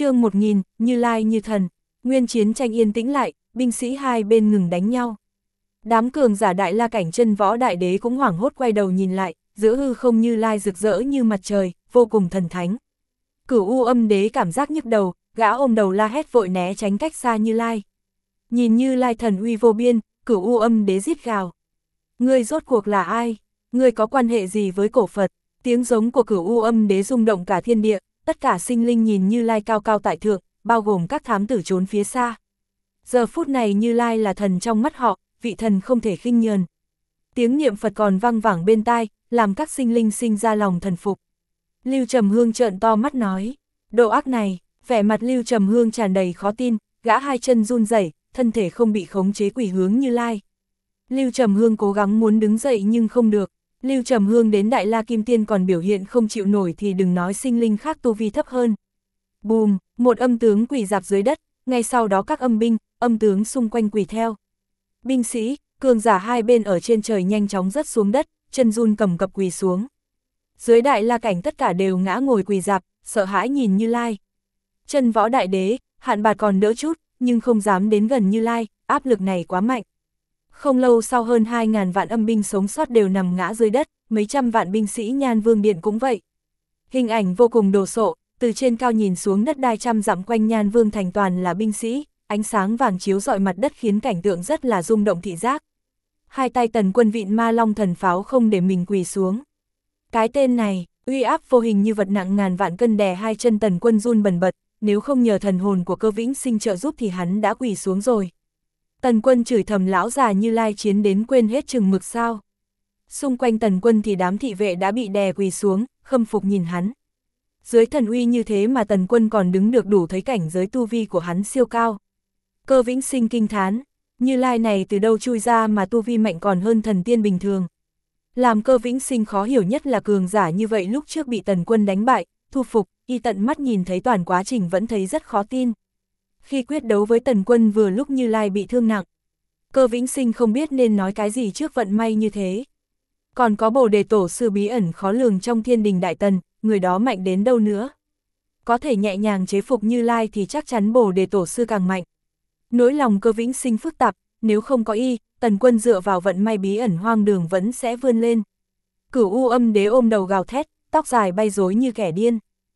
chương 1000, Như Lai như thần. Nguyên chiến tranh yên tĩnh lại, binh sĩ hai bên ngừng đánh nhau. Đám cường giả Đại La cảnh chân võ đại đế cũng hoảng hốt quay đầu nhìn lại, giữa hư không Như Lai rực rỡ như mặt trời, vô cùng thần thánh. Cửu U Âm Đế cảm giác nhức đầu, gã ôm đầu la hét vội né tránh cách xa Như Lai. Nhìn Như Lai thần uy vô biên, Cửu U Âm Đế rít gào. Ngươi rốt cuộc là ai? Ngươi có quan hệ gì với cổ Phật? Tiếng giống của Cửu U Âm Đế rung động cả thiên địa, tất cả sinh linh nhìn Như Lai cao cao tại thượng, bao gồm các thám tử trốn phía xa. Giờ phút này Như Lai là thần trong mắt họ, vị thần không thể khinh nhờn. Tiếng niệm Phật còn vang vẳng bên tai, làm các sinh linh sinh ra lòng thần phục. Lưu Trầm Hương trợn to mắt nói, độ ác này, vẻ mặt Lưu Trầm Hương tràn đầy khó tin, gã hai chân run rẩy, thân thể không bị khống chế quỷ hướng Như Lai. Lưu Trầm Hương cố gắng muốn đứng dậy nhưng không được. Lưu Trầm Hương đến Đại La Kim Tiên còn biểu hiện không chịu nổi thì đừng nói sinh linh khác tu vi thấp hơn. Bùm, một âm tướng quỳ rạp dưới đất, ngay sau đó các âm binh, âm tướng xung quanh quỳ theo. Binh sĩ, cường giả hai bên ở trên trời nhanh chóng rớt xuống đất, chân run cầm cập quỳ xuống. Dưới Đại La cảnh tất cả đều ngã ngồi quỳ rạp, sợ hãi nhìn Như Lai. Chân võ đại đế, Hạn Bạt còn đỡ chút, nhưng không dám đến gần Như Lai, áp lực này quá mạnh. Không lâu sau hơn 2.000 vạn âm binh sống sót đều nằm ngã dưới đất, mấy trăm vạn binh sĩ Nhan Vương Điện cũng vậy. Hình ảnh vô cùng đồ sộ, từ trên cao nhìn xuống đất đai trăm dặm quanh Nhan Vương thành toàn là binh sĩ, ánh sáng vàng chiếu rọi mặt đất khiến cảnh tượng rất là rung động thị giác. Hai tay Tần Quân vịn Ma Long thần pháo không để mình quỳ xuống. Cái tên này, uy áp vô hình như vật nặng ngàn vạn cân đè hai chân Tần Quân run bần bật, nếu không nhờ thần hồn của Cơ Vĩnh Sinh trợ giúp thì hắn đã quỳ xuống rồi. Tần Quân chửi thầm lão già Như Lai chiến đến quên hết chừng mực sao. Xung quanh Tần Quân thì đám thị vệ đã bị đè quỳ xuống, khâm phục nhìn hắn. Dưới thần uy như thế mà Tần Quân còn đứng được đủ thấy cảnh giới tu vi của hắn siêu cao. Cơ Vĩnh Sinh kinh thán, Như Lai này từ đâu chui ra mà tu vi mạnh còn hơn thần tiên bình thường. Làm Cơ Vĩnh Sinh khó hiểu nhất là cường giả như vậy lúc trước bị Tần Quân đánh bại, thu phục, y tận mắt nhìn thấy toàn quá trình vẫn thấy rất khó tin. Khi quyết đấu với Tần Quân vừa lúc Như Lai bị thương nặng, Cơ Vĩnh Sinh không biết nên nói cái gì trước vận may như thế. Còn có Bồ Đề Tổ sư bí ẩn khó lường trong Thiên Đình Đại Tần, người đó mạnh đến đâu nữa. Có thể nhẹ nhàng chế phục Như Lai thì chắc chắn Bồ Đề Tổ sư càng mạnh. Nỗi lòng Cơ Vĩnh Sinh phức tạp, nếu không có y, Tần Quân dựa vào vận may bí ẩn hoang đường vẫn sẽ vươn lên. Cửu U Âm Đế ôm đầu gào thét, tóc dài bay rối như kẻ điên.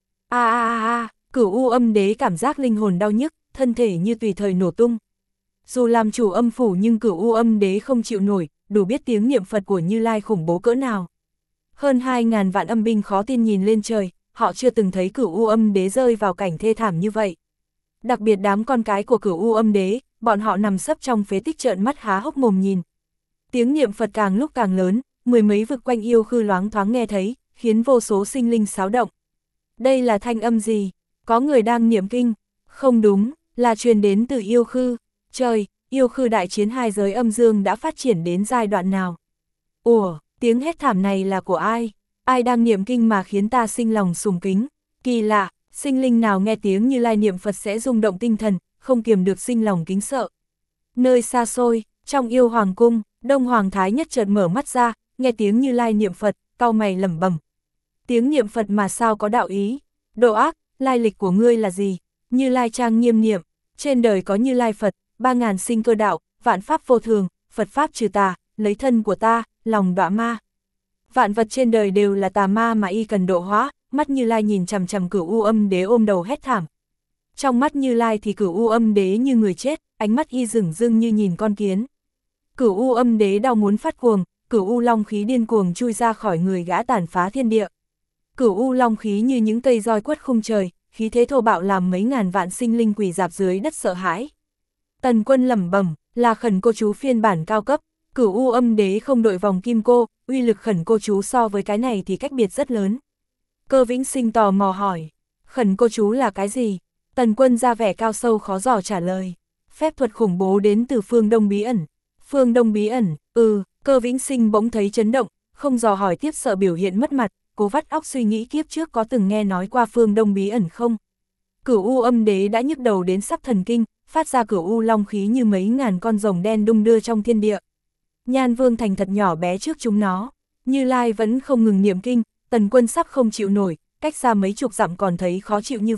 Cửu U Âm Đế cảm giác linh hồn đau nhức, thân thể như tùy thời nổ tung. Dù làm chủ âm phủ nhưng Cửu U Âm Đế không chịu nổi, đủ biết tiếng niệm Phật của Như Lai khủng bố cỡ nào. Hơn 2.000 vạn âm binh khó tin nhìn lên trời, họ chưa từng thấy Cửu U Âm Đế rơi vào cảnh thê thảm như vậy. Đặc biệt đám con cái của Cửu U Âm Đế, bọn họ nằm sấp trong phế tích trợn mắt há hốc mồm nhìn. Tiếng niệm Phật càng lúc càng lớn, mười mấy vực quanh yêu khư loáng thoáng nghe thấy, khiến vô số sinh linh xáo động. Đây là thanh âm gì? Có người đang niệm kinh? Không đúng, là truyền đến từ yêu khư. Trời, yêu khư đại chiến hai giới âm dương đã phát triển đến giai đoạn nào? Ủa, tiếng hét thảm này là của ai? Ai đang niệm kinh mà khiến ta sinh lòng sùng kính? Kỳ lạ, sinh linh nào nghe tiếng Như Lai niệm Phật sẽ rung động tinh thần, không kiềm được sinh lòng kính sợ. Nơi xa xôi, trong yêu hoàng cung, Đông Hoàng Thái Nhất chợt mở mắt ra, nghe tiếng Như Lai niệm Phật, cau mày lẩm bẩm. Tiếng niệm Phật mà sao có đạo ý? Độ ác, lai lịch của ngươi là gì? Như Lai trang nghiêm niệm, trên đời có Như Lai Phật, 3.000 sinh cơ đạo, vạn pháp vô thường, Phật pháp trừ tà, lấy thân của ta, lòng đọa ma. Vạn vật trên đời đều là tà ma mà y cần độ hóa, mắt Như Lai nhìn chằm chằm Cửu U Âm Đế ôm đầu hét thảm. Trong mắt Như Lai thì Cửu U Âm Đế như người chết, ánh mắt y rừng rưng như nhìn con kiến. Cửu U Âm Đế đau muốn phát cuồng, Cửu U Long khí điên cuồng chui ra khỏi người gã tàn phá thiên địa. Cửu U Long khí như những cây roi quất khung trời, khí thế thô bạo làm mấy ngàn vạn sinh linh quỳ rạp dưới đất sợ hãi. Tần Quân lẩm bẩm, là khẩn cô chú phiên bản cao cấp, Cửu U Âm Đế không đội vòng kim cô, uy lực khẩn cô chú so với cái này thì cách biệt rất lớn. Cơ Vĩnh Sinh tò mò hỏi, khẩn cô chú là cái gì? Tần Quân ra vẻ cao sâu khó dò trả lời, phép thuật khủng bố đến từ phương Đông bí ẩn. Phương Đông bí ẩn, Cơ Vĩnh Sinh bỗng thấy chấn động, không dò hỏi tiếp sợ biểu hiện mất mặt, cố vắt óc suy nghĩ kiếp trước có từng nghe nói qua phương Đông bí ẩn không. Cửu U Âm Đế đã nhức đầu đến sắp thần kinh, phát ra Cửu U Long khí như mấy ngàn con rồng đen đung đưa trong thiên địa. Nhan Vương thành thật nhỏ bé trước chúng nó, Như Lai vẫn không ngừng niệm kinh, Tần Quân sắp không chịu nổi, cách xa mấy chục dặm còn thấy khó chịu như vậy,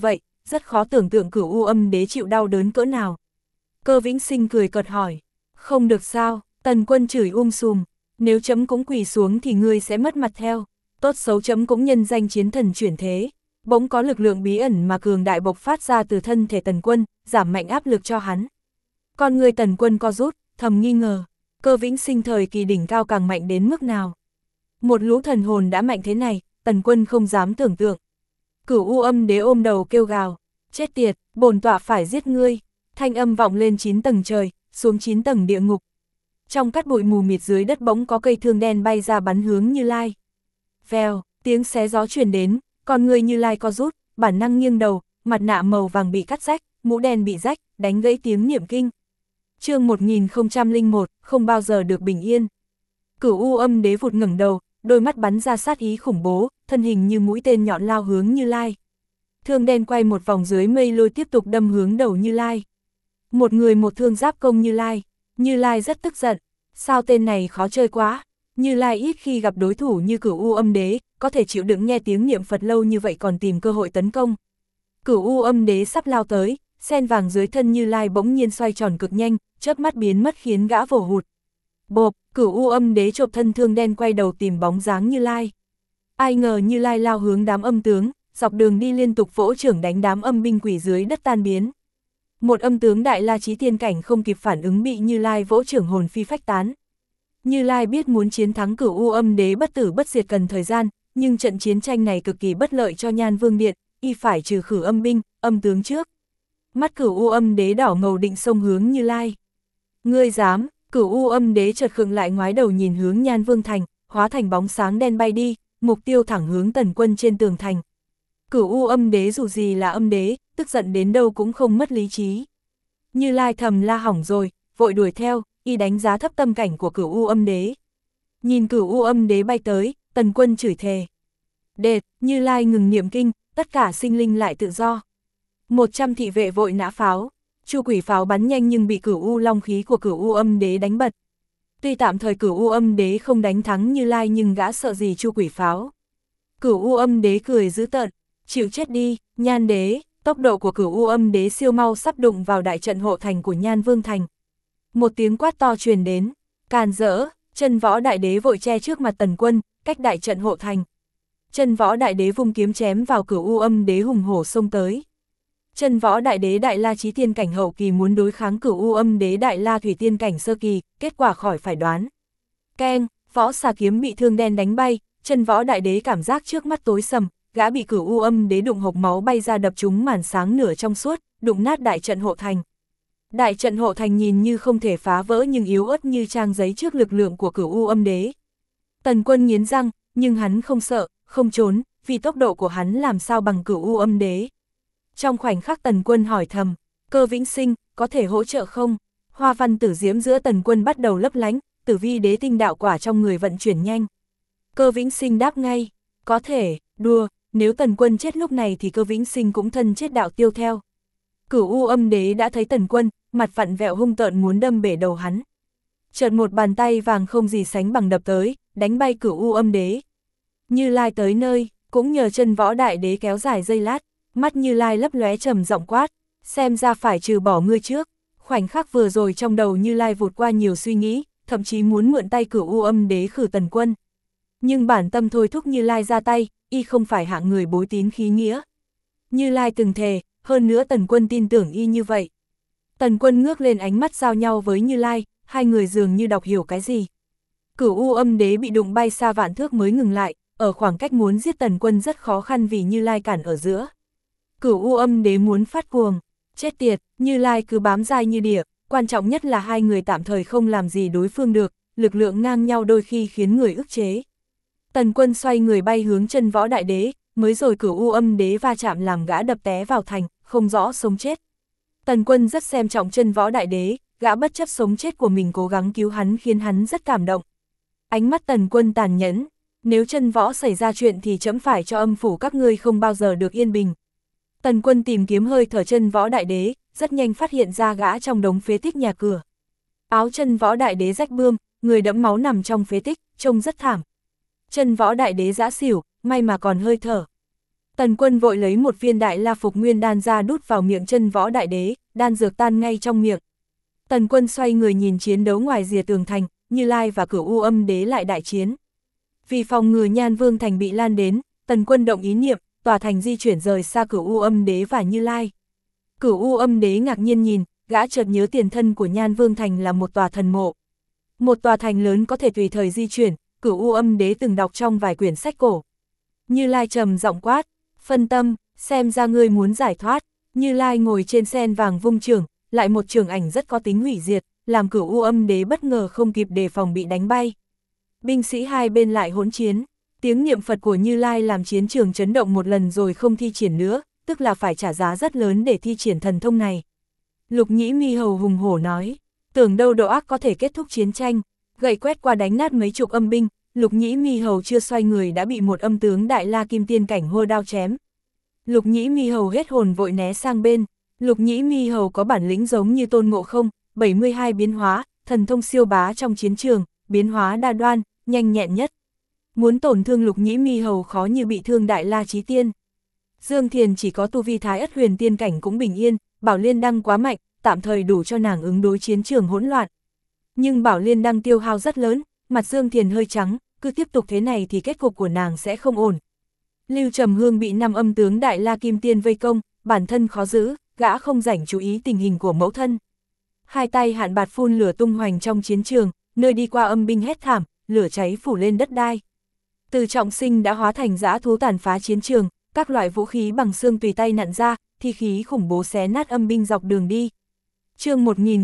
rất khó tưởng tượng Cửu U Âm Đế chịu đau đớn cỡ nào. Cơ Vĩnh Sinh cười cợt hỏi, không được sao? Tần Quân chửi sùm, nếu chấm cũng quỳ xuống thì ngươi sẽ mất mặt theo, tốt xấu chấm cũng nhân danh chiến thần chuyển thế. Bỗng có lực lượng bí ẩn mà cường đại bộc phát ra từ thân thể Tần Quân, giảm mạnh áp lực cho hắn. Con người Tần Quân co rút, thầm nghi ngờ, Cơ Vĩnh Sinh thời kỳ đỉnh cao càng mạnh đến mức nào. Một lũ thần hồn đã mạnh thế này, Tần Quân không dám tưởng tượng. Cửu U Âm Đế ôm đầu kêu gào, chết tiệt, bổn tọa phải giết ngươi. Thanh âm vọng lên 9 tầng trời, xuống 9 tầng địa ngục. Trong cát bụi mù mịt dưới đất bỗng có cây thương đen bay ra bắn hướng Như Lai. Vèo, tiếng xé gió truyền đến, con người Như Lai co rút, bản năng nghiêng đầu, mặt nạ màu vàng bị cắt rách, mũ đen bị rách, đánh gãy tiếng niệm kinh. Chương 1001, không bao giờ được bình yên. Cửu U Âm Đế vụt ngẩng đầu, đôi mắt bắn ra sát ý khủng bố, thân hình như mũi tên nhọn lao hướng Như Lai. Thương đen quay một vòng dưới mây lôi tiếp tục đâm hướng đầu Như Lai. Một người một thương giáp công Như Lai. Như Lai rất tức giận, sao tên này khó chơi quá. Như Lai ít khi gặp đối thủ như Cửu U Âm Đế, có thể chịu đựng nghe tiếng niệm Phật lâu như vậy còn tìm cơ hội tấn công. Cửu U Âm Đế sắp lao tới, sen vàng dưới thân Như Lai bỗng nhiên xoay tròn cực nhanh, chớp mắt biến mất khiến gã vồ hụt. Bộp, Cửu U Âm Đế chộp thân thương đen quay đầu tìm bóng dáng Như Lai. Ai ngờ Như Lai lao hướng đám âm tướng, dọc đường đi liên tục vỗ trưởng đánh đám âm binh quỷ dưới đất tan biến. Một âm tướng Đại La Chí Tiên cảnh không kịp phản ứng bị Như Lai vỗ trưởng hồn phi phách tán. Như Lai biết muốn chiến thắng Cửu U Âm Đế bất tử bất diệt cần thời gian, nhưng trận chiến tranh này cực kỳ bất lợi cho Nhan Vương Điện, y phải trừ khử âm binh, âm tướng trước. Mắt Cửu U Âm Đế đỏ ngầu định xông hướng Như Lai. Ngươi dám? Cửu U Âm Đế chợt khựng lại ngoái đầu nhìn hướng Nhan Vương Thành, hóa thành bóng sáng đen bay đi, mục tiêu thẳng hướng Tần Quân trên tường thành. Cửu U Âm Đế dù gì là âm đế, tức giận đến đâu cũng không mất lý trí. Như Lai thầm la hỏng rồi, vội đuổi theo, y đánh giá thấp tâm cảnh của Cửu U Âm Đế. Nhìn Cửu U Âm Đế bay tới, Tần Quân chửi thề. Đệt, Như Lai ngừng niệm kinh, tất cả sinh linh lại tự do. 100 thị vệ vội nã pháo, Chu Quỷ pháo bắn nhanh nhưng bị Cửu U Long khí của Cửu U Âm Đế đánh bật. Tuy tạm thời Cửu U Âm Đế không đánh thắng Như Lai nhưng gã sợ gì Chu Quỷ pháo. Cửu U Âm Đế cười dữ tợn, chịu chết đi, Nhan Đế. Tốc độ của Cửu U Âm Đế siêu mau sắp đụng vào đại trận hộ thành của Nhan Vương Thành. Một tiếng quát to truyền đến, càn rỡ, Chân Võ Đại Đế vội che trước mặt Tần Quân, cách đại trận hộ thành. Chân Võ Đại Đế vung kiếm chém vào Cửu U Âm Đế hùng hổ xông tới. Chân Võ Đại Đế Đại La Chí Tiên cảnh hậu kỳ muốn đối kháng Cửu U Âm Đế Đại La Thủy Tiên cảnh sơ kỳ, kết quả khỏi phải đoán. Keng, võ xà kiếm bị thương đen đánh bay, Chân Võ Đại Đế cảm giác trước mắt tối sầm, gã bị Cửu U Âm Đế đụng hộc máu bay ra đập trúng màn sáng nửa trong suốt, đụng nát đại trận hộ thành. Đại trận hộ thành nhìn như không thể phá vỡ nhưng yếu ớt như trang giấy trước lực lượng của Cửu U Âm Đế. Tần Quân nghiến răng, nhưng hắn không sợ, không trốn, vì tốc độ của hắn làm sao bằng Cửu U Âm Đế. Trong khoảnh khắc Tần Quân hỏi thầm, Cơ Vĩnh Sinh, có thể hỗ trợ không? Hoa văn tử diễm giữa Tần Quân bắt đầu lấp lánh, tử vi đế tinh đạo quả trong người vận chuyển nhanh. Cơ Vĩnh Sinh đáp ngay, có thể, đùa, nếu Tần Quân chết lúc này thì Cơ Vĩnh Sinh cũng thân chết đạo tiêu theo. Cửu U Âm Đế đã thấy Tần Quân, mặt vặn vẹo hung tợn muốn đâm bể đầu hắn. Chợt một bàn tay vàng không gì sánh bằng đập tới, đánh bay Cửu U Âm Đế. Như Lai tới nơi, cũng nhờ Chân Võ Đại Đế kéo dài giây lát, mắt Như Lai lấp lóe trầm giọng quát, xem ra phải trừ bỏ ngươi trước. Khoảnh khắc vừa rồi trong đầu Như Lai vụt qua nhiều suy nghĩ, thậm chí muốn mượn tay Cửu U Âm Đế khử Tần Quân. Nhưng bản tâm thôi thúc Như Lai ra tay, y không phải hạng người bối tín khí nghĩa. Như Lai từng thề, hơn nữa Tần Quân tin tưởng y như vậy. Tần Quân ngước lên ánh mắt giao nhau với Như Lai, hai người dường như đọc hiểu cái gì. Cửu U Âm Đế bị đụng bay xa vạn thước mới ngừng lại, ở khoảng cách muốn giết Tần Quân rất khó khăn vì Như Lai cản ở giữa. Cửu U Âm Đế muốn phát cuồng, chết tiệt, Như Lai cứ bám dai như đỉa, quan trọng nhất là hai người tạm thời không làm gì đối phương được, lực lượng ngang nhau đôi khi khiến người ức chế. Tần Quân xoay người bay hướng Chân Võ Đại Đế, mới rồi Cửu U Âm Đế va chạm làm gã đập té vào thành, không rõ sống chết. Tần Quân rất xem trọng Chân Võ Đại Đế, gã bất chấp sống chết của mình cố gắng cứu hắn khiến hắn rất cảm động. Ánh mắt Tần Quân tàn nhẫn, nếu Chân Võ xảy ra chuyện thì trẫm phải cho âm phủ các ngươi không bao giờ được yên bình. Tần Quân tìm kiếm hơi thở Chân Võ Đại Đế, rất nhanh phát hiện ra gã trong đống phế tích nhà cửa. Áo Chân Võ Đại Đế rách bươm, người đẫm máu nằm trong phế tích, trông rất thảm. Chân Võ Đại Đế giã xỉu, may mà còn hơi thở. Tần Quân vội lấy một viên đại la phục nguyên đan ra đút vào miệng chân võ đại đế, đan dược tan ngay trong miệng. Tần Quân xoay người nhìn chiến đấu ngoài rìa tường thành, Như Lai và Cửu U Âm Đế lại đại chiến. Vì phòng ngừa Nhan Vương thành bị lan đến, Tần Quân động ý niệm, tòa thành di chuyển rời xa Cửu U Âm Đế và Như Lai. Cửu U Âm Đế ngạc nhiên nhìn, gã chợt nhớ tiền thân của Nhan Vương thành là một tòa thần mộ. Một tòa thành lớn có thể tùy thời di chuyển, Cửu U Âm Đế từng đọc trong vài quyển sách cổ. Như Lai trầm giọng quát, phân tâm, xem ra ngươi muốn giải thoát. Như Lai ngồi trên sen vàng vung trường, lại một trường ảnh rất có tính hủy diệt, làm Cửu U Âm Đế bất ngờ không kịp đề phòng bị đánh bay. Binh sĩ hai bên lại hỗn chiến, tiếng niệm Phật của Như Lai làm chiến trường chấn động một lần rồi không thi triển nữa, tức là phải trả giá rất lớn để thi triển thần thông này. Lục Nhĩ Mi Hầu hùng hổ nói, tưởng đâu độ ác có thể kết thúc chiến tranh, gậy quét qua đánh nát mấy chục âm binh, Lục Nhĩ Mi Hầu chưa xoay người đã bị một âm tướng Đại La Kim Tiên cảnh hô đao chém. Lục Nhĩ Mi Hầu hết hồn vội né sang bên. Lục Nhĩ Mi Hầu có bản lĩnh giống như Tôn Ngộ Không, 72 biến hóa, thần thông siêu bá trong chiến trường, biến hóa đa đoan, nhanh nhẹn nhất. Muốn tổn thương Lục Nhĩ Mi Hầu khó như bị thương Đại La Chí Tiên. Dương Thiền chỉ có tu vi Thái Ất Huyền Tiên cảnh cũng bình yên, Bảo Liên Đăng quá mạnh, tạm thời đủ cho nàng ứng đối chiến trường hỗn loạn. Nhưng Bảo Liên Đăng tiêu hao rất lớn, mặt Dương Thiền hơi trắng, cứ tiếp tục thế này thì kết cục của nàng sẽ không ổn. Lưu Trầm Hương bị 5 âm tướng Đại La Kim Tiên vây công, bản thân khó giữ, gã không rảnh chú ý tình hình của mẫu thân. Hai tay Hạn Bạt phun lửa tung hoành trong chiến trường, nơi đi qua âm binh hét thảm, lửa cháy phủ lên đất đai. Từ Trọng Sinh đã hóa thành dã thú tàn phá chiến trường, các loại vũ khí bằng xương tùy tay nặn ra, thi khí khủng bố xé nát âm binh dọc đường đi. Chương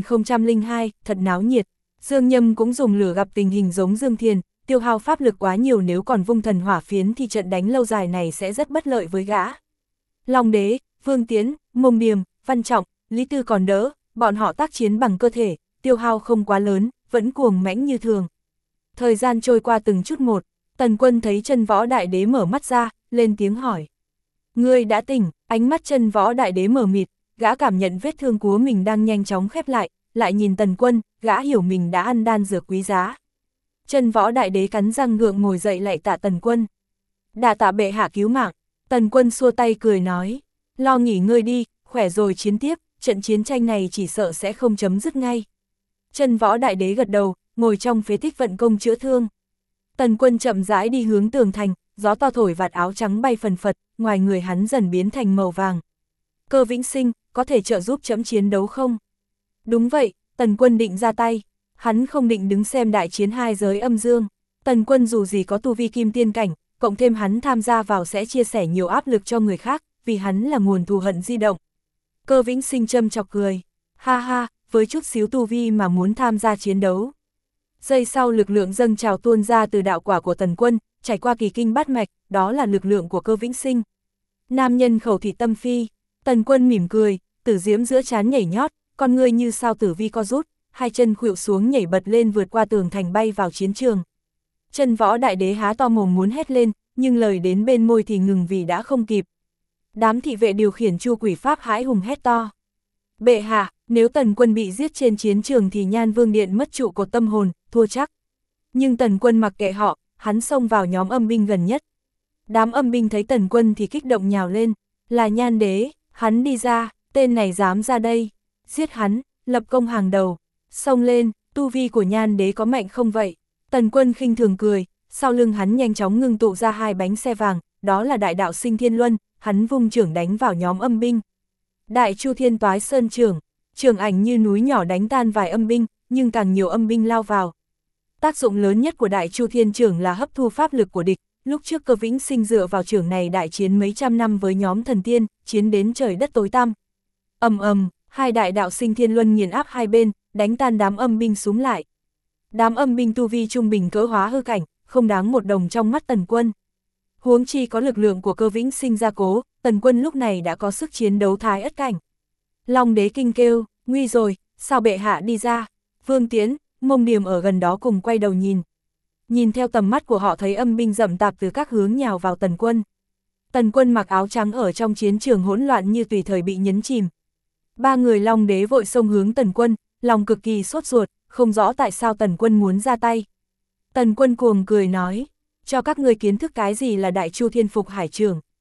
1002, thật náo nhiệt. Dương Nhâm cũng dùng lửa gặp tình hình giống Dương Thiền, tiêu hao pháp lực quá nhiều, nếu còn vung thần hỏa phiến thì trận đánh lâu dài này sẽ rất bất lợi với gã. Long Đế, Vương Tiến, Mông Điềm, Văn Trọng, Lý Tư còn đỡ, bọn họ tác chiến bằng cơ thể, tiêu hao không quá lớn, vẫn cuồng mãnh như thường. Thời gian trôi qua từng chút một, Tần Quân thấy Chân Võ Đại Đế mở mắt ra, lên tiếng hỏi. Ngươi đã tỉnh? Ánh mắt Chân Võ Đại Đế mờ mịt, gã cảm nhận vết thương của mình đang nhanh chóng khép lại nhìn Tần Quân, gã hiểu mình đã ăn đan dược quý giá. Chân Võ Đại Đế cắn răng gượng ngồi dậy lại tạ Tần Quân. Đa tạ bệ hạ cứu mạng. Tần Quân xua tay cười nói, lo nghỉ ngơi đi, khỏe rồi chiến tiếp, trận chiến tranh này chỉ sợ sẽ không chấm dứt ngay. Chân Võ Đại Đế gật đầu, ngồi trong phế tích vận công chữa thương. Tần Quân chậm rãi đi hướng tường thành, gió to thổi vạt áo trắng bay phần phật, ngoài người hắn dần biến thành màu vàng. Cơ Vĩnh Sinh, có thể trợ giúp chấm chiến đấu không? Đúng vậy, Tần Quân định ra tay. Hắn không định đứng xem đại chiến hai giới âm dương. Tần Quân dù gì có tu vi kim tiên cảnh, cộng thêm hắn tham gia vào sẽ chia sẻ nhiều áp lực cho người khác, vì hắn là nguồn thù hận di động. Cơ Vĩnh Sinh châm chọc cười. Ha ha, với chút xíu tu vi mà muốn tham gia chiến đấu. Giây sau lực lượng dâng trào tuôn ra từ đạo quả của Tần Quân, trải qua kỳ kinh bát mạch, đó là lực lượng của Cơ Vĩnh Sinh. Nam nhân khẩu thị tâm phi. Tần Quân mỉm cười, tử diễm giữa trán nhảy nhót, con ngươi như sao tử vi co rút, hai chân khuỵu xuống nhảy bật lên vượt qua tường thành bay vào chiến trường. Chân Võ Đại Đế há to mồm muốn hét lên, nhưng lời đến bên môi thì ngừng vì đã không kịp. Đám thị vệ điều khiển Chu Quỷ Pháp hãi hùng hét to. Bệ hạ, nếu Tần Quân bị giết trên chiến trường thì Nhan Vương Điện mất trụ cột tâm hồn, thua chắc. Nhưng Tần Quân mặc kệ họ, hắn xông vào nhóm âm binh gần nhất. Đám âm binh thấy Tần Quân thì kích động nhào lên, là Nhan Đế, hắn đi ra, tên này dám ra đây, giết hắn, lập công hàng đầu. Xông lên, tu vi của Nhan Đế có mạnh không vậy? Tần Quân khinh thường cười, sau lưng hắn nhanh chóng ngưng tụ ra hai bánh xe vàng, đó là Đại Đạo Sinh Thiên Luân, hắn vung chưởng đánh vào nhóm âm binh. Đại Chu Thiên Toái Sơn chưởng, chưởng ảnh như núi nhỏ đánh tan vài âm binh, nhưng càng nhiều âm binh lao vào. Tác dụng lớn nhất của Đại Chu Thiên chưởng là hấp thu pháp lực của địch, lúc trước Cơ Vĩnh Sinh dựa vào chưởng này đại chiến mấy trăm năm với nhóm thần tiên, chiến đến trời đất tối tăm. Ầm ầm, hai Đại Đạo Sinh Thiên Luân nghiền áp hai bên, đánh tan đám âm binh xúm lại. Đám âm binh tu vi trung bình cỡ hóa hư cảnh, không đáng một đồng trong mắt Tần Quân. Huống chi có lực lượng của Cơ Vĩnh Sinh gia cố, Tần Quân lúc này đã có sức chiến đấu Thái Ất cảnh. Long Đế kinh kêu, nguy rồi, sao bệ hạ đi ra? Vương Tiến, Mông Điềm ở gần đó cùng quay đầu nhìn. Nhìn theo tầm mắt của họ thấy âm binh rậm tạp từ các hướng nhào vào Tần Quân. Tần Quân mặc áo trắng ở trong chiến trường hỗn loạn như tùy thời bị nhấn chìm. Ba người Long Đế vội xông hướng Tần Quân, lòng cực kỳ sốt ruột, không rõ tại sao Tần Quân muốn ra tay. Tần Quân cuồng cười nói, cho các ngươi kiến thức cái gì là Đại Chu Thiên Phục Hải Chưởng.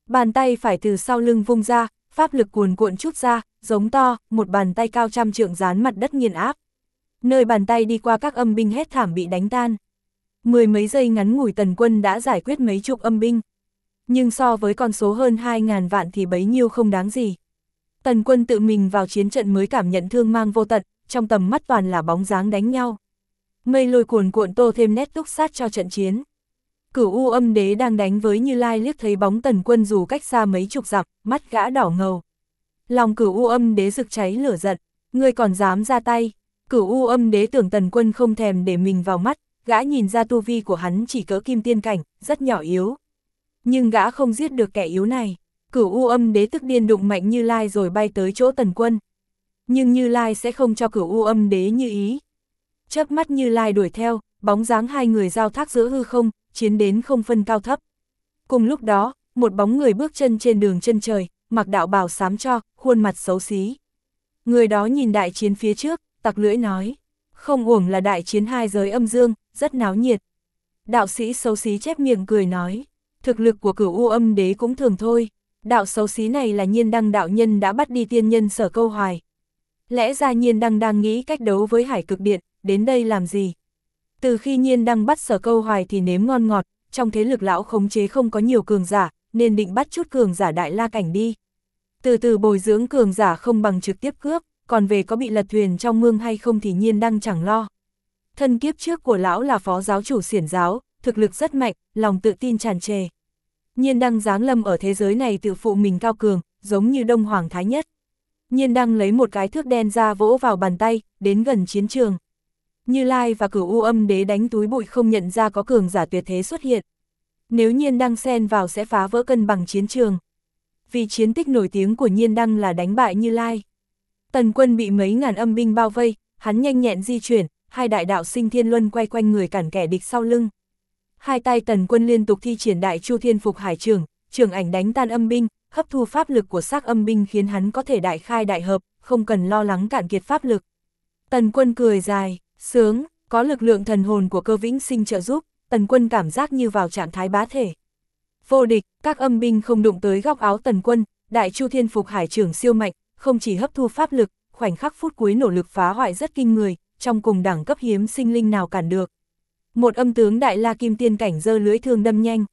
Bàn tay phải từ sau lưng vung ra, pháp lực cuồn cuộn trút ra, giống to, một bàn tay cao trăm trượng dán mặt đất nghiền áp. Nơi bàn tay đi qua các âm binh hét thảm bị đánh tan. Mười mấy giây ngắn ngủi Tần Quân đã giải quyết mấy chục âm binh. Nhưng so với con số hơn 2.000 vạn thì bấy nhiêu không đáng gì. Tần Quân tự mình vào chiến trận mới cảm nhận thương mang vô tận, trong tầm mắt toàn là bóng dáng đánh nhau. Mây lôi cuồn cuộn tô thêm nét túc sát cho trận chiến. Cửu U Âm Đế đang đánh với Như Lai liếc thấy bóng Tần Quân dù cách xa mấy chục dặm, mắt gã đỏ ngầu. Lòng Cửu U Âm Đế rực cháy lửa giận, ngươi còn dám ra tay. Cửu U Âm Đế tưởng Tần Quân không thèm để mình vào mắt, gã nhìn ra tu vi của hắn chỉ cỡ kim tiên cảnh, rất nhỏ yếu. Nhưng gã không giết được kẻ yếu này. Cửu U Âm Đế tức điên đụng mạnh Như Lai rồi bay tới chỗ Tần Quân. Nhưng Như Lai sẽ không cho Cửu U Âm Đế như ý. Chớp mắt Như Lai đuổi theo, bóng dáng hai người giao thác giữa hư không, chiến đến không phân cao thấp. Cùng lúc đó, một bóng người bước chân trên đường chân trời, mặc đạo bào xám cho, khuôn mặt xấu xí. Người đó nhìn đại chiến phía trước, tặc lưỡi nói, không uổng là đại chiến hai giới âm dương, rất náo nhiệt. Đạo sĩ xấu xí chép miệng cười nói, thực lực của Cửu U Âm Đế cũng thường thôi, đạo xấu xí này là Nhiên Đăng đạo nhân đã bắt đi tiên nhân Sở Câu Hoài. Lẽ ra Nhiên Đăng đang nghĩ cách đấu với Hải Cực Điện, đến đây làm gì? Từ khi Nhiên Đăng bắt Sở Câu Hoài thì nếm ngon ngọt, trong thế lực lão khống chế không có nhiều cường giả, nên định bắt chút cường giả Đại La Cảnh đi. Từ từ bồi dưỡng cường giả không bằng trực tiếp cướp, còn về có bị lật thuyền trong mương hay không thì Nhiên Đăng chẳng lo. Thân kiếp trước của lão là phó giáo chủ Xiển giáo, thực lực rất mạnh, lòng tự tin tràn trề. Nhiên Đăng giáng lâm ở thế giới này tự phụ mình cao cường, giống như Đông Hoàng Thái Nhất. Nhiên Đăng lấy một cái thước đen ra vỗ vào bàn tay, đến gần chiến trường. Như Lai và Cửu U Âm Đế đánh túi bụi không nhận ra có cường giả tuyệt thế xuất hiện. Nếu Nhiên Đăng xen vào sẽ phá vỡ cân bằng chiến trường. Vì chiến tích nổi tiếng của Nhiên Đăng là đánh bại Như Lai. Tần Quân bị mấy ngàn âm binh bao vây, hắn nhanh nhẹn di chuyển, hai đại đạo sinh thiên luân quay quanh người cản kẻ địch sau lưng. Hai tay Tần Quân liên tục thi triển đại chu thiên phục hải trường, trường ảnh đánh tan âm binh, hấp thu pháp lực của xác âm binh khiến hắn có thể đại khai đại hợp, không cần lo lắng cạn kiệt pháp lực. Tần Quân cười dài, sướng, có lực lượng thần hồn của Cơ Vĩnh Sinh trợ giúp, Tần Quân cảm giác như vào trạng thái bá thể. Vô địch, các âm binh không đụng tới góc áo Tần Quân, đại chu thiên phục hải trưởng siêu mạnh, không chỉ hấp thu pháp lực, khoảnh khắc phút cuối nổ lực phá hoại rất kinh người, trong cùng đẳng cấp hiếm sinh linh nào cản được. Một âm tướng Đại La Kim Tiên cảnh giơ lưỡi thương đâm nhanh.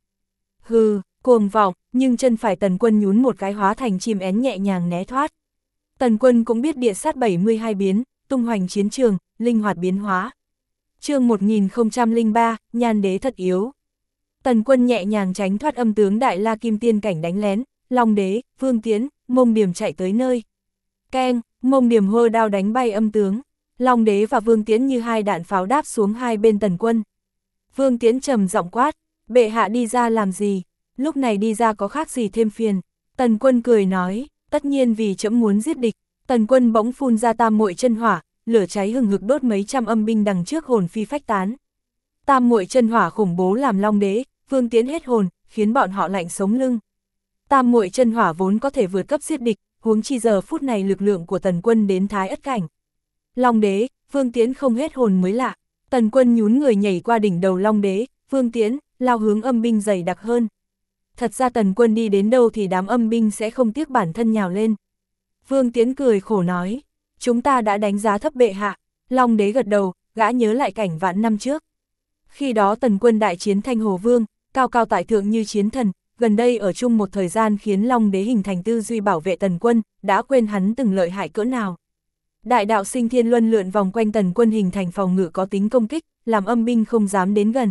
Hừ, cuồng vọng, nhưng chân phải Tần Quân nhún một cái hóa thành chim én nhẹ nhàng né thoát. Tần Quân cũng biết địa sát 72 biến, tung hoành chiến trường, linh hoạt biến hóa. Chương 1003, Nhan Đế thật yếu. Tần Quân nhẹ nhàng tránh thoát âm tướng Đại La Kim Tiên cảnh đánh lén, Long Đế, Vương Tiễn, Mông Điểm chạy tới nơi. Keng, Mông Điểm hô đao đánh bay âm tướng. Long Đế và Vương Tiễn như hai đạn pháo đáp xuống hai bên Tần Quân. Vương Tiễn trầm giọng quát, bệ hạ đi ra làm gì? Lúc này đi ra có khác gì thêm phiền? Tần Quân cười nói, tất nhiên vì trẫm muốn giết địch. Tần Quân bỗng phun ra tam muội chân hỏa, lửa cháy hừng hực đốt mấy trăm âm binh đằng trước hồn phi phách tán. Tam muội chân hỏa khủng bố làm Long Đế, Vương Tiễn hết hồn, khiến bọn họ lạnh sống lưng. Tam muội chân hỏa vốn có thể vượt cấp giết địch, huống chi giờ phút này lực lượng của Tần Quân đến thái ất cảnh. Long Đế, Vương Tiễn không hết hồn mới lạ. Tần Quân nhún người nhảy qua đỉnh đầu Long Đế, Vương Tiễn, lao hướng âm binh dày đặc hơn. Thật ra Tần Quân đi đến đâu thì đám âm binh sẽ không tiếc bản thân nhào lên. Vương Tiễn cười khổ nói, chúng ta đã đánh giá thấp bệ hạ. Long Đế gật đầu, gã nhớ lại cảnh vạn năm trước. Khi đó Tần Quân đại chiến Thanh Hồ Vương, cao cao tại thượng như chiến thần, gần đây ở chung một thời gian khiến Long Đế hình thành tư duy bảo vệ Tần Quân, đã quên hắn từng lợi hại cỡ nào. Đại đạo sinh thiên luân lượn vòng quanh Tần Quân hình thành phòng ngự có tính công kích, làm âm binh không dám đến gần.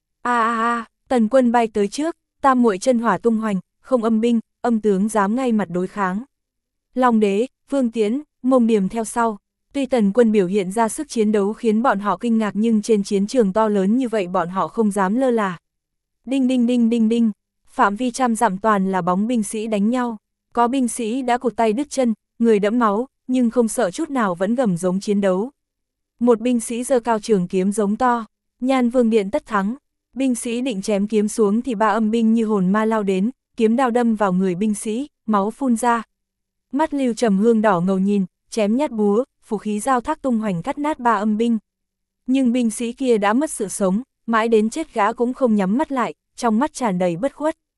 Tần Quân bay tới trước, tam muội chân hỏa tung hoành, không âm binh, âm tướng dám ngay mặt đối kháng. Long Đế, Vương Tiễn, Mông Điểm theo sau. Tuy Tần Quân biểu hiện ra sức chiến đấu khiến bọn họ kinh ngạc nhưng trên chiến trường to lớn như vậy bọn họ không dám lơ là. Đinh đinh đinh đinh đinh, phạm vi trăm dặm toàn là bóng binh sĩ đánh nhau. Có binh sĩ đã cụt tay đứt chân, người đẫm máu, nhưng không sợ chút nào vẫn gầm giống chiến đấu. Một binh sĩ giơ cao trường kiếm giống to, Nhan Vương Điện tất thắng. Binh sĩ định chém kiếm xuống thì ba âm binh như hồn ma lao đến, kiếm đao đâm vào người binh sĩ, máu phun ra. Mắt Lưu Trầm Hương đỏ ngầu nhìn, chém nhát búa, phù khí giao thác tung hoành cắt nát ba âm binh. Nhưng binh sĩ kia đã mất sự sống, mãi đến chết gã cũng không nhắm mắt lại, trong mắt tràn đầy bất khuất.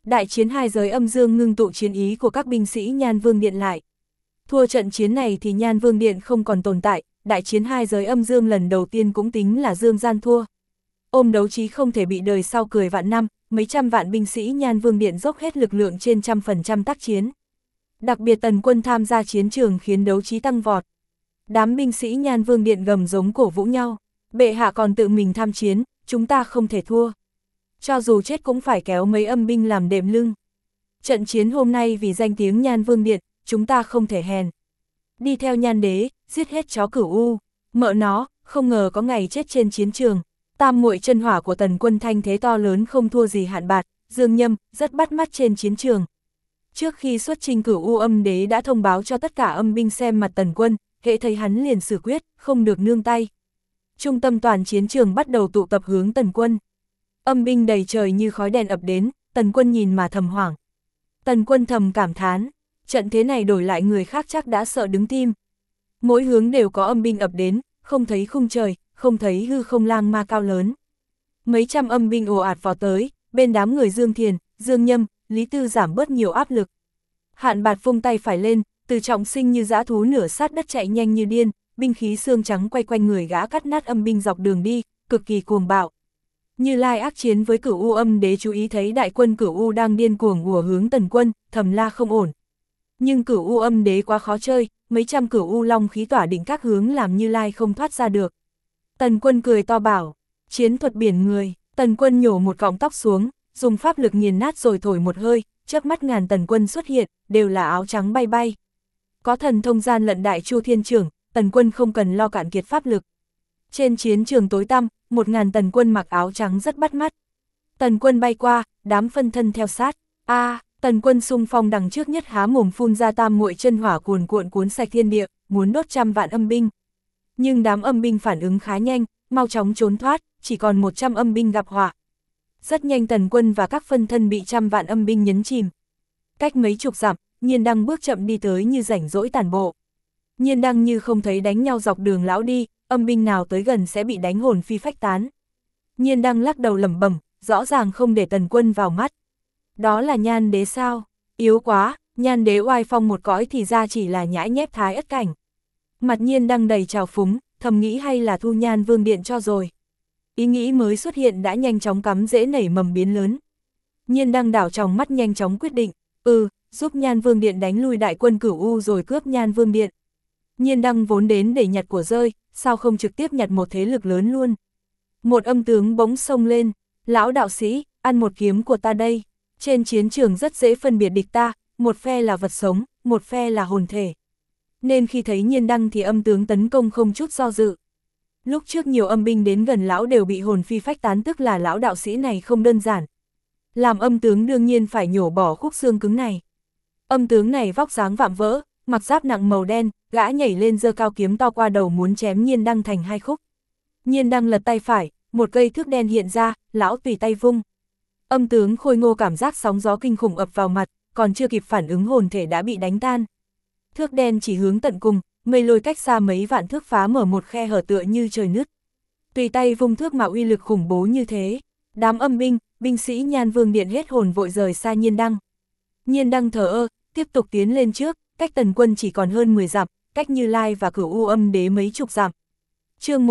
Đại chiến hai giới âm dương ngưng tụ chiến ý của các binh sĩ Nhan Vương Điện lại. Thua trận chiến này thì Nhan Vương Điện không còn tồn tại, đại chiến hai giới âm dương lần đầu tiên cũng tính là dương gian thua. Ôm đấu trí không thể bị đời sau cười vạn năm, mấy trăm vạn binh sĩ Nhan Vương Điện dốc hết lực lượng trên 100% tác chiến. Đặc biệt Tần Quân tham gia chiến trường khiến đấu trí tăng vọt. Đám binh sĩ Nhan Vương Điện gầm giống cổ vũ nhau, bệ hạ còn tự mình tham chiến, chúng ta không thể thua. Cho dù chết cũng phải kéo mấy âm binh làm đệm lưng. Trận chiến hôm nay vì danh tiếng Nhan Vương Điện, chúng ta không thể hèn. Đi theo Nhan Đế, giết hết chó Cửu U, mợ nó, không ngờ có ngày chết trên chiến trường. Tam muội chân hỏa của Tần Quân thanh thế to lớn không thua gì Hạn Bạt, Dương Nhâm, rất bắt mắt trên chiến trường. Trước khi xuất chinh Cửu U âm đế đã thông báo cho tất cả âm binh xem mặt Tần Quân, hễ thấy hắn liền xử quyết, không được nương tay. Trung tâm toàn chiến trường bắt đầu tụ tập hướng Tần Quân. Âm binh đầy trời như khói đèn ập đến, Tần Quân nhìn mà thầm hoảng. Tần Quân thầm cảm thán, trận thế này đổi lại người khác chắc đã sợ đứng tim. Mỗi hướng đều có âm binh ập đến, không thấy khung trời, không thấy hư không lang ma cao lớn. Mấy trăm âm binh ồ ạt vào tới, bên đám người Dương Thiền, Dương Nhâm, Lý Tư giảm bớt nhiều áp lực. Hạn Bạt vung tay phải lên, Từ Trọng Sinh như dã thú nửa sát đất chạy nhanh như điên, binh khí xương trắng quay quanh người gã cắt nát âm binh dọc đường đi, cực kỳ cuồng bạo. Như Lai ác chiến với Cửu U âm đế chú ý thấy đại quân Cửu U đang điên cuồng ùa hướng Tần Quân, thầm la không ổn. Nhưng Cửu U âm đế quá khó chơi, mấy trăm Cửu U long khí tỏa định các hướng làm Như Lai không thoát ra được. Tần Quân cười to bảo, chiến thuật biển người. Tần Quân nhổ một cọng tóc xuống, dùng pháp lực nghiền nát rồi thổi một hơi, chớp mắt ngàn Tần Quân xuất hiện, đều là áo trắng bay bay. Có thần thông gian lận đại chu thiên trưởng, Tần Quân không cần lo cạn kiệt pháp lực. Trên chiến trường tối tăm, 1000 Tần Quân mặc áo trắng rất bắt mắt. Tần Quân bay qua, đám phân thân theo sát. Tần Quân xung phong đằng trước nhất há mồm phun ra tam muội chân hỏa cuồn cuộn cuốn sạch thiên địa, muốn đốt trăm vạn âm binh. Nhưng đám âm binh phản ứng khá nhanh, mau chóng trốn thoát, chỉ còn 100 âm binh gặp họa. Rất nhanh Tần Quân và các phân thân bị trăm vạn âm binh nhấn chìm. Cách mấy chục dặm, Nhiên Đăng bước chậm đi tới như rảnh rỗi tản bộ. Nhiên Đăng như không thấy đánh nhau dọc đường lão đi, âm binh nào tới gần sẽ bị đánh hồn phi phách tán. Nhiên Đăng lắc đầu lẩm bẩm, rõ ràng không để Tần Quân vào mắt. Đó là Nhan Đế sao? Yếu quá, Nhan Đế oai phong một cõi thì ra chỉ là nhãi nhép Thái Ất cảnh. Mặt Nhiên Đăng đầy trào phúng, thầm nghĩ hay là thu Nhan Vương Điện cho rồi. Ý nghĩ mới xuất hiện đã nhanh chóng cắm rễ nảy mầm biến lớn. Nhiên Đăng đảo tròng mắt nhanh chóng quyết định, giúp Nhan Vương Điện đánh lui đại quân Cửu U rồi cướp Nhan Vương Điện. Nhiên Đăng vốn đến để nhặt của rơi, sao không trực tiếp nhặt một thế lực lớn luôn. Một âm tướng bỗng xông lên, lão đạo sĩ, ăn một kiếm của ta đây. Trên chiến trường rất dễ phân biệt địch ta, một phe là vật sống, một phe là hồn thể. Nên khi thấy Nhiên Đăng thì âm tướng tấn công không chút do dự. Lúc trước nhiều âm binh đến gần lão đều bị hồn phi phách tán, tức là lão đạo sĩ này không đơn giản. Làm âm tướng đương nhiên phải nhổ bỏ khúc xương cứng này. Âm tướng này vóc dáng vạm vỡ, mặc giáp nặng màu đen, gã nhảy lên giơ cao kiếm to qua đầu muốn chém Nhiên Đăng thành hai khúc. Nhiên Đăng lật tay phải, một cây thước đen hiện ra, lão tùy tay vung. Âm tướng khôi ngô cảm giác sóng gió kinh khủng ập vào mặt, còn chưa kịp phản ứng hồn thể đã bị đánh tan. Thước đen chỉ hướng tận cùng, mây lôi cách xa mấy vạn thước phá mở một khe hở tựa như trời nứt. Tùy tay vung thước mà uy lực khủng bố như thế. Đám âm binh, binh sĩ Nhan Vương Điện hết hồn vội rời xa Nhiên Đăng. Nhiên Đăng thờ ơ, tiếp tục tiến lên trước, cách Tần Quân chỉ còn hơn 10 dặm, cách Như Lai và Cửu U âm đế mấy chục dặm. Chương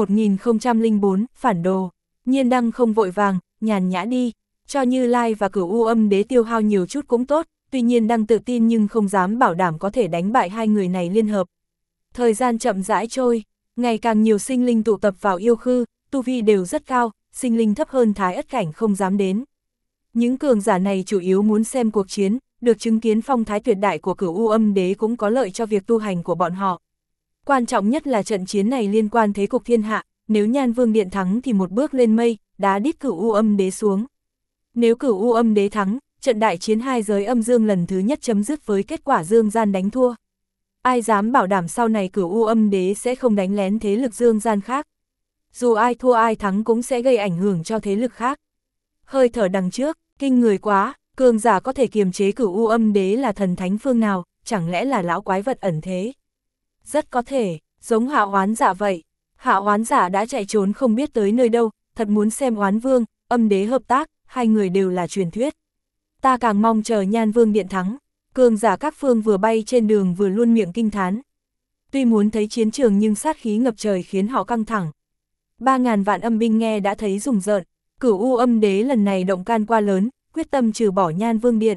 1004, phản đồ. Nhiên Đăng không vội vàng, nhàn nhã đi, cho Như Lai và Cửu U âm đế tiêu hao nhiều chút cũng tốt, tuy nhiên Đăng tự tin nhưng không dám bảo đảm có thể đánh bại hai người này liên hợp. Thời gian chậm rãi trôi, ngày càng nhiều sinh linh tụ tập vào yêu khư, tu vi đều rất cao, sinh linh thấp hơn Thái Ất cảnh không dám đến. Những cường giả này chủ yếu muốn xem cuộc chiến, được chứng kiến phong thái tuyệt đại của Cửu U âm đế cũng có lợi cho việc tu hành của bọn họ. Quan trọng nhất là trận chiến này liên quan thế cục thiên hạ, nếu Nhan Vương Điện thắng thì một bước lên mây, đá đít Cửu U âm đế xuống. Nếu Cửu U âm đế thắng, trận đại chiến hai giới âm dương lần thứ nhất chấm dứt với kết quả dương gian đánh thua. Ai dám bảo đảm sau này Cửu U âm đế sẽ không đánh lén thế lực dương gian khác. Dù ai thua ai thắng cũng sẽ gây ảnh hưởng cho thế lực khác. Hơi thở đằng trước, kinh người quá, cường giả có thể kiềm chế Cửu U âm đế là thần thánh phương nào, chẳng lẽ là lão quái vật ẩn thế? Rất có thể, giống Hạ Oán Giả vậy. Hạ Oán Giả đã chạy trốn không biết tới nơi đâu, thật muốn xem Oán Vương, âm đế hợp tác, hai người đều là truyền thuyết. Ta càng mong chờ Nhan Vương điện thắng. Cường giả các phương vừa bay trên đường vừa luôn miệng kinh thán. Tuy muốn thấy chiến trường nhưng sát khí ngập trời khiến họ căng thẳng. 3.000 vạn âm binh nghe đã thấy rùng rợn. Cửu U Âm Đế lần này động can qua lớn, quyết tâm trừ bỏ Nhan Vương điện.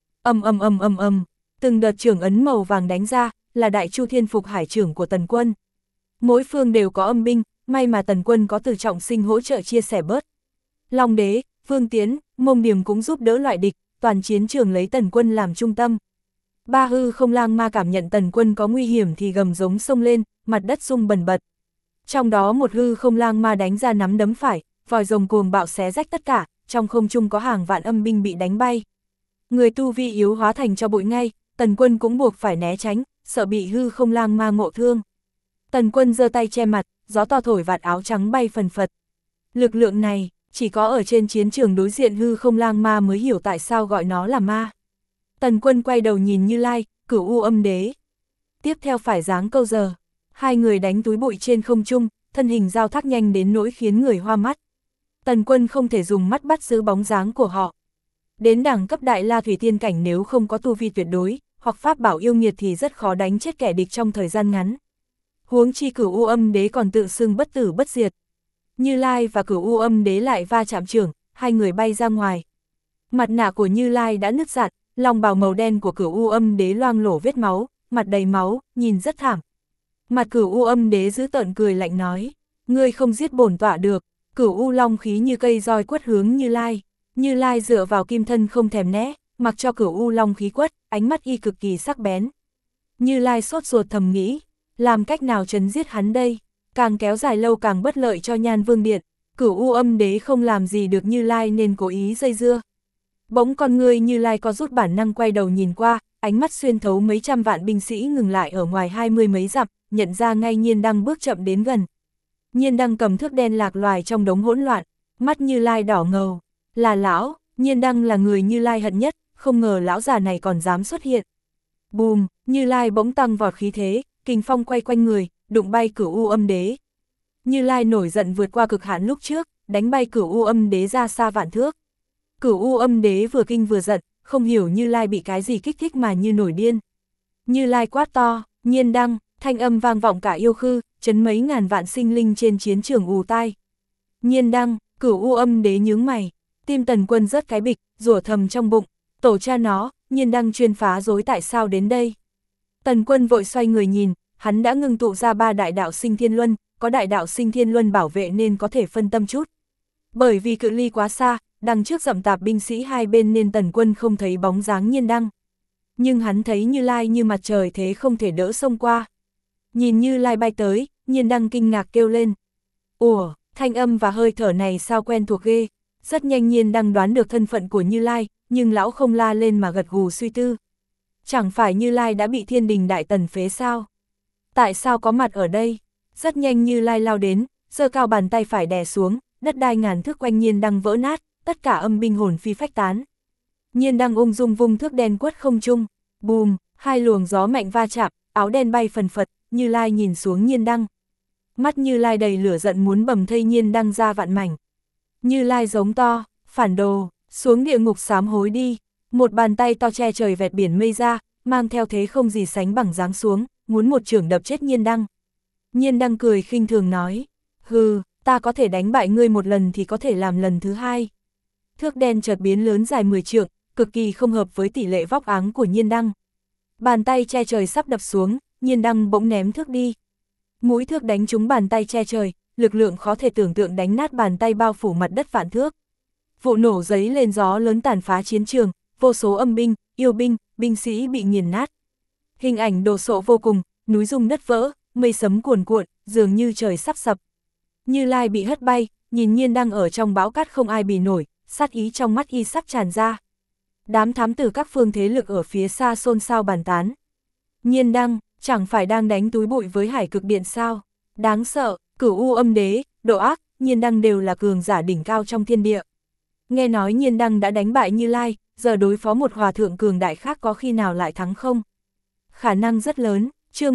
Từng đợt trưởng ấn màu vàng đánh ra, là Đại Chu Thiên Phục Hải trưởng của Tần Quân. Mỗi phương đều có âm binh, may mà Tần Quân có Từ Trọng Sinh hỗ trợ chia sẻ bớt. Long Đế, Vương Tiến, Mông Điềm cũng giúp đỡ loại địch, toàn chiến trường lấy Tần Quân làm trung tâm. Ba hư không lang ma cảm nhận Tần Quân có nguy hiểm thì gầm giống xông lên, mặt đất rung bần bật. Trong đó một hư không lang ma đánh ra nắm đấm phải, vòi rồng cuồng bạo xé rách tất cả, trong không trung có hàng vạn âm binh bị đánh bay. Người tu vi yếu hóa thành cho bụi ngay, Tần Quân cũng buộc phải né tránh, sợ bị hư không lang ma ngộ thương. Tần Quân giơ tay che mặt, gió to thổi vạt áo trắng bay phần phật. Lực lượng này, chỉ có ở trên chiến trường đối diện hư không lang ma mới hiểu tại sao gọi nó là ma. Tần Quân quay đầu nhìn Như Lai, Cửu U Âm Đế. Tiếp theo phải giáng câu giờ. Hai người đánh túi bụi trên không trung, thân hình giao thác nhanh đến nỗi khiến người hoa mắt. Tần Quân không thể dùng mắt bắt giữ bóng dáng của họ. Đến đẳng cấp Đại La Thủy Tiên Cảnh nếu không có tu vi tuyệt đối, hoặc pháp bảo yêu nghiệt thì rất khó đánh chết kẻ địch trong thời gian ngắn. Huống chi Cửu U Âm Đế còn tự xưng bất tử bất diệt. Như Lai và Cửu U Âm Đế lại va chạm trưởng, hai người bay ra ngoài. Mặt nạ của Như Lai đã nứt rạn, lòng bào màu đen của Cửu U Âm Đế loang lổ vết máu, mặt đầy máu, nhìn rất thảm. Mặt Cửu U Âm Đế giữ tợn cười lạnh nói, ngươi không giết bổn tọa được. Cửu U long khí như cây roi quất hướng Như Lai. Như Lai dựa vào kim thân không thèm né, mặc cho Cửu U long khí quất, ánh mắt y cực kỳ sắc bén. Như Lai sốt ruột thầm nghĩ, làm cách nào trấn giết hắn đây? Càng kéo dài lâu càng bất lợi cho Nhan Vương điện. Cửu U Âm Đế không làm gì được Như Lai nên cố ý dây dưa. Bỗng con người Như Lai có rút bản năng quay đầu nhìn qua, ánh mắt xuyên thấu mấy trăm vạn binh sĩ ngừng lại ở ngoài 20 mấy dặm, nhận ra ngay Nhiên Đăng bước chậm đến gần. Nhiên Đăng cầm thước đen lạc loài trong đống hỗn loạn, mắt Như Lai đỏ ngầu. Là lão, Nhiên Đăng là người Như Lai hận nhất, không ngờ lão già này còn dám xuất hiện. Bùm, Như Lai bỗng tăng vọt khí thế, kình phong quay quanh người, đụng bay Cửu U Âm Đế. Như Lai nổi giận vượt qua cực hạn lúc trước, đánh bay Cửu U Âm Đế ra xa vạn thước. Cửu U Âm Đế vừa kinh vừa giận, không hiểu Như Lai bị cái gì kích thích mà như nổi điên. Như Lai quát to, Nhiên Đăng, thanh âm vang vọng cả yêu khư, chấn mấy ngàn vạn sinh linh trên chiến trường ù tai. Nhiên Đăng, Cửu U Âm Đế nhướng mày, tim Tần Quân rớt cái bịch, rủa thầm trong bụng, tổ cha nó, Nhiên Đăng chuyên phá rối tại sao đến đây. Tần Quân vội xoay người nhìn, hắn đã ngưng tụ ra 3 đại đạo sinh thiên luân, có đại đạo sinh thiên luân bảo vệ nên có thể phân tâm chút. Bởi vì cự ly quá xa, đằng trước rậm tạp binh sĩ hai bên nên Tần Quân không thấy bóng dáng Nhiên Đăng. Nhưng hắn thấy Như Lai như mặt trời thế không thể đỡ xông qua. Nhìn Như Lai bay tới, Nhiên Đăng kinh ngạc kêu lên. Ủa, thanh âm và hơi thở này sao quen thuộc ghê. Rất nhanh Nhiên Đăng đoán được thân phận của Như Lai, nhưng lão không la lên mà gật gù suy tư. Chẳng phải Như Lai đã bị Thiên Đình Đại Tần phế sao? Tại sao có mặt ở đây? Rất nhanh Như Lai lao đến, giơ cao bàn tay phải đè xuống, đất đai ngàn thước quanh Nhiên Đăng vỡ nát, tất cả âm binh hồn phi phách tán. Nhiên Đăng ung dung vung thước đen quất không trung, bùm, hai luồng gió mạnh va chạm, áo đen bay phần phật, Như Lai nhìn xuống Nhiên Đăng. Mắt Như Lai đầy lửa giận muốn bầm thây Nhiên Đăng ra vạn mảnh. Như Lai giống to, phản đồ, xuống địa ngục sám hối đi. Một bàn tay to che trời vẹt biển mây ra, mang theo thế không gì sánh bằng giáng xuống, muốn một chưởng đập chết Nhiên Đăng. Nhiên Đăng cười khinh thường nói, hừ, ta có thể đánh bại ngươi một lần thì có thể làm lần thứ hai. Thước đen chợt biến lớn dài 10 trượng, cực kỳ không hợp với tỷ lệ vóc áng của Nhiên Đăng. Bàn tay che trời sắp đập xuống, Nhiên Đăng bỗng ném thước đi. Mũi thước đánh trúng bàn tay che trời, lực lượng khó thể tưởng tượng đánh nát bàn tay bao phủ mặt đất vạn thước. Vụ nổ giấy lên gió lớn tàn phá chiến trường, vô số âm binh, yêu binh, binh sĩ bị nghiền nát. Hình ảnh đồ sộ vô cùng, núi rung đất vỡ, mây sấm cuồn cuộn, dường như trời sắp sập. Như Lai bị hất bay, nhìn Nhiên Đăng ở trong bão cát không ai bì nổi, sát ý trong mắt y sắp tràn ra. Đám thám tử các phương thế lực ở phía xa xôn xao bàn tán. Nhiên Đăng, chẳng phải đang đánh túi bụi với Hải Cực Điện sao? Đáng sợ, Cửu U Âm Đế, Độ Ác, Nhiên Đăng đều là cường giả đỉnh cao trong thiên địa. Nghe nói Nhiên Đăng đã đánh bại Như Lai, giờ đối phó một hòa thượng cường đại khác có khi nào lại thắng không? Khả năng rất lớn. Chương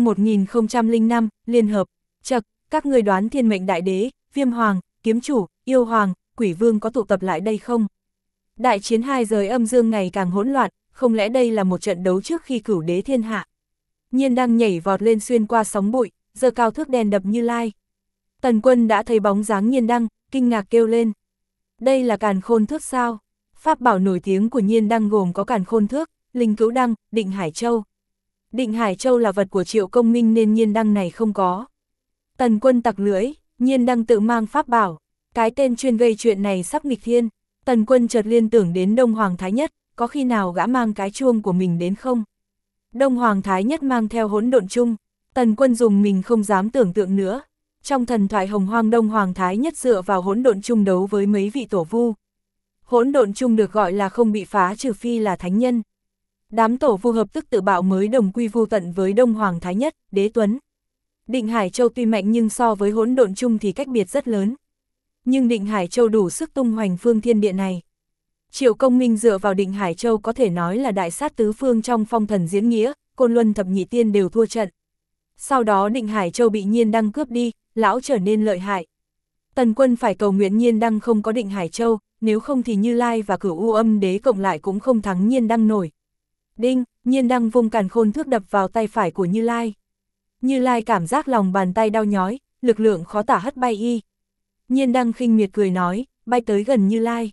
1005, Liên Hợp. Chậc, các người đoán Thiên Mệnh Đại Đế, Viêm Hoàng, Kiếm Chủ, Yêu Hoàng, Quỷ Vương có tụ tập lại đây không? Đại chiến hai giới âm dương ngày càng hỗn loạn, không lẽ đây là một trận đấu trước khi cửu đế thiên hạ? Nhiên Đăng nhảy vọt lên xuyên qua sóng bụi, giơ cao thước đèn đập Như Lai. Tần Quân đã thấy bóng dáng Nhiên Đăng, kinh ngạc kêu lên. Đây là Càn Khôn Thước sao? Pháp bảo nổi tiếng của Nhiên Đăng gồm có Càn Khôn Thước, Linh Cữu Đăng, Định Hải Châu. Định Hải Châu là vật của Triệu Công Minh nên Nhiên Đăng này không có. Tần Quân tặc lưỡi, Nhiên Đăng tự mang pháp bảo. Cái tên chuyên gây chuyện này sắp nghịch thiên. Tần Quân chợt liên tưởng đến Đông Hoàng Thái Nhất, có khi nào gã mang cái chuông của mình đến không? Đông Hoàng Thái Nhất mang theo hỗn độn chung. Tần Quân dùng mình không dám tưởng tượng nữa. Trong thần thoại Hồng Hoang, Đông Hoàng Thái Nhất dựa vào hỗn độn chung đấu với mấy vị tổ vu. Hỗn độn chung được gọi là không bị phá trừ phi là thánh nhân. Đám tổ vu hợp tức tự bạo mới đồng quy vu tận với Đông Hoàng Thái Nhất, Đế Tuấn. Định Hải Châu tuy mạnh nhưng so với hỗn độn chung thì cách biệt rất lớn. Nhưng Định Hải Châu đủ sức tung hoành phương thiên địa này. Triệu Công Minh dựa vào Định Hải Châu có thể nói là đại sát tứ phương trong phong thần diễn nghĩa, Côn Luân thập nhị tiên đều thua trận. Sau đó Định Hải Châu bị Nhiên Đăng cướp đi, lão trở nên lợi hại. Tần Quân phải cầu nguyện Nhiên Đăng không có Định Hải Châu, nếu không thì Như Lai và Cửu U Âm Đế cộng lại cũng không thắng Nhiên Đăng nổi. Đinh, Nhiên Đăng vung Càn Khôn Thước đập vào tay phải của Như Lai. Như Lai cảm giác lòng bàn tay đau nhói, lực lượng khó tả hất bay y. Nhiên Đăng khinh miệt cười nói, bay tới gần Như Lai.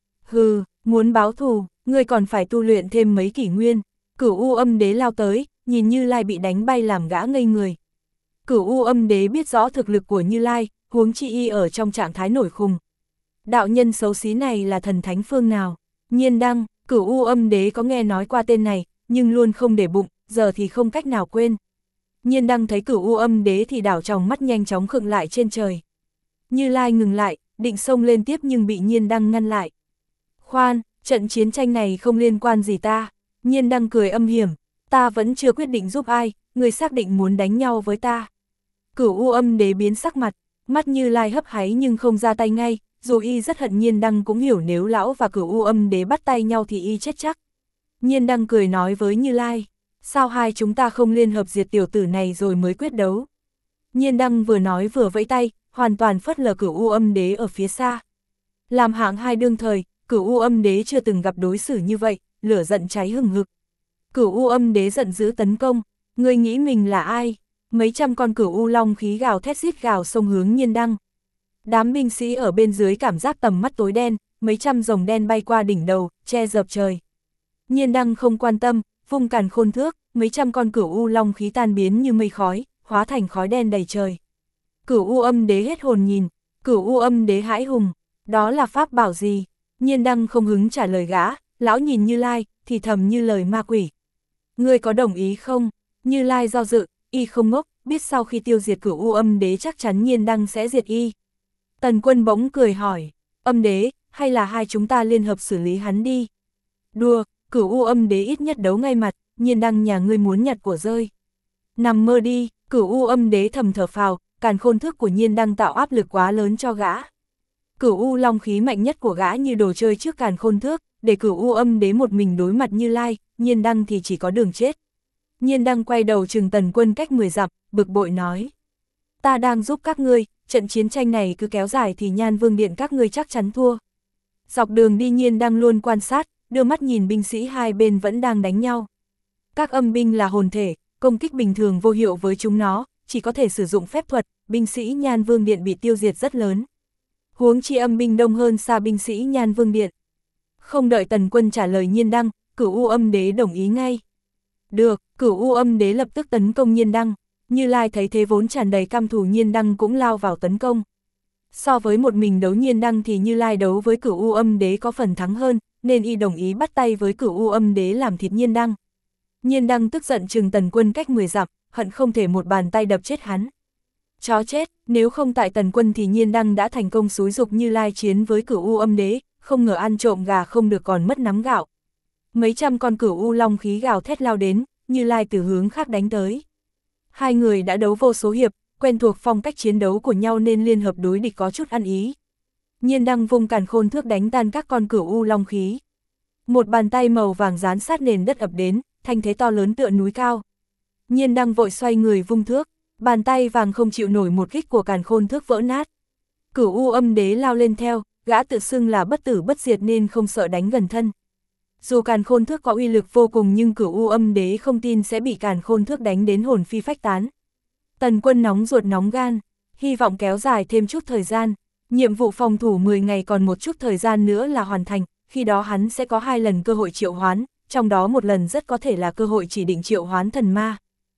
Hừ, muốn báo thù, ngươi còn phải tu luyện thêm mấy kỷ nguyên. Cửu U Âm Đế lao tới, nhìn Như Lai bị đánh bay làm gã ngây người. Cửu U Âm Đế biết rõ thực lực của Như Lai, huống chi y ở trong trạng thái nổi khùng. Đạo nhân xấu xí này là thần thánh phương nào? Nhiên Đăng, Cửu U Âm Đế có nghe nói qua tên này, nhưng luôn không để bụng, giờ thì không cách nào quên. Nhiên Đăng thấy Cửu U Âm Đế thì đảo tròng mắt nhanh chóng khựng lại trên trời. Như Lai ngừng lại, định xông lên tiếp nhưng bị Nhiên Đăng ngăn lại. Khoan, trận chiến tranh này không liên quan gì ta. Nhiên Đăng cười âm hiểm, ta vẫn chưa quyết định giúp ai, người xác định muốn đánh nhau với ta. Cửu U Âm Đế biến sắc mặt, mắt Như Lai hấp háy nhưng không ra tay ngay, dù y rất hận Nhiên Đăng cũng hiểu nếu lão và Cửu U Âm Đế bắt tay nhau thì y chết chắc. Nhiên Đăng cười nói với Như Lai, sao hai chúng ta không liên hợp diệt tiểu tử này rồi mới quyết đấu. Nhiên Đăng vừa nói vừa vẫy tay, hoàn toàn phớt lờ Cửu U Âm Đế ở phía xa. Làm hạng hai đương thời, Cửu U Âm Đế chưa từng gặp đối xử như vậy, lửa giận cháy hừng hực. Cửu U Âm Đế giận dữ tấn công, ngươi nghĩ mình là ai? Mấy trăm con Cửu U Long khí gào thét rít gào xông hướng Nhiên Đăng. Đám binh sĩ ở bên dưới cảm giác tầm mắt tối đen, mấy trăm rồng đen bay qua đỉnh đầu, che dập trời. Nhiên Đăng không quan tâm, vung Càn Khôn Thước, mấy trăm con Cửu U Long khí tan biến như mây khói, hóa thành khói đen đầy trời. Cửu U Âm Đế hết hồn nhìn, Cửu U Âm Đế hãi hùng, đó là pháp bảo gì? Nhiên Đăng không hứng trả lời gã, lão nhìn Như Lai, thì thầm như lời ma quỷ. Ngươi có đồng ý không? Như Lai do dự, y không ngốc, biết sau khi tiêu diệt Cửu U Âm Đế chắc chắn Nhiên Đăng sẽ diệt y. Tần Quân bỗng cười hỏi, Âm Đế, hay là hai chúng ta liên hợp xử lý hắn đi? Đùa, Cửu U Âm Đế ít nhất đấu ngay mặt, Nhiên Đăng nhà ngươi muốn nhặt của rơi. Nằm mơ đi, Cửu U Âm Đế thầm thở phào, Càn Khôn Thước của Nhiên Đăng tạo áp lực quá lớn cho gã. Cửu U Long khí mạnh nhất của gã như đồ chơi trước Càn Khôn Thước, để Cửu U Âm Đế một mình đối mặt Như Lai, Nhiên Đăng thì chỉ có đường chết. Nhiên Đăng quay đầu trừng Tần Quân cách 10 dặm, bực bội nói. Ta đang giúp các ngươi, trận chiến tranh này cứ kéo dài thì Nhan Vương Điện các ngươi chắc chắn thua. Dọc đường đi Nhiên Đăng luôn quan sát, đưa mắt nhìn binh sĩ hai bên vẫn đang đánh nhau. Các âm binh là hồn thể, công kích bình thường vô hiệu với chúng nó, chỉ có thể sử dụng phép thuật, binh sĩ Nhan Vương Điện bị tiêu diệt rất lớn. Huống chi âm binh đông hơn xa binh sĩ Nhan Vương Điện. Không đợi Tần Quân trả lời Nhiên Đăng, Cửu U Âm Đế đồng ý ngay. Được, Cửu U Âm Đế lập tức tấn công Nhiên Đăng. Như Lai thấy thế vốn tràn đầy căm thù Nhiên Đăng cũng lao vào tấn công. So với một mình đấu Nhiên Đăng thì Như Lai đấu với Cửu U Âm Đế có phần thắng hơn, nên y đồng ý bắt tay với Cửu U Âm Đế làm thịt Nhiên Đăng. Nhiên Đăng tức giận trừng Tần Quân cách 10 dặm, hận không thể một bàn tay đập chết hắn. Chó chết, nếu không tại Tần Quân thì Nhiên Đăng đã thành công xúi dục Như Lai chiến với Cửu U Âm Đế, không ngờ ăn trộm gà không được còn mất nắm gạo. Mấy trăm con Cửu U Long khí gào thét lao đến, Như Lai từ hướng khác đánh tới. Hai người đã đấu vô số hiệp, quen thuộc phong cách chiến đấu của nhau nên liên hợp đối địch có chút ăn ý. Nhiên Đăng vung Càn Khôn Thước đánh tan các con Cửu U Long khí. Một bàn tay màu vàng dán sát nền đất ập đến, thanh thế to lớn tựa núi cao. Nhiên Đăng vội xoay người vung thước, bàn tay vàng không chịu nổi một kích của Càn Khôn Thước vỡ nát. Cửu U Âm Đế lao lên theo, gã tự xưng là bất tử bất diệt nên không sợ đánh gần thân. Dù càn khôn thước có uy lực vô cùng nhưng Cửu U Âm Đế không tin sẽ bị càn khôn thước đánh đến hồn phi phách tán. Tần Quân nóng ruột nóng gan, hy vọng kéo dài thêm chút thời gian. Nhiệm vụ phòng thủ 10 ngày còn một chút thời gian nữa là hoàn thành, khi đó hắn sẽ có 2 lần cơ hội triệu hoán, trong đó một lần rất có thể là cơ hội chỉ định triệu hoán thần ma.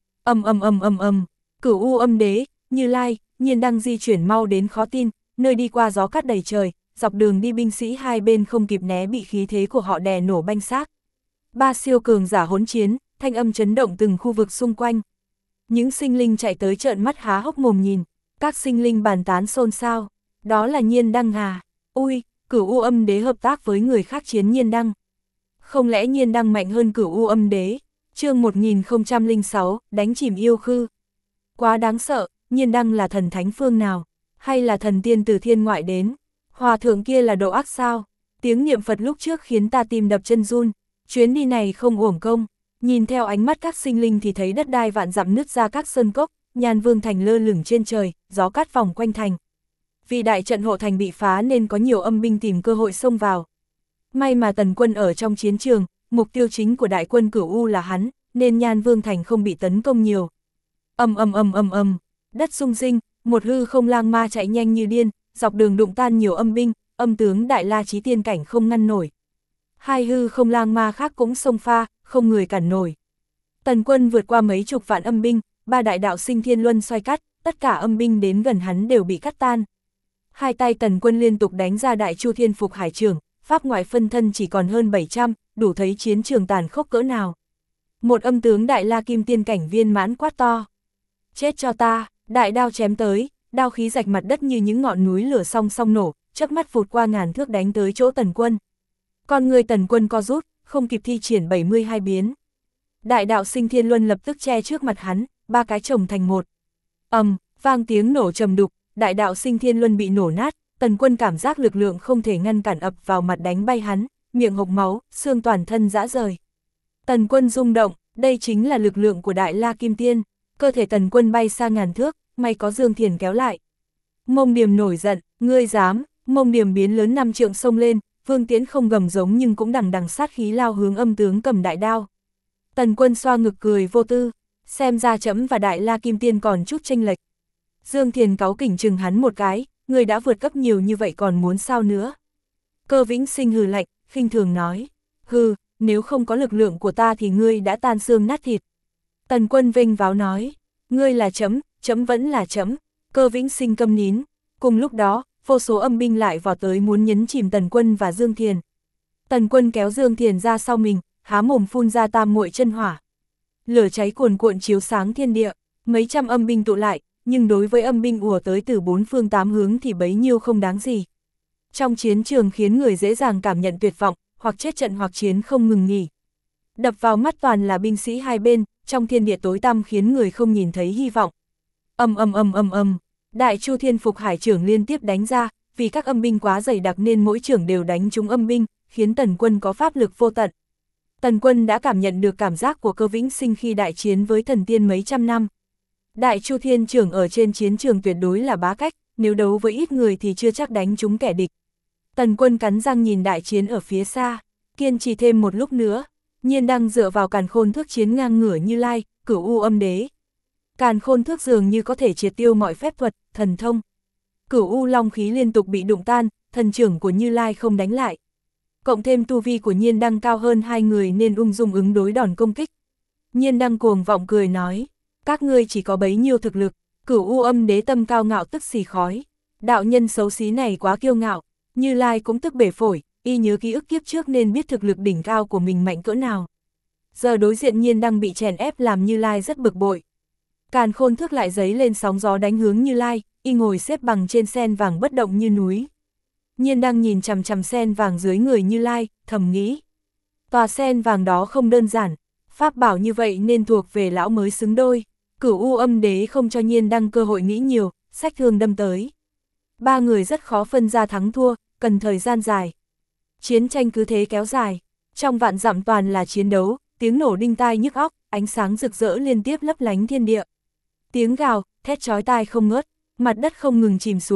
Cửu U Âm Đế, Như Lai, Nhiên Đăng di chuyển mau đến khó tin, nơi đi qua gió cát đầy trời, dọc đường đi binh sĩ hai bên không kịp né bị khí thế của họ đè nổ banh xác. 3 siêu cường giả hỗn chiến, thanh âm chấn động từng khu vực xung quanh. Những sinh linh chạy tới trợn mắt há hốc mồm nhìn, các sinh linh bàn tán xôn xao. Đó là Nhiên Đăng à? Ui, Cửu U Âm Đế hợp tác với người khác chiến Nhiên Đăng. Không lẽ Nhiên Đăng mạnh hơn Cửu U Âm Đế? Chương 1006, đánh chìm yêu khư. Quá đáng sợ, Nhiên Đăng là thần thánh phương nào? Hay là thần tiên từ thiên ngoại đến? Hòa thượng kia là độ ác sao? Tiếng niệm Phật lúc trước khiến ta tim đập chân run. Chuyến đi này không uổng công. Nhìn theo ánh mắt các sinh linh thì thấy đất đai vạn dặm nứt ra các sơn cốc, Nhan Vương thành lơ lửng trên trời, gió cát vòng quanh thành. Vì đại trận hộ thành bị phá nên có nhiều âm binh tìm cơ hội xông vào. May mà Tần Quân ở trong chiến trường, mục tiêu chính của đại quân Cửu U là hắn, nên Nhan Vương thành không bị tấn công nhiều. Đất rung rinh, một hư không lang ma chạy nhanh như điên, dọc đường đụng tan nhiều âm binh, âm tướng Đại La Chí Tiên cảnh không ngăn nổi. 2 hư không lang ma khác cũng xông pha, không người cản nổi. Tần Quân vượt qua mấy chục vạn âm binh, 3 đại đạo sinh thiên luân xoay cắt, tất cả âm binh đến gần hắn đều bị cắt tan. 2 tay Tần Quân liên tục đánh ra Đại Chu Thiên Phục Hải Trưởng, pháp ngoại phân thân chỉ còn hơn 700, đủ thấy chiến trường tàn khốc cỡ nào. Một âm tướng Đại La Kim Tiên cảnh viên mãn quát to. Chết cho ta, đại đao chém tới, đao khí rạch mặt đất như những ngọn núi lửa song song nổ, chớp mắt vụt qua ngàn thước đánh tới chỗ Tần Quân. Con người Tần Quân co rút, không kịp thi triển 72 biến. Đại đạo sinh thiên luân lập tức che trước mặt hắn, 3 cái chồng thành một. Vang tiếng nổ trầm đục, đại đạo sinh thiên luân bị nổ nát, Tần Quân cảm giác lực lượng không thể ngăn cản ập vào mặt đánh bay hắn, miệng hộc máu, xương toàn thân rã rời. Tần Quân rung động, đây chính là lực lượng của Đại La Kim Tiên. Cơ thể Tần Quân bay xa ngàn thước, may có Dương Thiền kéo lại. Mông Điềm nổi giận, ngươi dám? Mông Điềm biến lớn 5 trượng xông lên, Vương Tiễn không gầm giống nhưng cũng đằng đằng sát khí lao hướng âm tướng cầm đại đao. Tần Quân xoa ngực cười vô tư, xem ra trẫm và Đại La Kim Tiên còn chút chênh lệch. Dương Thiền cáu kỉnh chừng hắn một cái, ngươi đã vượt cấp nhiều như vậy còn muốn sao nữa? Cơ Vĩnh Sinh hừ lạnh, khinh thường nói, hừ, nếu không có lực lượng của ta thì ngươi đã tan xương nát thịt. Tần Quân vênh váo nói, ngươi là trẫm, trẫm vẫn là trẫm. Cơ Vĩnh Sinh câm nín. Cùng lúc đó, vô số âm binh lại vào tới muốn nhấn chìm Tần Quân và Dương Thiền. Tần Quân kéo Dương Thiền ra sau mình, há mồm phun ra tam muội chân hỏa. Lửa cháy cuồn cuộn chiếu sáng thiên địa, mấy trăm âm binh tụ lại, nhưng đối với âm binh ùa tới từ 4 phương 8 hướng thì bấy nhiêu không đáng gì. Trong chiến trường khiến người dễ dàng cảm nhận tuyệt vọng, hoặc chết trận hoặc chiến không ngừng nghỉ. Đập vào mắt toàn là binh sĩ hai bên, trong thiên địa tối tăm khiến người không nhìn thấy hy vọng. Đại Chu Thiên Phục Hải Trưởng liên tiếp đánh ra, vì các âm binh quá dày đặc nên mỗi trưởng đều đánh trúng âm binh, khiến Tần Quân có pháp lực vô tận. Tần Quân đã cảm nhận được cảm giác của Cơ Vĩnh Sinh khi đại chiến với thần tiên mấy trăm năm. Đại Chu Thiên Trưởng ở trên chiến trường tuyệt đối là bá cách, nếu đấu với ít người thì chưa chắc đánh trúng kẻ địch. Tần Quân cắn răng nhìn đại chiến ở phía xa, kiên trì thêm một lúc nữa. Nhiên Đăng dựa vào càn khôn thước chiến ngang ngửa Như Lai, Cửu U Âm Đế. Càn khôn thước dường như có thể triệt tiêu mọi phép thuật, thần thông. Cửu U long khí liên tục bị đụng tan, thần trưởng của Như Lai không đánh lại. Cộng thêm tu vi của Nhiên Đăng cao hơn hai người nên ung dung ứng đối đòn công kích. Nhiên Đăng cuồng vọng cười nói, các ngươi chỉ có bấy nhiêu thực lực. Cửu U Âm Đế tâm cao ngạo tức xì khói. Đạo nhân xấu xí này quá kiêu ngạo. Như Lai cũng tức bể phổi, y nhớ ký ức kiếp trước nên biết thực lực đỉnh cao của mình mạnh cỡ nào. Giờ đối diện Nhiên Đăng bị chèn ép làm Như Lai rất bực bội. Càn khôn thước lại giấy lên sóng gió đánh hướng Như Lai, y ngồi xếp bằng trên sen vàng bất động như núi. Nhiên Đăng nhìn chằm chằm sen vàng dưới người Như Lai, thầm nghĩ. Tòa sen vàng đó không đơn giản, pháp bảo như vậy nên thuộc về lão mới xứng đôi. Cửu U Âm Đế không cho Nhiên Đăng cơ hội nghĩ nhiều, xách thương đâm tới. 3 người rất khó phân ra thắng thua, cần thời gian dài. Chiến tranh cứ thế kéo dài, trong vạn dặm toàn là chiến đấu, tiếng nổ đinh tai nhức óc, ánh sáng rực rỡ liên tiếp lấp lánh thiên địa. Tiếng gào, thét chói tai không ngớt, mặt đất không ngừng chìm xuống,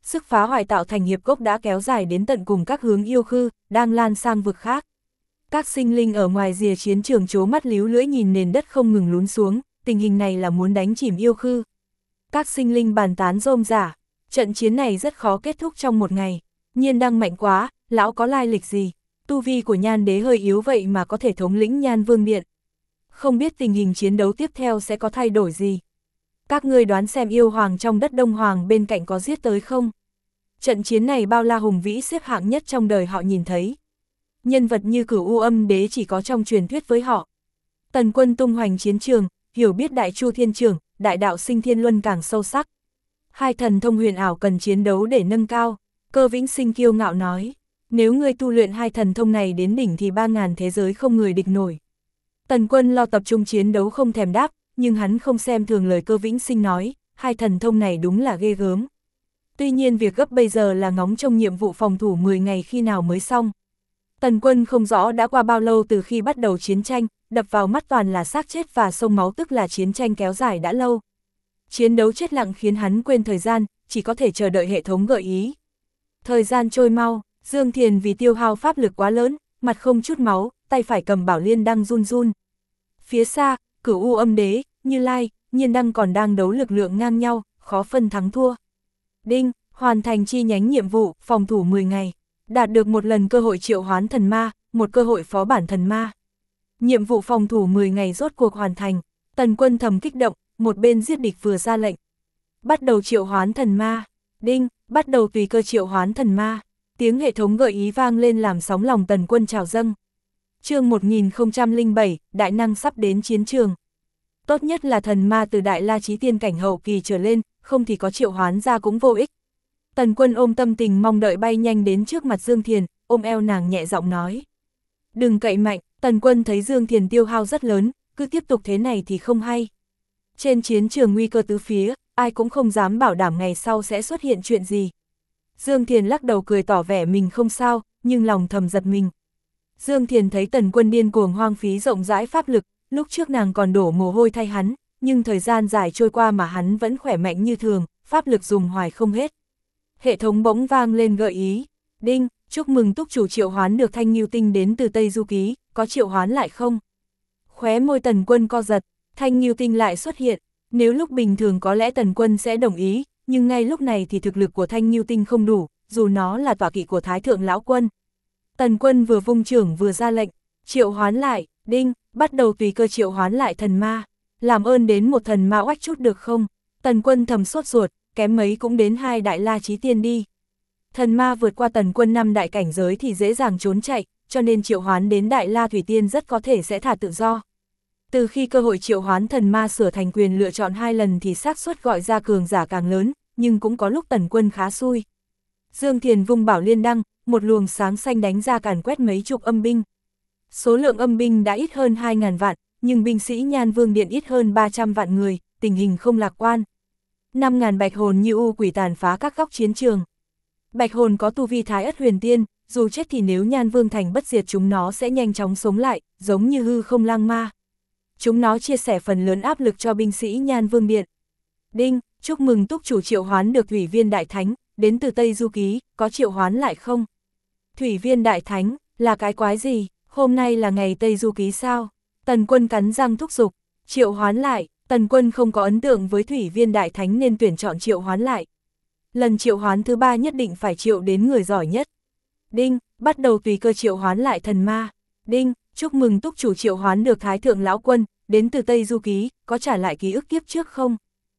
sức phá hoại tạo thành hiệp cốc đã kéo dài đến tận cùng các hướng yêu khư, đang lan sang vực khác. Các sinh linh ở ngoài rìa chiến trường trố mắt líu lưỡi nhìn nền đất không ngừng lún xuống, tình hình này là muốn đánh chìm yêu khư. Các sinh linh bàn tán rôm rả, trận chiến này rất khó kết thúc trong một ngày. Nhiên Đăng mạnh quá, lão có lai lịch gì? Tu vi của Nhan Đế hơi yếu vậy mà có thể thống lĩnh Nhan Vương Điện. Không biết tình hình chiến đấu tiếp theo sẽ có thay đổi gì. Các ngươi đoán xem yêu hoàng trong đất Đông Hoàng bên cạnh có giết tới không? Trận chiến này bao la hùng vĩ xếp hạng nhất trong đời họ nhìn thấy. Nhân vật như Cửu U Âm Đế chỉ có trong truyền thuyết với họ. Tần Quân tung hoành chiến trường, hiểu biết Đại Chu Thiên Trưởng, Đại Đạo Sinh Thiên Luân càng sâu sắc. Hai thần thông huyền ảo cần chiến đấu để nâng cao. Cơ Vĩnh Sinh kiêu ngạo nói, nếu ngươi tu luyện hai thần thông này đến đỉnh thì 3.000 thế giới không người địch nổi. Tần Quân lo tập trung chiến đấu không thèm đáp, nhưng hắn không xem thường lời Cơ Vĩnh Sinh nói, hai thần thông này đúng là ghê gớm. Tuy nhiên việc gấp bây giờ là ngóng trông nhiệm vụ phòng thủ 10 ngày khi nào mới xong. Tần Quân không rõ đã qua bao lâu từ khi bắt đầu chiến tranh, đập vào mắt toàn là xác chết và sông máu, tức là chiến tranh kéo dài đã lâu. Chiến đấu chết lặng khiến hắn quên thời gian, chỉ có thể chờ đợi hệ thống gợi ý. Thời gian trôi mau, Dương Thiền vì tiêu hao pháp lực quá lớn, mặt không chút máu, tay phải cầm bảo liên đang run run. Phía xa, Cửu U Âm Đế, Như Lai, Nhiên Đăng còn đang đấu lực lượng ngang nhau, khó phân thắng thua. Đinh, hoàn thành chi nhánh nhiệm vụ, phòng thủ 10 ngày. Đạt được một lần cơ hội triệu hoán thần ma, một cơ hội phó bản thần ma. Nhiệm vụ phòng thủ 10 ngày rốt cuộc hoàn thành. Tần Quân thầm kích động, một bên giết địch vừa ra lệnh. Bắt đầu triệu hoán thần ma. Đinh, bắt đầu tùy cơ triệu hoán thần ma. Tiếng hệ thống gợi ý vang lên làm sóng lòng Tần Quân trào dâng. Chương 1007, đại năng sắp đến chiến trường. Tốt nhất là thần ma từ Đại La Chí Tiên cảnh hậu kỳ trở lên, không thì có triệu hoán ra cũng vô ích. Tần Quân ôm tâm tình mong đợi bay nhanh đến trước mặt Dương Thiền, ôm eo nàng nhẹ giọng nói. Đừng cậy mạnh, Tần Quân thấy Dương Thiền tiêu hao rất lớn, cứ tiếp tục thế này thì không hay. Trên chiến trường nguy cơ tứ phía, ai cũng không dám bảo đảm ngày sau sẽ xuất hiện chuyện gì. Dương Thiền lắc đầu cười tỏ vẻ mình không sao, nhưng lòng thầm giật mình. Dương Thiền thấy Tần Quân điên cuồng hoang phí rộng rãi pháp lực, lúc trước nàng còn đổ mồ hôi thay hắn, nhưng thời gian dài trôi qua mà hắn vẫn khỏe mạnh như thường, pháp lực dùng hoài không hết. Hệ thống bỗng vang lên gợi ý. Đinh, chúc mừng túc chủ triệu hoán được Thanh Ngưu Tinh đến từ Tây Du Ký, có triệu hoán lại không? Khóe môi Tần Quân co giật, Thanh Ngưu Tinh lại xuất hiện. Nếu lúc bình thường có lẽ Tần Quân sẽ đồng ý, nhưng ngay lúc này thì thực lực của Thanh Ngưu Tinh không đủ, dù nó là tọa kỵ của Thái Thượng Lão Quân. Tần Quân vừa vung trưởng vừa ra lệnh, triệu hoán lại. Đinh, bắt đầu tùy cơ triệu hoán lại thần ma. Làm ơn đến một thần ma oách chút được không? Tần Quân thầm sốt ruột, kém mấy cũng đến 2 Đại La Chí Tiên đi. Thần ma vượt qua Tần Quân 5 đại cảnh giới thì dễ dàng trốn chạy, cho nên triệu hoán đến Đại La Thủy Tiên rất có thể sẽ thả tự do. Từ khi cơ hội triệu hoán thần ma sửa thành quyền lựa chọn 2 lần thì xác suất gọi ra cường giả càng lớn, nhưng cũng có lúc Tần Quân khá xui. Dương Thiền vung bảo liên đăng, một luồng sáng xanh đánh ra càn quét mấy chục âm binh. Số lượng âm binh đã ít hơn 2.000 vạn, nhưng binh sĩ Nhan Vương Điện ít hơn 300 vạn người, tình hình không lạc quan. 5.000 bạch hồn như u quỷ tàn phá các góc chiến trường. Bạch hồn có tu vi Thái Ất Huyền Tiên, dù chết thì nếu Nhan Vương thành bất diệt chúng nó sẽ nhanh chóng sống lại, giống như hư không lang ma. Chúng nó chia sẻ phần lớn áp lực cho binh sĩ Nhan Vương Điện. Đinh, chúc mừng túc chủ triệu hoán được Thủy Viên Đại Thánh, đến từ Tây Du Ký, có triệu hoán lại không? Thủy Viên Đại Thánh, là cái quái gì? Hôm nay là ngày Tây Du Ký sao? Tần Quân cắn răng thúc giục, triệu hoán lại. Tần Quân không có ấn tượng với Thủy Viên Đại Thánh nên tuyển chọn triệu hoán lại. Lần triệu hoán thứ 3 nhất định phải triệu đến người giỏi nhất. Đinh, bắt đầu tùy cơ triệu hoán lại thần ma. Đinh, chúc mừng túc chủ triệu hoán được Thái Thượng Lão Quân, đến từ Tây Du Ký, có trả lại ký ức kiếp trước không?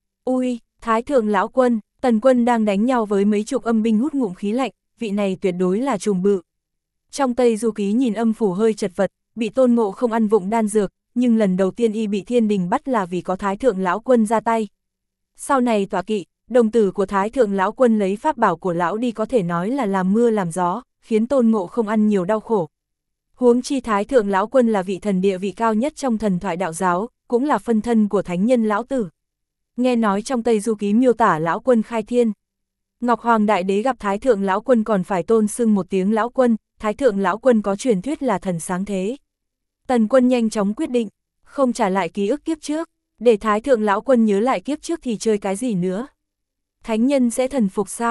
Ui, Thái Thượng Lão Quân, Tần Quân đang đánh nhau với mấy chục âm binh hút ngụm khí lạnh, vị này tuyệt đối là trùng bự. Trong Tây Du Ký nhìn âm phủ hơi chật vật, bị Tôn Ngộ không ăn vụng đan dược, nhưng lần đầu tiên y bị thiên đình bắt là vì có Thái Thượng Lão Quân ra tay. Sau này tọa kỵ, đồng tử của Thái Thượng Lão Quân lấy pháp bảo của lão đi có thể nói là làm mưa làm gió, khiến Tôn Ngộ không ăn nhiều đau khổ. Huống chi Thái Thượng Lão Quân là vị thần địa vị cao nhất trong thần thoại đạo giáo, cũng là phân thân của thánh nhân lão tử. Nghe nói trong Tây Du Ký miêu tả Lão Quân khai thiên. Ngọc Hoàng Đại Đế gặp Thái Thượng Lão Quân còn phải tôn xưng một tiếng Lão Quân, Thái Thượng Lão Quân có truyền thuyết là thần sáng thế. Tần Quân nhanh chóng quyết định, không trả lại ký ức kiếp trước, để Thái Thượng Lão Quân nhớ lại kiếp trước thì chơi cái gì nữa. Thánh nhân sẽ thần phục sao?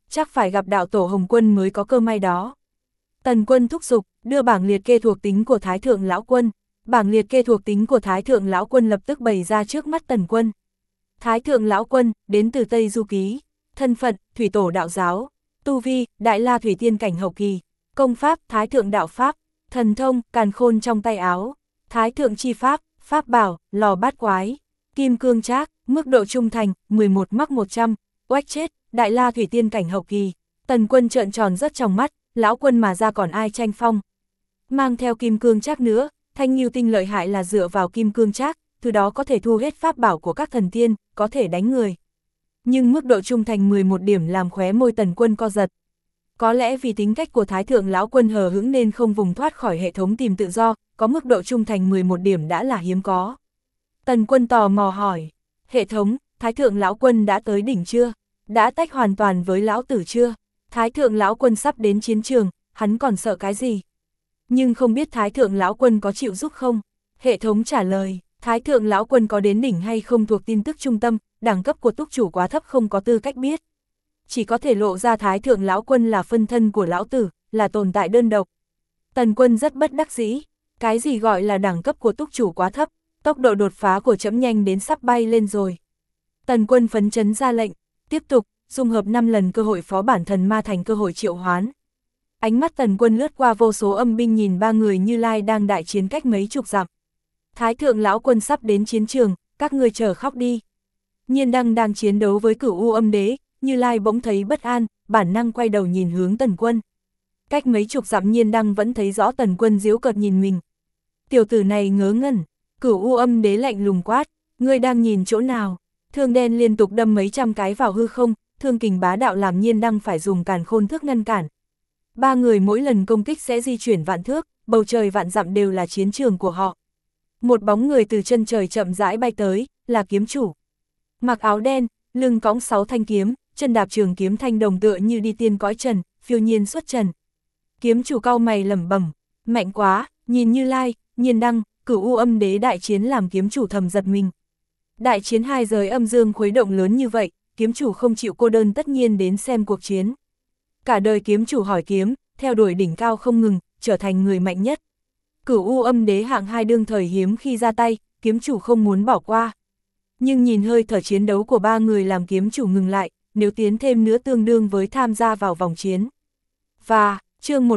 chắc phải gặp đạo tổ Hồng Quân mới có cơ may đó. Tần Quân thúc giục, đưa bảng liệt kê thuộc tính của Thái Thượng Lão Quân. Bảng liệt kê thuộc tính của Thái Thượng Lão Quân lập tức bày ra trước mắt Tần Quân. Thái Thượng Lão Quân, đến từ Tây Du Ký, thân phận, Thủy Tổ Đạo Giáo, tu vi, Đại La Thủy Tiên cảnh hậu kỳ, công pháp, Thái Thượng Đạo Pháp, thần thông, càn khôn trong tay áo, Thái Thượng Chi Pháp, Pháp Bảo, lò bát quái, kim cương trác, mức độ trung thành, 11 mắc 100, oách chết, Đại La Thủy Tiên cảnh hậu kỳ. Tần Quân trợn tròn rất trong mắt, Lão Quân mà ra còn ai tranh phong. Mang theo kim cương trác nữa, Thanh Ngưu Tinh lợi hại là dựa vào kim cương trác, từ đó có thể thu hết pháp bảo của các thần tiên, có thể đánh người. Nhưng mức độ trung thành 11 điểm làm khóe môi Tần Quân co giật. Có lẽ vì tính cách của Thái Thượng Lão Quân hờ hững nên không vùng thoát khỏi hệ thống tìm tự do, có mức độ trung thành 11 điểm đã là hiếm có. Tần Quân tò mò hỏi, hệ thống, Thái Thượng Lão Quân đã tới đỉnh chưa? Đã tách hoàn toàn với Lão Tử chưa? Thái Thượng Lão Quân sắp đến chiến trường, hắn còn sợ cái gì? Nhưng không biết Thái Thượng Lão Quân có chịu giúp không? Hệ thống trả lời, Thái Thượng Lão Quân có đến đỉnh hay không thuộc tin tức trung tâm, đẳng cấp của túc chủ quá thấp không có tư cách biết. Chỉ có thể lộ ra Thái Thượng Lão Quân là phân thân của Lão Tử, là tồn tại đơn độc. Tần Quân rất bất đắc dĩ, cái gì gọi là đẳng cấp của túc chủ quá thấp, tốc độ đột phá của trẫm nhanh đến sắp bay lên rồi. Tần Quân phấn chấn ra lệnh, tiếp tục, dung hợp 5 lần cơ hội phó bản thần ma thành cơ hội triệu hoán. Ánh mắt Tần Quân lướt qua vô số âm binh nhìn ba người Như Lai đang đại chiến cách mấy chục dặm. Thái Thượng Lão Quân sắp đến chiến trường, các ngươi chờ khóc đi. Nhiên Đăng đang chiến đấu với Cửu U Âm Đế, Như Lai bỗng thấy bất an, bản năng quay đầu nhìn hướng Tần Quân. Cách mấy chục dặm Nhiên Đăng vẫn thấy rõ Tần Quân giễu cợt nhìn mình. Tiểu tử này ngớ ngẩn, Cửu U Âm Đế lạnh lùng quát, ngươi đang nhìn chỗ nào? Thương đen liên tục đâm mấy trăm cái vào hư không, thương kình bá đạo làm Nhiên Đăng phải dùng càn khôn thước ngăn cản. Ba người mỗi lần công kích sẽ di chuyển vạn thước, bầu trời vạn dặm đều là chiến trường của họ. Một bóng người từ chân trời chậm rãi bay tới, là kiếm chủ. Mặc áo đen, lưng cõng 6 thanh kiếm, chân đạp trường kiếm thanh đồng tựa như đi tiên cõi trần, phiêu nhiên xuất trần. Kiếm chủ cau mày lẩm bẩm, mạnh quá, nhìn Như Lai, Nhiên Đăng, Cửu U Âm Đế đại chiến làm kiếm chủ thầm giật mình. Đại chiến hai giới âm dương khuấy động lớn như vậy, kiếm chủ không chịu cô đơn tất nhiên đến xem cuộc chiến. Cả đời kiếm chủ hỏi kiếm, theo đuổi đỉnh cao không ngừng, trở thành người mạnh nhất. Cửu U Âm Đế hạng 2 đương thời hiếm khi ra tay, kiếm chủ không muốn bỏ qua. Nhưng nhìn hơi thở chiến đấu của ba người làm kiếm chủ ngừng lại, nếu tiến thêm nữa tương đương với tham gia vào vòng chiến. Và, chương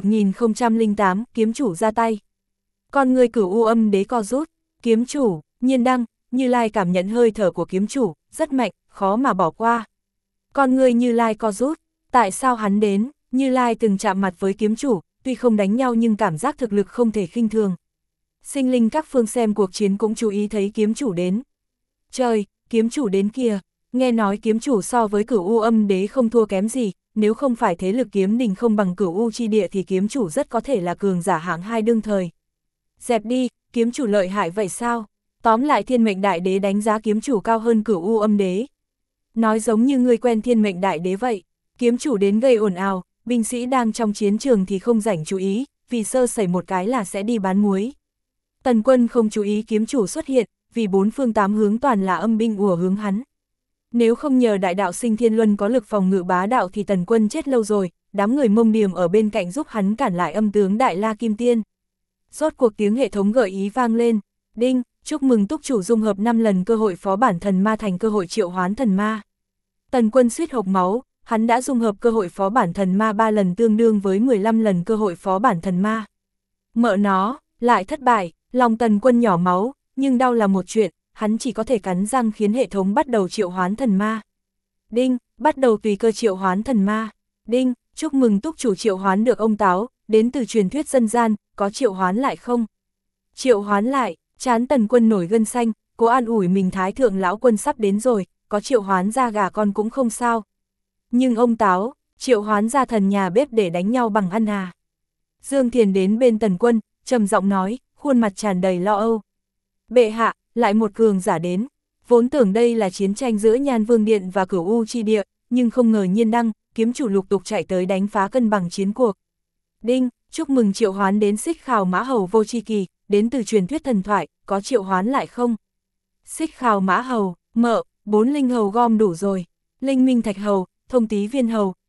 1008, kiếm chủ ra tay. Con người Cửu U Âm Đế co rút, kiếm chủ, Nhiên Đăng, Như Lai cảm nhận hơi thở của kiếm chủ, rất mạnh, khó mà bỏ qua. Con người Như Lai co rút, tại sao hắn đến? Như Lai từng chạm mặt với kiếm chủ, tuy không đánh nhau nhưng cảm giác thực lực không thể khinh thường. Sinh linh các phương xem cuộc chiến cũng chú ý thấy kiếm chủ đến. Trời, kiếm chủ đến kìa, nghe nói kiếm chủ so với Cửu U Âm Đế không thua kém gì, nếu không phải thế lực kiếm đình không bằng Cửu U chi địa thì kiếm chủ rất có thể là cường giả hạng 2 đương thời. Dẹp đi, kiếm chủ lợi hại vậy sao? Tóm lại Thiên Mệnh Đại Đế đánh giá kiếm chủ cao hơn Cửu U Âm Đế. Nói giống như người quen Thiên Mệnh Đại Đế vậy, kiếm chủ đến gây ồn ào, binh sĩ đang trong chiến trường thì không rảnh chú ý, vì sơ sẩy một cái là sẽ đi bán muối. Tần Quân không chú ý kiếm chủ xuất hiện, vì bốn phương tám hướng toàn là âm binh ùa hướng hắn. Nếu không nhờ đại đạo Sinh Thiên Luân có lực phòng ngự bá đạo thì Tần Quân chết lâu rồi, đám người Mông Điềm ở bên cạnh giúp hắn cản lại âm tướng Đại La Kim Tiên. Rốt cuộc tiếng hệ thống gợi ý vang lên, đinh, chúc mừng túc chủ dung hợp 5 lần cơ hội phó bản thần ma thành cơ hội triệu hoán thần ma. Tần Quân suýt hộc máu, hắn đã dung hợp cơ hội phó bản thần ma 3 lần tương đương với 15 lần cơ hội phó bản thần ma. Mợ nó, lại thất bại, lòng Tần Quân nhỏ máu, nhưng đau là một chuyện, hắn chỉ có thể cắn răng khiến hệ thống bắt đầu triệu hoán thần ma. Đinh, bắt đầu tùy cơ triệu hoán thần ma. Đinh, chúc mừng túc chủ triệu hoán được ông táo, đến từ truyền thuyết dân gian, có triệu hoán lại không? Triệu hoán lại, trán Tần Quân nổi gân xanh, cố an ủi mình Thái Thượng Lão Quân sắp đến rồi, có triệu hoán ra gà con cũng không sao. Nhưng ông táo, triệu hoán ra thần nhà bếp để đánh nhau bằng ăn à? Dương Thiền đến bên Tần Quân, trầm giọng nói, khuôn mặt tràn đầy lo âu. Bệ hạ, lại một cường giả đến. Vốn tưởng đây là chiến tranh giữa Nhan Vương Điện và Cửu U chi địa, nhưng không ngờ Nhiên Đăng, kiếm chủ lục tục chạy tới đánh phá cân bằng chiến cuộc. Đinh, chúc mừng triệu hoán đến Xích Khào Mã Hầu Vô Chi Kỳ, đến từ truyền thuyết thần thoại, có triệu hoán lại không? Xích Khào Mã Hầu, mợ, 4 linh hầu gom đủ rồi. Linh Minh Thạch Hầu, Thông Tý Viên Hầu,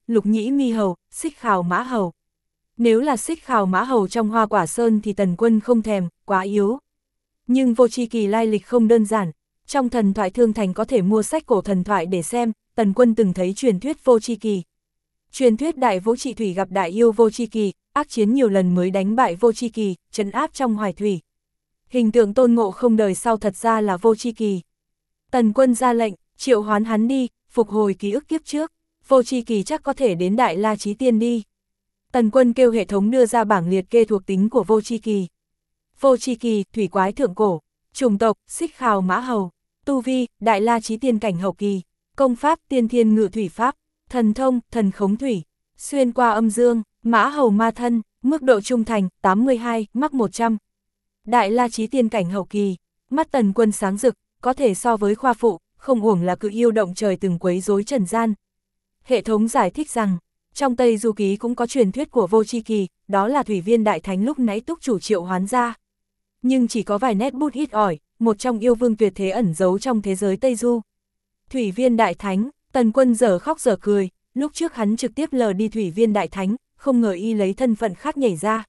Lục Nhĩ Mi Hầu, Xích Khào Mã Hầu. Nếu là Xích Khào Mã Hầu trong Hoa Quả Sơn thì Tần Quân không thèm, quá yếu. Nhưng Vô Tri Kỳ lai lịch không đơn giản. Trong thần thoại Thương Thành có thể mua sách cổ thần thoại để xem, Tần Quân từng thấy truyền thuyết Vô Tri Kỳ. Truyền thuyết Đại Vũ Trị Thủy gặp đại yêu Vô Tri Kỳ, ác chiến nhiều lần mới đánh bại Vô Tri Kỳ, trấn áp trong Hoài Thủy. Hình tượng Tôn Ngộ Không đời sau thật ra là Vô Tri Kỳ. Tần Quân ra lệnh, triệu hoán hắn đi, phục hồi ký ức kiếp trước. Vô Tri Kỳ chắc có thể đến Đại La Chí Tiên đi. Tần Quân kêu hệ thống đưa ra bảng liệt kê thuộc tính của Vô Tri Kỳ. Vô Tri Kỳ, thủy quái thượng cổ, chủng tộc, Xích Khào Mã Hầu, tu vi, Đại La Chí Tiên cảnh hậu kỳ, công pháp, Tiên Thiên Ngự Thủy Pháp, thần thông, thần khống thủy, xuyên qua âm dương, Mã Hầu ma thân, mức độ trung thành, 82, mắc 100. Đại La Chí Tiên cảnh hậu kỳ, mắt Tần Quân sáng rực, có thể so với khoa phụ, không uổng là cự yêu động trời từng quấy rối trần gian. Hệ thống giải thích rằng, trong Tây Du Ký cũng có truyền thuyết của Vô Tri Kỳ, đó là Thủy Viên Đại Thánh lúc nãy túc chủ triệu hoán ra. Nhưng chỉ có vài nét bút ít ỏi, một trong yêu vương tuyệt thế ẩn giấu trong thế giới Tây Du. Thủy Viên Đại Thánh, Tần Quân dở khóc dở cười, lúc trước hắn trực tiếp lờ đi Thủy Viên Đại Thánh, không ngờ y lấy thân phận khác nhảy ra.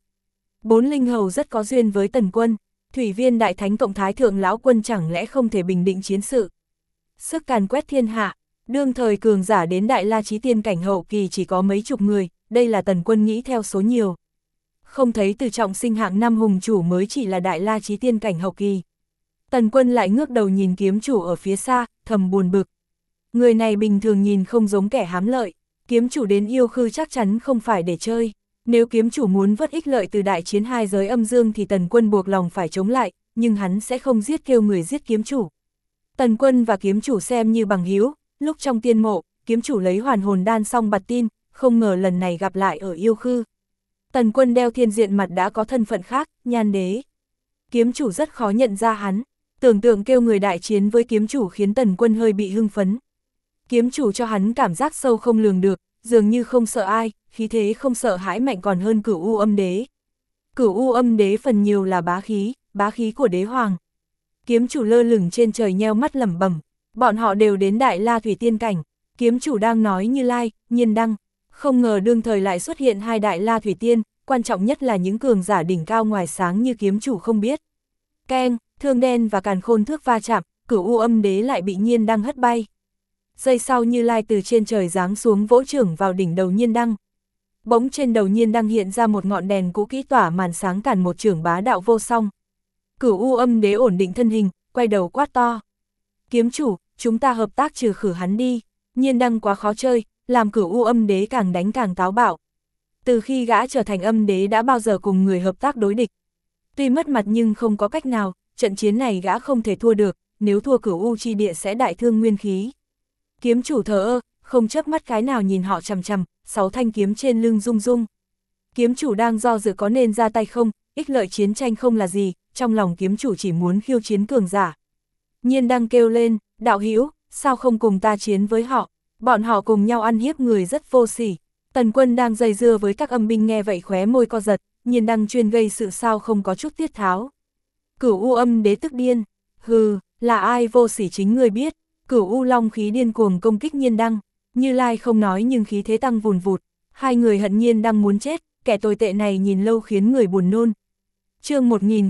4 linh hầu rất có duyên với Tần Quân, Thủy Viên Đại Thánh cộng Thái Thượng Lão Quân chẳng lẽ không thể bình định chiến sự. Sức càn quét thiên hạ, đương thời cường giả đến Đại La Chí Tiên cảnh hậu kỳ chỉ có mấy chục người, đây là Tần Quân nghĩ theo số nhiều. Không thấy Từ Trọng Sinh hạng 5 hùng chủ mới chỉ là Đại La Chí Tiên cảnh hậu kỳ. Tần Quân lại ngước đầu nhìn kiếm chủ ở phía xa, thầm buồn bực. Người này bình thường nhìn không giống kẻ hám lợi, kiếm chủ đến yêu khư chắc chắn không phải để chơi. Nếu kiếm chủ muốn vớt ích lợi từ đại chiến hai giới âm dương thì Tần Quân buộc lòng phải chống lại, nhưng hắn sẽ không giết kêu người giết kiếm chủ. Tần Quân và kiếm chủ xem như bằng hữu, lúc trong tiên mộ, kiếm chủ lấy hoàn hồn đan xong bặt tin, không ngờ lần này gặp lại ở yêu khư. Tần Quân đeo thiên diện mặt đã có thân phận khác, Nhan Đế. Kiếm chủ rất khó nhận ra hắn, tưởng tượng kêu người đại chiến với kiếm chủ khiến Tần Quân hơi bị hưng phấn. Kiếm chủ cho hắn cảm giác sâu không lường được, dường như không sợ ai, khí thế không sợ hãi mạnh còn hơn Cửu U Âm Đế. Cửu U Âm Đế phần nhiều là bá khí của đế hoàng. Kiếm chủ lơ lửng trên trời nheo mắt lẩm bẩm, bọn họ đều đến Đại La Thủy Tiên cảnh. Kiếm chủ đang nói Như Lai, Nhiên Đăng, không ngờ đương thời lại xuất hiện hai Đại La Thủy Tiên, quan trọng nhất là những cường giả đỉnh cao ngoài sáng như kiếm chủ không biết. Keng, Thương Đen và Càn Khôn Thước va chạm, Cửu U Âm Đế lại bị Nhiên Đăng hất bay. Giây sau Như Lai từ trên trời giáng xuống vỗ chưởng vào đỉnh đầu Nhiên Đăng. Bỗng trên đầu Nhiên Đăng hiện ra một ngọn đèn cũ kỹ tỏa màn sáng cản một chưởng bá đạo vô song. Cửu U Âm Đế ổn định thân hình, quay đầu quát to. Kiếm chủ, chúng ta hợp tác trừ khử hắn đi. Nhiên Đăng quá khó chơi, làm Cửu U Âm Đế càng đánh càng táo bạo. Từ khi gã trở thành âm đế đã bao giờ cùng người hợp tác đối địch. Tuy mất mặt nhưng không có cách nào, trận chiến này gã không thể thua được, nếu thua Cửu U chi địa sẽ đại thương nguyên khí. Kiếm chủ thờ ơ, không chớp mắt cái nào nhìn họ chằm chằm, 6 thanh kiếm trên lưng rung rung. Kiếm chủ đang do dự có nên ra tay không, ích lợi chiến tranh không là gì, trong lòng kiếm chủ chỉ muốn khiêu chiến cường giả. Nhiên Đăng kêu lên, đạo hữu, sao không cùng ta chiến với họ, bọn họ cùng nhau ăn hiếp người rất vô sỉ. Tần Quân đang dây dưa với các âm binh nghe vậy khóe môi co giật, Nhiên Đăng chuyên gây sự sao không có chút tiết tháo. Cửu U Âm Đế tức điên, hừ, là ai vô sỉ chính người biết. Cửu U Long khí điên cuồng công kích Nhiên Đăng, Như Lai không nói nhưng khí thế tăng vùn vụt, hai người hận Nhiên Đăng muốn chết, kẻ tồi tệ này nhìn lâu khiến người buồn nôn. Chương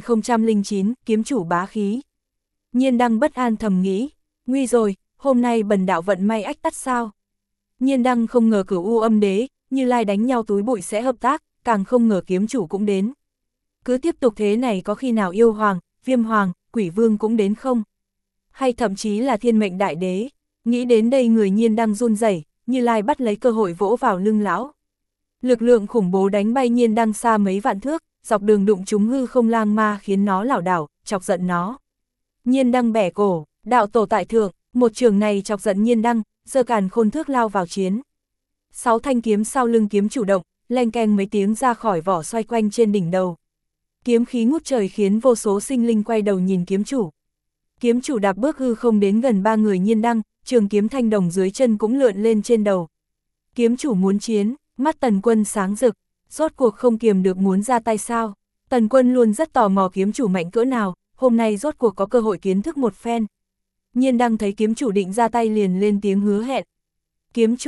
1009, kiếm chủ bá khí. Nhiên Đăng bất an thầm nghĩ, nguy rồi, hôm nay bần đạo vận may ách tắt sao. Nhiên Đăng không ngờ Cửu U Âm Đế, Như Lai đánh nhau túi bụi sẽ hợp tác, càng không ngờ kiếm chủ cũng đến. Cứ tiếp tục thế này có khi nào yêu hoàng, viêm hoàng, quỷ vương cũng đến không? Hay thậm chí là thiên mệnh đại đế. Nghĩ đến đây người Nhiên Đăng run rẩy, Như Lai bắt lấy cơ hội vỗ vào lưng lão. Lực lượng khủng bố đánh bay Nhiên Đăng xa mấy vạn thước, dọc đường đụng trúng hư không lang ma khiến nó lảo đảo, chọc giận nó. Nhiên Đăng bẻ cổ, đạo tổ tại thượng, một trường này chọc giận Nhiên Đăng, giơ Càn Khôn Thước lao vào chiến. 6 thanh kiếm sau lưng kiếm chủ động, leng keng mấy tiếng ra khỏi vỏ xoay quanh trên đỉnh đầu. Kiếm khí ngút trời khiến vô số sinh linh quay đầu nhìn kiếm chủ. Kiếm chủ đạp bước hư không đến gần 3 người Nhiên Đăng, trường kiếm thanh đồng dưới chân cũng lượn lên trên đầu. Kiếm chủ muốn chiến, mắt Tần Quân sáng rực, rốt cuộc không kiềm được muốn ra tay sao. Tần Quân luôn rất tò mò kiếm chủ mạnh cỡ nào, hôm nay rốt cuộc có cơ hội kiến thức một phen. Nhiên Đăng thấy kiếm chủ định ra tay liền lên tiếng hứa hẹn. Kiếm chủ,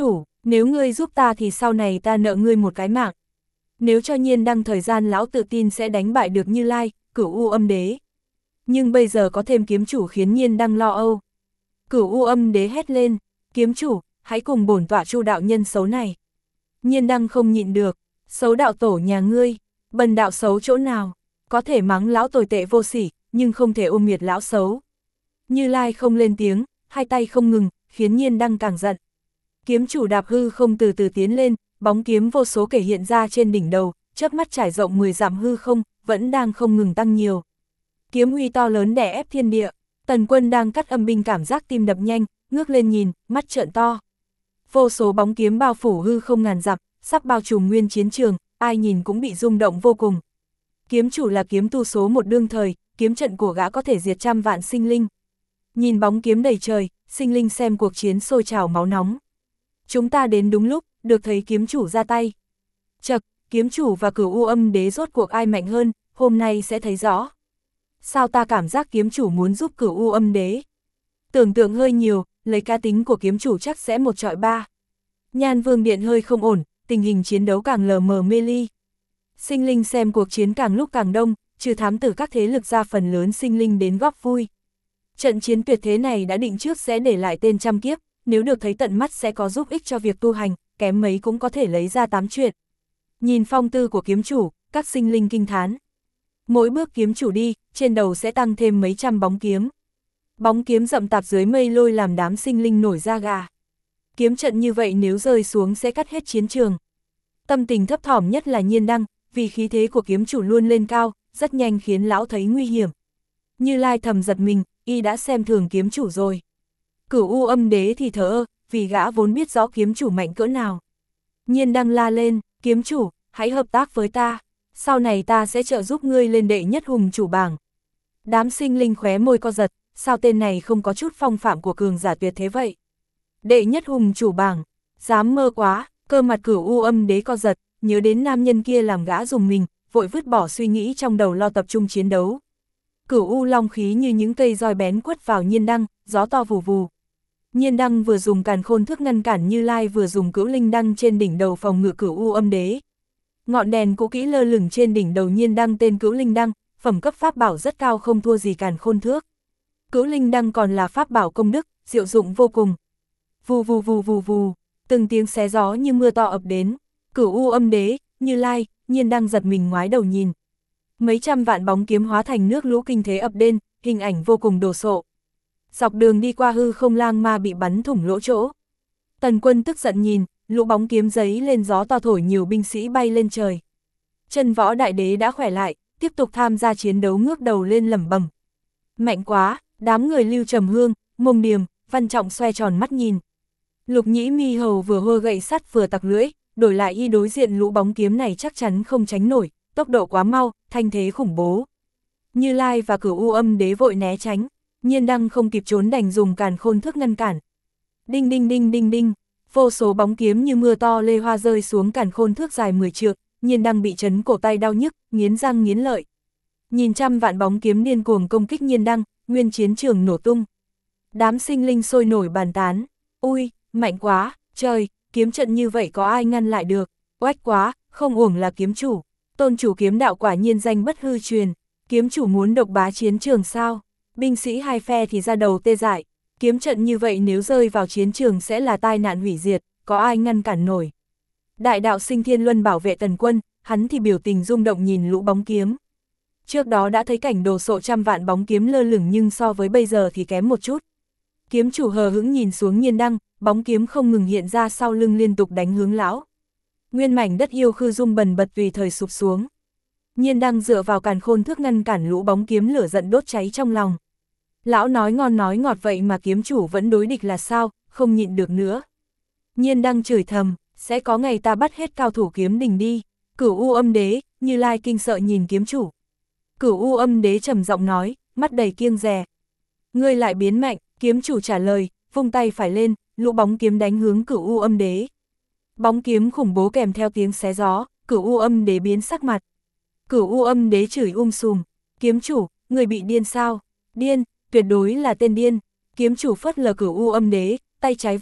Nếu ngươi giúp ta thì sau này ta nợ ngươi một cái mạng. Nếu cho Nhiên Đăng thời gian lão tự tin sẽ đánh bại được Như Lai, Cửu U Âm Đế. Nhưng bây giờ có thêm kiếm chủ khiến Nhiên Đăng lo âu. Cửu U Âm Đế hét lên, kiếm chủ, hãy cùng bổn tọa Chu đạo nhân xấu này. Nhiên Đăng không nhịn được, xấu đạo tổ nhà ngươi, bần đạo xấu chỗ nào, có thể mắng lão tồi tệ vô sỉ, nhưng không thể ôm miệt lão xấu. Như Lai không lên tiếng, hai tay không ngừng, khiến Nhiên Đăng càng giận. Kiếm chủ đạp hư không từ từ tiến lên, bóng kiếm vô số kể hiện ra trên đỉnh đầu, chớp mắt trải rộng 10 dặm hư không, vẫn đang không ngừng tăng nhiều. Kiếm uy to lớn đè ép thiên địa, Tần Quân đang cắt âm binh cảm giác tim đập nhanh, ngước lên nhìn, mắt trợn to. Vô số bóng kiếm bao phủ hư không ngàn dặm, sắp bao trùm nguyên chiến trường, ai nhìn cũng bị rung động vô cùng. Kiếm chủ là kiếm tu số một đương thời, kiếm trận của gã có thể diệt trăm vạn sinh linh. Nhìn bóng kiếm đầy trời, sinh linh xem cuộc chiến sôi trào máu nóng. Chúng ta đến đúng lúc, được thấy kiếm chủ ra tay. Chậc, kiếm chủ và Cửu U Âm Đế rốt cuộc ai mạnh hơn, hôm nay sẽ thấy rõ. Sao ta cảm giác kiếm chủ muốn giúp Cửu U Âm Đế? Tưởng tượng hơi nhiều, lấy cá tính của kiếm chủ chắc sẽ một trọi ba. Nhan Vương Điện hơi không ổn, tình hình chiến đấu càng lờ mờ mê ly. Sinh linh xem cuộc chiến càng lúc càng đông, trừ thám tử các thế lực ra phần lớn sinh linh đến góp vui. Trận chiến tuyệt thế này đã định trước sẽ để lại tên trăm kiếp, nếu được thấy tận mắt sẽ có giúp ích cho việc tu hành, kém mấy cũng có thể lấy ra 8 chuyện. Nhìn phong tư của kiếm chủ, các sinh linh kinh thán. Mỗi bước kiếm chủ đi, trên đầu sẽ tăng thêm mấy trăm bóng kiếm. Bóng kiếm rậm tạp dưới mây lôi làm đám sinh linh nổi da gà. Kiếm trận như vậy nếu rơi xuống sẽ cắt hết chiến trường. Tâm tình thấp thỏm nhất là Nhiên Đăng, vì khí thế của kiếm chủ luôn lên cao, rất nhanh khiến lão thấy nguy hiểm. Như Lai thầm giật mình, y đã xem thường kiếm chủ rồi. Cửu U Âm Đế thì thờ ơ, vì gã vốn biết rõ kiếm chủ mạnh cỡ nào. Nhiên Đăng la lên, kiếm chủ, hãy hợp tác với ta, sau này ta sẽ trợ giúp ngươi lên đệ nhất hùng chủ bảng. Đám sinh linh khóe môi co giật, sao tên này không có chút phong phạm của cường giả tuyệt thế vậy? Đệ nhất hùng chủ bảng, dám mơ quá, cơ mặt Cửu U Âm Đế co giật, nhớ đến nam nhân kia làm gã dùng mình, vội vứt bỏ suy nghĩ trong đầu lo tập trung chiến đấu. Cửu U long khí như những cây roi bén quất vào Nhiên Đăng, gió to vù vù. Nhiên Đăng vừa dùng càn khôn thức ngăn cản Như Lai vừa dùng cửu linh đăng trên đỉnh đầu phòng ngự Cửu U Âm Đế. Ngọn đèn cũ kỹ lơ lửng trên đỉnh đầu Nhiên Đăng tên cửu linh đăng, phẩm cấp pháp bảo rất cao không thua gì càn khôn thước. Cửu linh đăng còn là pháp bảo công đức, diệu dụng vô cùng. Vù vù vù vù vù, từng tiếng xé gió như mưa to ập đến. Cửu U Âm Đế, Như Lai, Nhiên Đăng giật mình ngoái đầu nhìn. Mấy trăm vạn bóng kiếm hóa thành nước lũ kinh thế ập đến, hình ảnh vô cùng đồ sộ. Dọc đường đi qua hư không lang ma bị bắn thủng lỗ chỗ. Tần Quân tức giận nhìn, lũ bóng kiếm giấy lên gió to thổi nhiều binh sĩ bay lên trời. Chân Võ Đại Đế đã khỏe lại, tiếp tục tham gia chiến đấu ngước đầu lên lẩm bẩm. Mạnh quá, đám người Lưu Trầm Hương, Mông Điềm, Văn Trọng xoe tròn mắt nhìn. Lục Nhĩ Mi Hầu vừa hơ gậy sắt vừa tặc lưỡi, đổi lại y đối diện lũ bóng kiếm này chắc chắn không tránh nổi, tốc độ quá mau, thanh thế khủng bố. Như Lai và Cửu U Âm Đế vội né tránh, Nhiên Đăng không kịp trốn đành dùng càn khôn thức ngăn cản. Đinh đinh đinh đinh đinh, vô số bóng kiếm như mưa to lê hoa rơi xuống càn khôn thước dài 10 trượng, Nhiên Đăng bị chấn cổ tay đau nhức, nghiến răng nghiến lợi. Nhìn trăm vạn bóng kiếm điên cuồng công kích Nhiên Đăng, nguyên chiến trường nổ tung. Đám sinh linh sôi nổi bàn tán, ui, mạnh quá, trời, kiếm trận như vậy có ai ngăn lại được, oách quá, không uổng là kiếm chủ, tôn chủ kiếm đạo quả nhiên danh bất hư truyền, kiếm chủ muốn độc bá chiến trường sao? Binh sĩ hai phe thì ra đầu tê dại, kiếm trận như vậy nếu rơi vào chiến trường sẽ là tai nạn hủy diệt, có ai ngăn cản nổi. Đại đạo sinh Thiên Luân bảo vệ Tần Quân, hắn thì biểu tình rung động nhìn lũ bóng kiếm. Trước đó đã thấy cảnh đồ sộ trăm vạn bóng kiếm lơ lửng nhưng so với bây giờ thì kém một chút. Kiếm chủ hờ hững nhìn xuống Nhiên Đăng, bóng kiếm không ngừng hiện ra sau lưng liên tục đánh hướng lão. Nguyên mảnh đất yêu khư rung bần bật tùy thời sụp xuống. Nhiên Đăng dựa vào càn khôn thước ngăn cản lũ bóng kiếm lửa giận đốt cháy trong lòng. Lão nói ngon nói ngọt vậy mà kiếm chủ vẫn đối địch là sao, không nhịn được nữa. Nhiên Đăng chửi thầm, sẽ có ngày ta bắt hết cao thủ kiếm đình đi. Cửu U Âm Đế, Như Lai kinh sợ nhìn kiếm chủ. Cửu U Âm Đế trầm giọng nói, mắt đầy kiêng dè. Ngươi lại biến mạnh, kiếm chủ trả lời, vung tay phải lên, lũ bóng kiếm đánh hướng Cửu U Âm Đế. Bóng kiếm khủng bố kèm theo tiếng xé gió, Cửu U Âm Đế biến sắc mặt. Cửu U Âm Đế chửi sùm, kiếm chủ, người bị điên sao? Điên, tuyệt đối là tên điên. Kiếm chủ phớt lờ Cửu U Âm Đế, tay trái vung,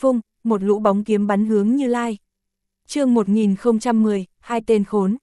một lũ bóng kiếm bắn hướng Như Lai. Chương 1010, hai tên khốn.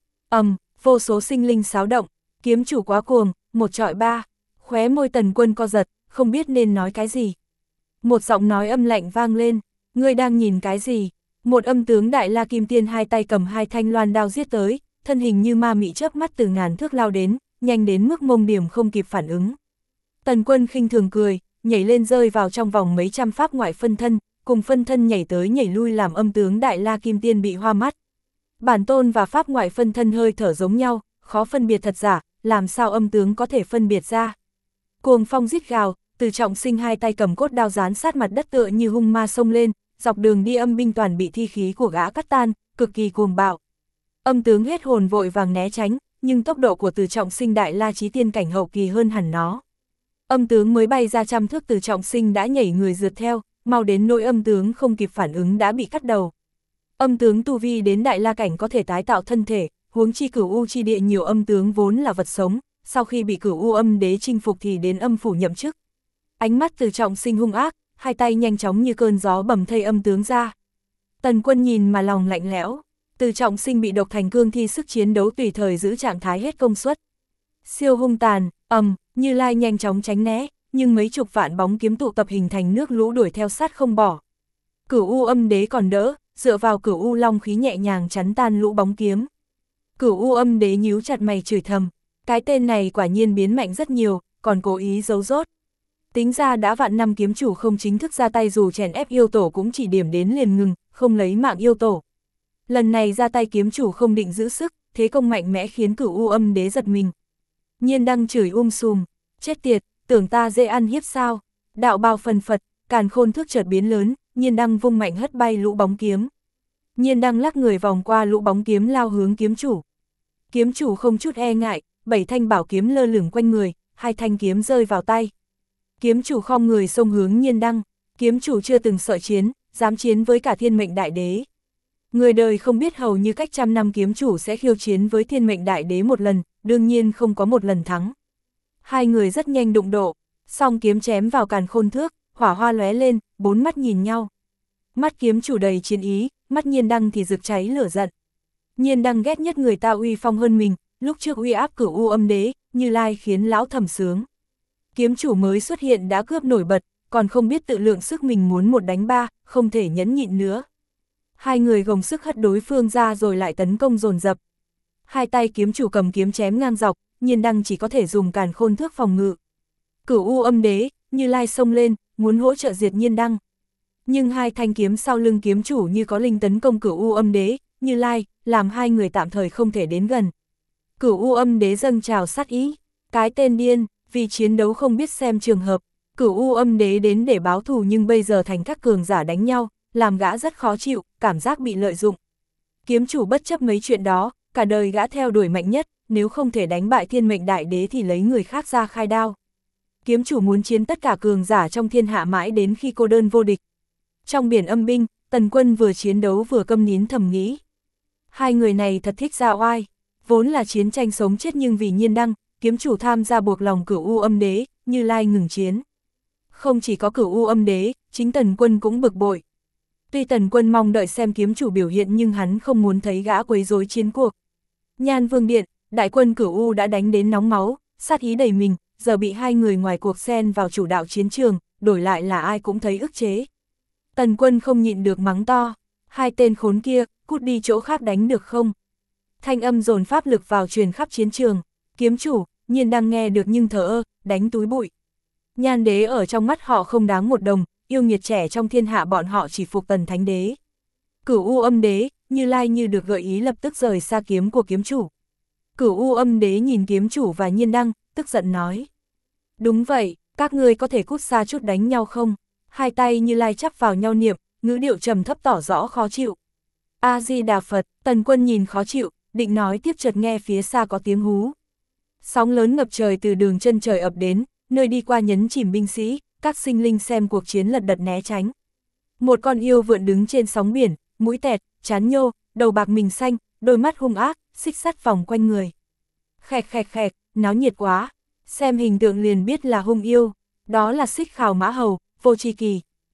Vô số sinh linh xáo động, kiếm chủ quá cuồng, một trọi ba. Khóe môi Tần Quân co giật, không biết nên nói cái gì. Một giọng nói âm lạnh vang lên, ngươi đang nhìn cái gì? Một âm tướng Đại La Kim Tiên hai tay cầm hai thanh loan đao giết tới, thân hình như ma mị chớp mắt từ ngàn thước lao đến, nhanh đến mức mông điểm không kịp phản ứng. Tần Quân khinh thường cười, nhảy lên rơi vào trong vòng mấy trăm pháp ngoại phân thân, cùng phân thân nhảy tới nhảy lui làm âm tướng Đại La Kim Tiên bị hoa mắt. Bản tôn và pháp ngoại phân thân hơi thở giống nhau, khó phân biệt thật giả, làm sao âm tướng có thể phân biệt ra. Cuồng phong rít gào, Từ Trọng Sinh hai tay cầm cốt đao dán sát mặt đất tựa như hung ma xông lên, dọc đường đi âm binh toàn bị thi khí của gã cắt tan, cực kỳ cuồng bạo. Âm tướng hết hồn vội vàng né tránh, nhưng tốc độ của Từ Trọng Sinh Đại La Chí Tiên cảnh hậu kỳ hơn hẳn nó. Âm tướng mới bay ra trăm thước, Từ Trọng Sinh đã nhảy người rượt theo, mau đến nỗi âm tướng không kịp phản ứng đã bị cắt đầu. Âm tướng tu vi đến Đại La cảnh có thể tái tạo thân thể, huống chi Cửu U chi địa nhiều âm tướng vốn là vật sống, sau khi bị Cửu U âm đế chinh phục thì đến âm phủ nhậm chức. Ánh mắt Từ Trọng Sinh hung ác, hai tay nhanh chóng như cơn gió bầm thây âm tướng ra. Tần Quân nhìn mà lòng lạnh lẽo, Từ Trọng Sinh bị độc thành cương thi sức chiến đấu tùy thời giữ trạng thái hết công suất. Siêu hung tàn, Như Lai nhanh chóng tránh né, nhưng mấy chục vạn bóng kiếm tụ tập hình thành nước lũ đuổi theo sát không bỏ. Cửu U âm đế còn đỡ, dựa vào Cửu U long khí nhẹ nhàng chắn tan lũ bóng kiếm. Cửu U âm đế nhíu chặt mày chửi thầm, cái tên này quả nhiên biến mạnh rất nhiều, còn cố ý giấu rốt. Tính ra đã vạn năm kiếm chủ không chính thức ra tay, dù chèn ép yêu tổ cũng chỉ điểm đến liền ngừng, không lấy mạng yêu tổ. Lần này ra tay kiếm chủ không định giữ sức, thế công mạnh mẽ khiến Cửu U âm đế giật mình. Nhiên Đăng chửi sùm, chết tiệt, tưởng ta dễ ăn hiếp sao? Đạo bào phần phật, càn khôn thước chợt biến lớn, Nhiên Đăng vung mạnh hất bay lũ bóng kiếm. Nhiên Đăng lắc người vòng qua lũ bóng kiếm lao hướng kiếm chủ. Kiếm chủ không chút e ngại, 7 thanh bảo kiếm lơ lửng quanh người, 2 thanh kiếm rơi vào tay. Kiếm chủ khom người xông hướng Nhiên Đăng, kiếm chủ chưa từng sợ chiến, dám chiến với cả Thiên Mệnh Đại Đế. Người đời không biết hầu như cách trăm năm kiếm chủ sẽ khiêu chiến với Thiên Mệnh Đại Đế một lần, đương nhiên không có một lần thắng. Hai người rất nhanh đụng độ, song kiếm chém vào càn khôn thước, hỏa hoa lóe lên, bốn mắt nhìn nhau. Mắt kiếm chủ đầy chiến ý, mắt Nhiên Đăng thì rực cháy lửa giận. Nhiên Đăng ghét nhất người ta uy phong hơn mình, lúc trước uy áp Cửu U âm đế, Như Lai khiến lão thầm sướng. Kiếm chủ mới xuất hiện đã cướp nổi bật, còn không biết tự lượng sức mình muốn một đánh ba, không thể nhẫn nhịn nữa. Hai người gồng sức hất đối phương ra rồi lại tấn công dồn dập. Hai tay kiếm chủ cầm kiếm chém ngang dọc, Nhiên Đăng chỉ có thể dùng càn khôn thước phòng ngự. Cửu U âm đế, Như Lai xông lên, muốn hỗ trợ diệt Nhiên Đăng. Nhưng hai thanh kiếm sau lưng kiếm chủ như có linh tấn công Cửu U âm đế, Như Lai, làm hai người tạm thời không thể đến gần. Cửu U âm đế dâng trào sát ý, cái tên điên, vì chiến đấu không biết xem trường hợp. Cửu U âm đế đến để báo thù nhưng bây giờ thành các cường giả đánh nhau, làm gã rất khó chịu, cảm giác bị lợi dụng. Kiếm chủ bất chấp mấy chuyện đó, cả đời gã theo đuổi mạnh nhất, nếu không thể đánh bại Thiên Mệnh Đại Đế thì lấy người khác ra khai đao. Kiếm chủ muốn chiến tất cả cường giả trong thiên hạ mãi đến khi cô đơn vô địch. Trong biển âm binh, Tần Quân vừa chiến đấu vừa câm nín thầm nghĩ. Hai người này thật thích ra oai, vốn là chiến tranh sống chết nhưng vì Nhiên Đăng, kiếm chủ tham gia buộc lòng Cửu U âm đế, Như Lai ngừng chiến. Không chỉ có Cửu U âm đế, chính Tần Quân cũng bực bội. Tuy Tần Quân mong đợi xem kiếm chủ biểu hiện nhưng hắn không muốn thấy gã quấy rối chiến cuộc. Nhan Vương Điện, đại quân Cửu U đã đánh đến nóng máu, sát ý đầy mình, giờ bị hai người ngoài cuộc xen vào chủ đạo chiến trường, đổi lại là ai cũng thấy ức chế. Tần Quân không nhịn được mắng to, hai tên khốn kia, cút đi chỗ khác đánh được không? Thanh âm dồn pháp lực vào truyền khắp chiến trường, kiếm chủ, Nhiên Đăng nghe được nhưng thờ ơ, đánh túi bụi. Nhan đế ở trong mắt họ không đáng một đồng, yêu nghiệt trẻ trong thiên hạ bọn họ chỉ phục Tần Thánh Đế. Cửu U âm đế, Như Lai như được gợi ý lập tức rời xa kiếm của kiếm chủ. Cửu U âm đế nhìn kiếm chủ và Nhiên Đăng, tức giận nói. Đúng vậy, các ngươi có thể cút xa chút đánh nhau không? Hai tay Như Lai chắp vào nhau niệm, ngữ điệu trầm thấp tỏ rõ khó chịu. A-di-đà Phật, Tần Quân nhìn khó chịu, định nói tiếp chợt nghe phía xa có tiếng hú. Sóng lớn ngập trời từ đường chân trời ập đến, nơi đi qua nhấn chìm binh sĩ, các sinh linh xem cuộc chiến lật đật né tránh. Một con yêu vượn đứng trên sóng biển, mũi tẹt, trán nhô, đầu bạc mình xanh, đôi mắt hung ác, xích sắt vòng quanh người. Khẹt khẹt khẹt, náo nhiệt quá, xem hình tượng liền biết là hung yêu, đó là Xích Khảo Mã Hầu, Vô Tri Kỳ.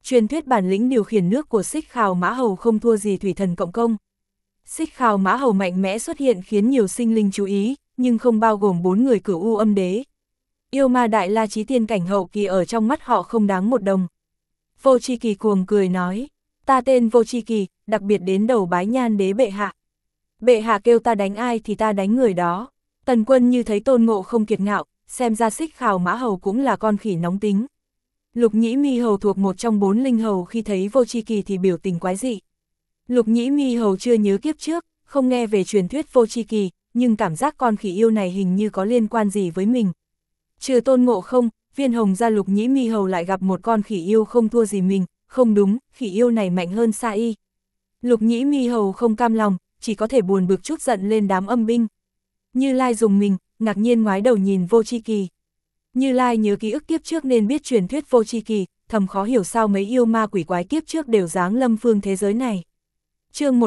Truyền thuyết bản lĩnh điều khiển nước của Xích Khào Mã Hầu không thua gì thủy thần cộng công. Xích Khào Mã Hầu mạnh mẽ xuất hiện khiến nhiều sinh linh chú ý, nhưng không bao gồm 4 người Cửu U Âm Đế. Yêu ma đại la chí tiên cảnh hậu kỳ ở trong mắt họ không đáng một đồng. Vô Chi Kỳ cuồng cười nói, ta tên Vô Chi Kỳ, đặc biệt đến đầu bái Nhan Đế bệ hạ. Bệ hạ kêu ta đánh ai thì ta đánh người đó. Tần Quân như thấy Tôn Ngộ không kiệt ngạo, xem ra Xích Khào Mã Hầu cũng là con khỉ nóng tính. Lục Nhĩ Mi Hầu thuộc một trong 4 linh hầu khi thấy Vô Chi Kỳ thì biểu tình quái dị. Lục Nhĩ Mi Hầu chưa nhớ kiếp trước, không nghe về truyền thuyết Vô Chi Kỳ, nhưng cảm giác con khỉ yêu này hình như có liên quan gì với mình. Trừ Tôn Ngộ không, Viên Hồng gia Lục Nhĩ Mi Hầu lại gặp một con khỉ yêu không thua gì mình, không đúng, khỉ yêu này mạnh hơn Sa Y. Lục Nhĩ Mi Hầu không cam lòng, chỉ có thể buồn bực chút giận lên đám âm binh. Như Lai dùng mình, ngạc nhiên ngoái đầu nhìn Vô Chi Kỳ. Như Lai nhớ ký ức kiếp trước nên biết truyền thuyết Vô Chi Kỳ, thầm khó hiểu sao mấy yêu ma quỷ quái kiếp trước đều giáng lâm phương thế giới này. Chương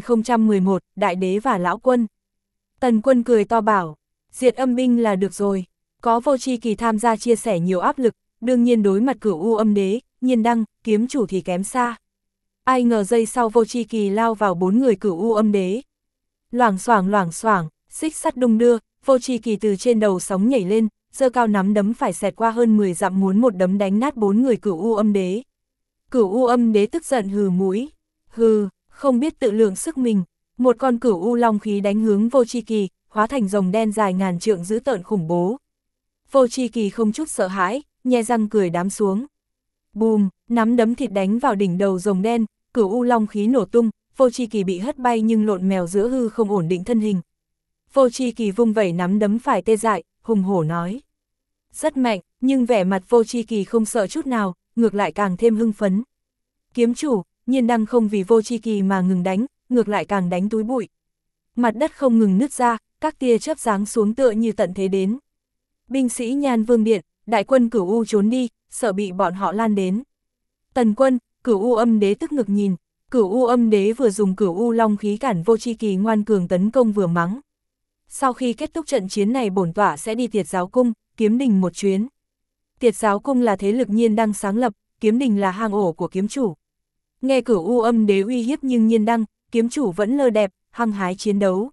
1011, Đại Đế và Lão Quân. Tần Quân cười to bảo, diệt âm binh là được rồi. Có Vô Chi Kỳ tham gia chia sẻ nhiều áp lực, đương nhiên đối mặt Cửu U Âm Đế, Nhiên Đăng, kiếm chủ thì kém xa. Ai ngờ giây sau Vô Chi Kỳ lao vào 4 người Cửu U Âm Đế. Loảng xoảng, xích sắt đung đưa, Vô Chi Kỳ từ trên đầu sóng nhảy lên, giơ cao nắm đấm phải xẹt qua hơn 10 dặm muốn một đấm đánh nát 4 người Cửu U Âm Đế. Cửu U Âm Đế tức giận hừ mũi, hừ, không biết tự lượng sức mình. Một con Cửu U long khí đánh hướng Vô Chi Kỳ, hóa thành rồng đen dài ngàn trượng dữ tợn khủng bố. Vô Chi Kỳ không chút sợ hãi, nhe răng cười đám xuống. Bùm, nắm đấm thịt đánh vào đỉnh đầu rồng đen, Cửu U long khí nổ tung, Vô Chi Kỳ bị hất bay nhưng lộn mèo giữa hư không ổn định thân hình. Vô Chi Kỳ vung vẩy nắm đấm phải tê dại, hùng hổ nói. Rất mạnh, nhưng vẻ mặt Vô Chi Kỳ không sợ chút nào, ngược lại càng thêm hưng phấn. Kiếm chủ, Nhiên Đăng không vì Vô Chi Kỳ mà ngừng đánh, ngược lại càng đánh túi bụi. Mặt đất không ngừng nứt ra, các tia chớp giáng xuống tựa như tận thế đến. Binh sĩ Nhan Vương Điện, đại quân Cửu U trốn đi, sợ bị bọn họ lan đến. Tần Quân, Cửu U Âm Đế tức ngực nhìn, Cửu U Âm Đế vừa dùng Cửu U long khí cản Vô Chi Kỳ ngoan cường tấn công vừa mắng. Sau khi kết thúc trận chiến này bổn tọa sẽ đi Tiệt Giáo Cung, Kiếm Đình một chuyến. Tiệt Giáo Cung là thế lực Nhiên Đăng sáng lập, Kiếm Đình là hang ổ của kiếm chủ. Nghe Cửu U Âm Đế uy hiếp nhưng Nhiên Đăng, kiếm chủ vẫn lơ đẹp, hăng hái chiến đấu.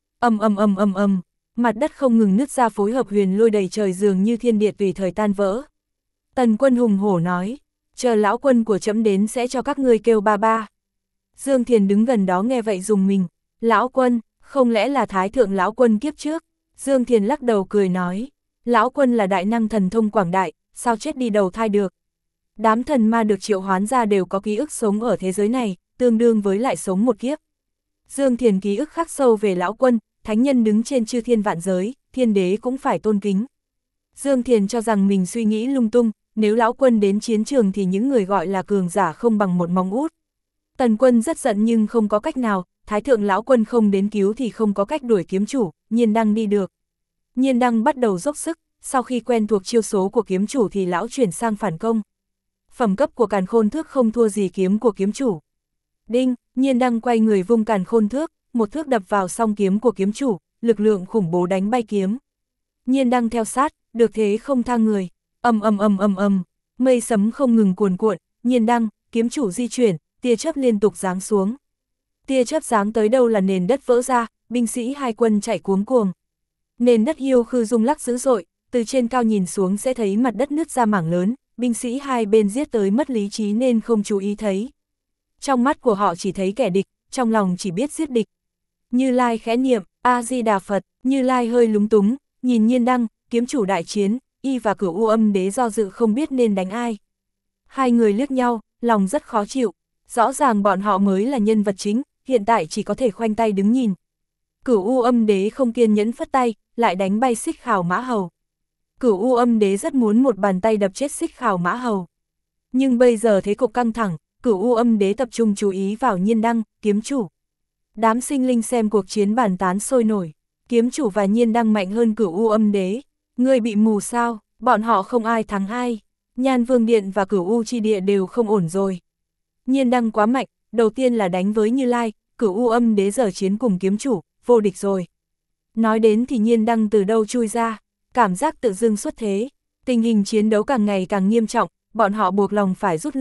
Ầm, mặt đất không ngừng nứt ra phối hợp huyền lôi đầy trời dường như thiên địa tùy thời tan vỡ. Tần Quân hùng hổ nói, chờ lão quân của trẫm đến sẽ cho các ngươi kêu ba ba. Dương Thiền đứng gần đó nghe vậy dùng mình, lão quân, không lẽ là Thái Thượng lão quân kiếp trước? Dương Thiền lắc đầu cười nói, lão quân là đại năng thần thông quảng đại, sao chết đi đầu thai được? Đám thần ma được triệu hoán ra đều có ký ức sống ở thế giới này, tương đương với lại sống một kiếp. Dương Thiền ký ức khắc sâu về lão quân, thánh nhân đứng trên chư thiên vạn giới, thiên đế cũng phải tôn kính. Dương Thiền cho rằng mình suy nghĩ lung tung, nếu lão quân đến chiến trường thì những người gọi là cường giả không bằng một móng út. Tần Quân rất giận nhưng không có cách nào, Thái Thượng lão quân không đến cứu thì không có cách đuổi kiếm chủ, Nhiên Đăng đi được. Nhiên Đăng bắt đầu dốc sức, sau khi quen thuộc chiêu số của kiếm chủ thì lão chuyển sang phản công. Phẩm cấp của Càn Khôn Thước không thua gì kiếm của kiếm chủ. Đinh, Nhiên Đăng quay người vung Càn Khôn Thước, một thước đập vào song kiếm của kiếm chủ, lực lượng khủng bố đánh bay kiếm. Nhiên Đăng theo sát, được thế không tha người. Ầm, mây sấm không ngừng cuồn cuộn, Nhiên Đăng, kiếm chủ di chuyển, tia chớp liên tục giáng xuống. Tia chớp giáng tới đâu là nền đất vỡ ra, binh sĩ hai quân chạy cuống cuồng. Nền đất hiu khư rung lắc dữ dội, từ trên cao nhìn xuống sẽ thấy mặt đất nứt ra mảng lớn, binh sĩ hai bên giết tới mất lý trí nên không chú ý thấy. Trong mắt của họ chỉ thấy kẻ địch, trong lòng chỉ biết giết địch. Như Lai khẽ niệm, A-di-đà Phật, Như Lai hơi lúng túng, nhìn Nhiên Đăng, kiếm chủ đại chiến, y và Cửu U Âm Đế do dự không biết nên đánh ai. Hai người liếc nhau, lòng rất khó chịu, rõ ràng bọn họ mới là nhân vật chính, hiện tại chỉ có thể khoanh tay đứng nhìn. Cửu U Âm Đế không kiên nhẫn phất tay, lại đánh bay Xích Khào Mã Hầu. Cửu U Âm Đế rất muốn một bàn tay đập chết Xích Khào Mã Hầu. Nhưng bây giờ thế cục căng thẳng, Cửu U Âm Đế tập trung chú ý vào Nhiên Đăng, kiếm chủ. Đám sinh linh xem cuộc chiến bàn tán sôi nổi, kiếm chủ và Nhiên Đăng mạnh hơn Cửu U Âm Đế. Người bị mù sao, bọn họ không ai thắng ai. Nhan Vương Điện và Cửu U Chi Địa đều không ổn rồi. Nhiên Đăng quá mạnh, đầu tiên là đánh với Như Lai, Cửu U Âm Đế giờ chiến cùng kiếm chủ, vô địch rồi. Nói đến thì Nhiên Đăng từ đâu chui ra, cảm giác tự dưng xuất thế. Tình hình chiến đấu càng ngày càng nghiêm trọng, bọn họ buộc lòng phải rút lui,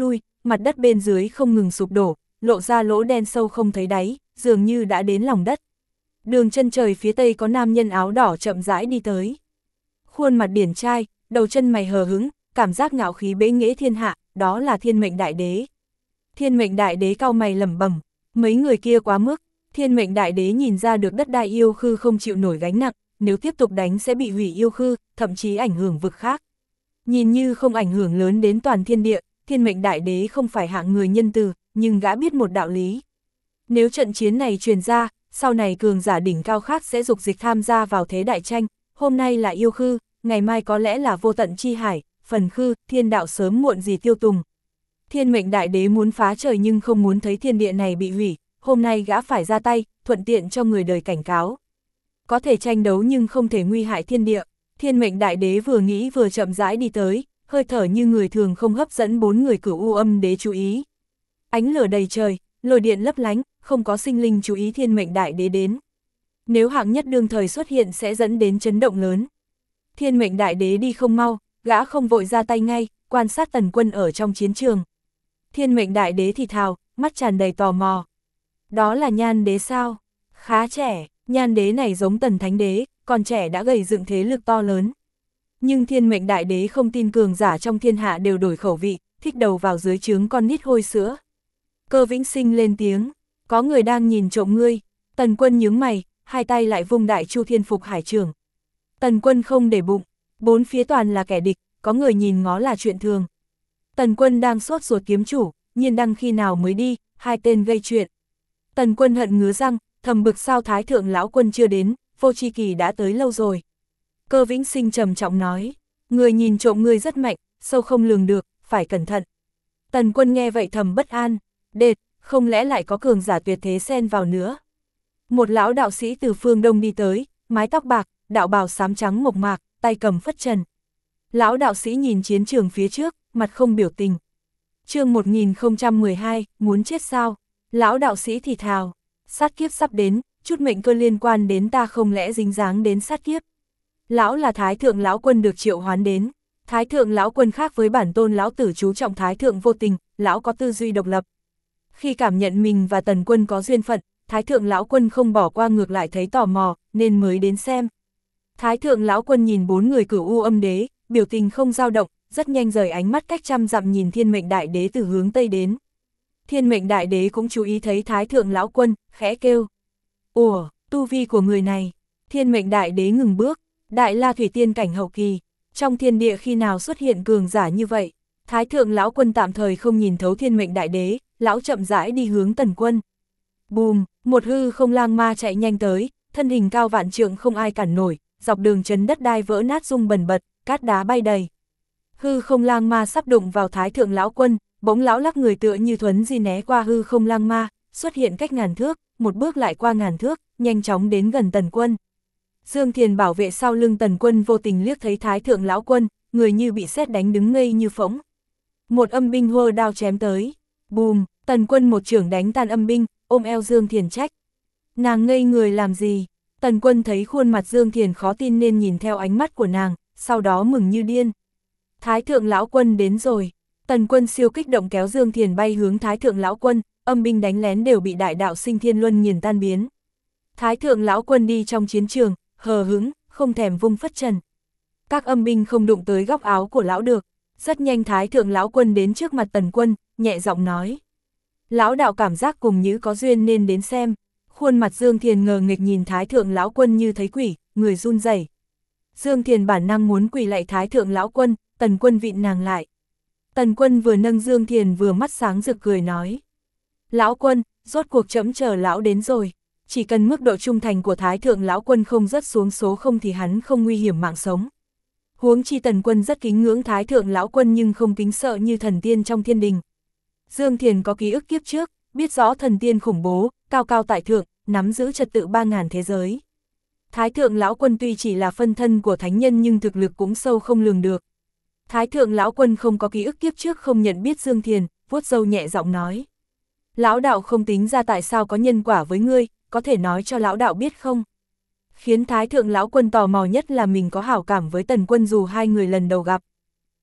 mặt đất bên dưới không ngừng sụp đổ, lộ ra lỗ đen sâu không thấy đáy, dường như đã đến lòng đất. Đường chân trời phía tây có nam nhân áo đỏ chậm rãi đi tới. Khuôn mặt điển trai, đầu chân mày hờ hững, cảm giác ngạo khí bế nghễ thiên hạ, đó là Thiên Mệnh Đại Đế. Thiên Mệnh Đại Đế cau mày lẩm bẩm, mấy người kia quá mức. Thiên Mệnh Đại Đế nhìn ra được đất đai yêu khư không chịu nổi gánh nặng, nếu tiếp tục đánh sẽ bị hủy yêu khư, thậm chí ảnh hưởng vực khác. Nhìn như không ảnh hưởng lớn đến toàn thiên địa, Thiên Mệnh Đại Đế không phải hạng người nhân từ, nhưng gã biết một đạo lý. Nếu trận chiến này truyền ra, sau này cường giả đỉnh cao khác sẽ dục dịch tham gia vào thế đại tranh, hôm nay là yêu khư, ngày mai có lẽ là vô tận chi hải, phần khư, thiên đạo sớm muộn gì tiêu tùng. Thiên Mệnh Đại Đế muốn phá trời nhưng không muốn thấy thiên địa này bị hủy, hôm nay gã phải ra tay, thuận tiện cho người đời cảnh cáo. Có thể tranh đấu nhưng không thể nguy hại thiên địa. Thiên Mệnh Đại Đế vừa nghĩ vừa chậm rãi đi tới, hơi thở như người thường không hấp dẫn bốn người Cửu U Âm Đế chú ý. Ánh lửa đầy trời, lôi điện lấp lánh, không có sinh linh chú ý Thiên Mệnh Đại Đế đến. Nếu hạng nhất đương thời xuất hiện sẽ dẫn đến chấn động lớn. Thiên Mệnh Đại Đế đi không mau, gã không vội ra tay ngay, quan sát Tần Quân ở trong chiến trường. Thiên Mệnh Đại Đế thì thào, mắt tràn đầy tò mò. Đó là Nhan Đế sao? Khá trẻ, Nhan Đế này giống Tần Thánh Đế, còn trẻ đã gầy dựng thế lực to lớn. Nhưng Thiên Mệnh Đại Đế không tin cường giả trong thiên hạ đều đổi khẩu vị, thích đầu vào dưới trướng con nít hôi sữa. Cơ Vĩnh Sinh lên tiếng, có người đang nhìn trộm ngươi. Tần Quân nhướng mày, hai tay lại vung Đại Chu Thiên Phục Hải Trường. Tần Quân không để bụng, bốn phía toàn là kẻ địch, có người nhìn ngó là chuyện thường. Tần Quân đang sốt ruột kiếm chủ, Nhiên Đăng khi nào mới đi, hai tên gây chuyện. Tần Quân hận ngứa răng, thầm bực sao Thái Thượng Lão Quân chưa đến, Vô Tri Kỳ đã tới lâu rồi. Cơ Vĩnh Sinh trầm trọng nói, người nhìn trộm ngươi rất mạnh, sâu không lường được, phải cẩn thận. Tần Quân nghe vậy thầm bất an, đệt, không lẽ lại có cường giả tuyệt thế xen vào nữa. Một lão đạo sĩ từ phương đông đi tới, mái tóc bạc, đạo bào xám trắng mộc mạc, tay cầm phất trần. Lão đạo sĩ nhìn chiến trường phía trước, mặt không biểu tình. Chương 1012, muốn chết sao? Lão đạo sĩ thì thào, sát kiếp sắp đến, chút mệnh cơ liên quan đến ta không lẽ dính dáng đến sát kiếp. Lão là Thái Thượng Lão Quân được triệu hoán đến. Thái Thượng Lão Quân khác với bản tôn lão tử chú trọng Thái Thượng vô tình, lão có tư duy độc lập. Khi cảm nhận mình và Tần Quân có duyên phận, Thái Thượng Lão Quân không bỏ qua ngược lại thấy tò mò, nên mới đến xem. Thái Thượng Lão Quân nhìn bốn người Cửu U Âm Đế, biểu tình không dao động, rất nhanh rời ánh mắt cách trăm dặm nhìn Thiên Mệnh Đại Đế từ hướng Tây đến. Thiên Mệnh Đại Đế cũng chú ý thấy Thái Thượng Lão Quân, khẽ kêu. Ủa, tu vi của người này. Thiên Mệnh Đại Đế ngừng bước, Đại La Thủy Tiên cảnh hậu kỳ. Trong thiên địa khi nào xuất hiện cường giả như vậy? Thái Thượng Lão Quân tạm thời không nhìn thấu Thiên Mệnh Đại Đế, lão chậm rãi đi hướng Tần Quân. Bùm, một hư không lang ma chạy nhanh tới, thân hình cao vạn trượng không ai cản nổi, dọc đường chấn đất đai vỡ nát rung bần bật, cát đá bay đầy. Hư không lang ma sắp đụng vào Thái Thượng Lão Quân, bỗng lão lắc người tựa như thuấn di né qua hư không lang ma, xuất hiện cách ngàn thước, một bước lại qua ngàn thước, nhanh chóng đến gần Tần Quân. Dương Thiền bảo vệ sau lưng Tần Quân vô tình liếc thấy Thái Thượng Lão Quân, người như bị sét đánh đứng ngây như phỗng. Một âm binh hô đao chém tới. Bùm, Tần Quân một chưởng đánh tan âm binh, ôm eo Dương Thiền trách. Nàng ngây người làm gì? Tần Quân thấy khuôn mặt Dương Thiền khó tin nên nhìn theo ánh mắt của nàng, sau đó mừng như điên. Thái Thượng Lão Quân đến rồi. Tần Quân siêu kích động kéo Dương Thiền bay hướng Thái Thượng Lão Quân, âm binh đánh lén đều bị đại đạo sinh thiên luân nghiền tan biến. Thái Thượng Lão Quân đi trong chiến trường, hờ hững, không thèm vung phất trần. Các âm binh không đụng tới góc áo của lão được. Rất nhanh Thái Thượng Lão Quân đến trước mặt Tần Quân, nhẹ giọng nói. Lão đạo cảm giác cùng Nhữ có duyên nên đến xem. Khuôn mặt Dương Thiền ngờ nghịch nhìn Thái Thượng Lão Quân như thấy quỷ, người run rẩy. Dương Thiền bản năng muốn quỳ lạy Thái Thượng Lão Quân, Tần Quân vịn nàng lại. Tần Quân vừa nâng Dương Thiền vừa mắt sáng rực cười nói. Lão Quân, rốt cuộc trẫm chờ lão đến rồi. Chỉ cần mức độ trung thành của Thái Thượng Lão Quân không rớt xuống số không thì hắn không nguy hiểm mạng sống. Huống chi Tần Quân rất kính ngưỡng Thái Thượng Lão Quân nhưng không kính sợ như thần tiên trong thiên đình. Dương Thiền có ký ức kiếp trước, biết rõ thần tiên khủng bố, cao cao tại thượng, nắm giữ trật tự 3000 thế giới. Thái Thượng Lão Quân tuy chỉ là phân thân của thánh nhân nhưng thực lực cũng sâu không lường được. Thái Thượng Lão Quân không có ký ức kiếp trước không nhận biết Dương Thiền, vuốt râu nhẹ giọng nói. Lão đạo không tính ra tại sao có nhân quả với ngươi, có thể nói cho lão đạo biết không? Khiến Thái Thượng Lão Quân tò mò nhất là mình có hảo cảm với Tần Quân dù hai người lần đầu gặp.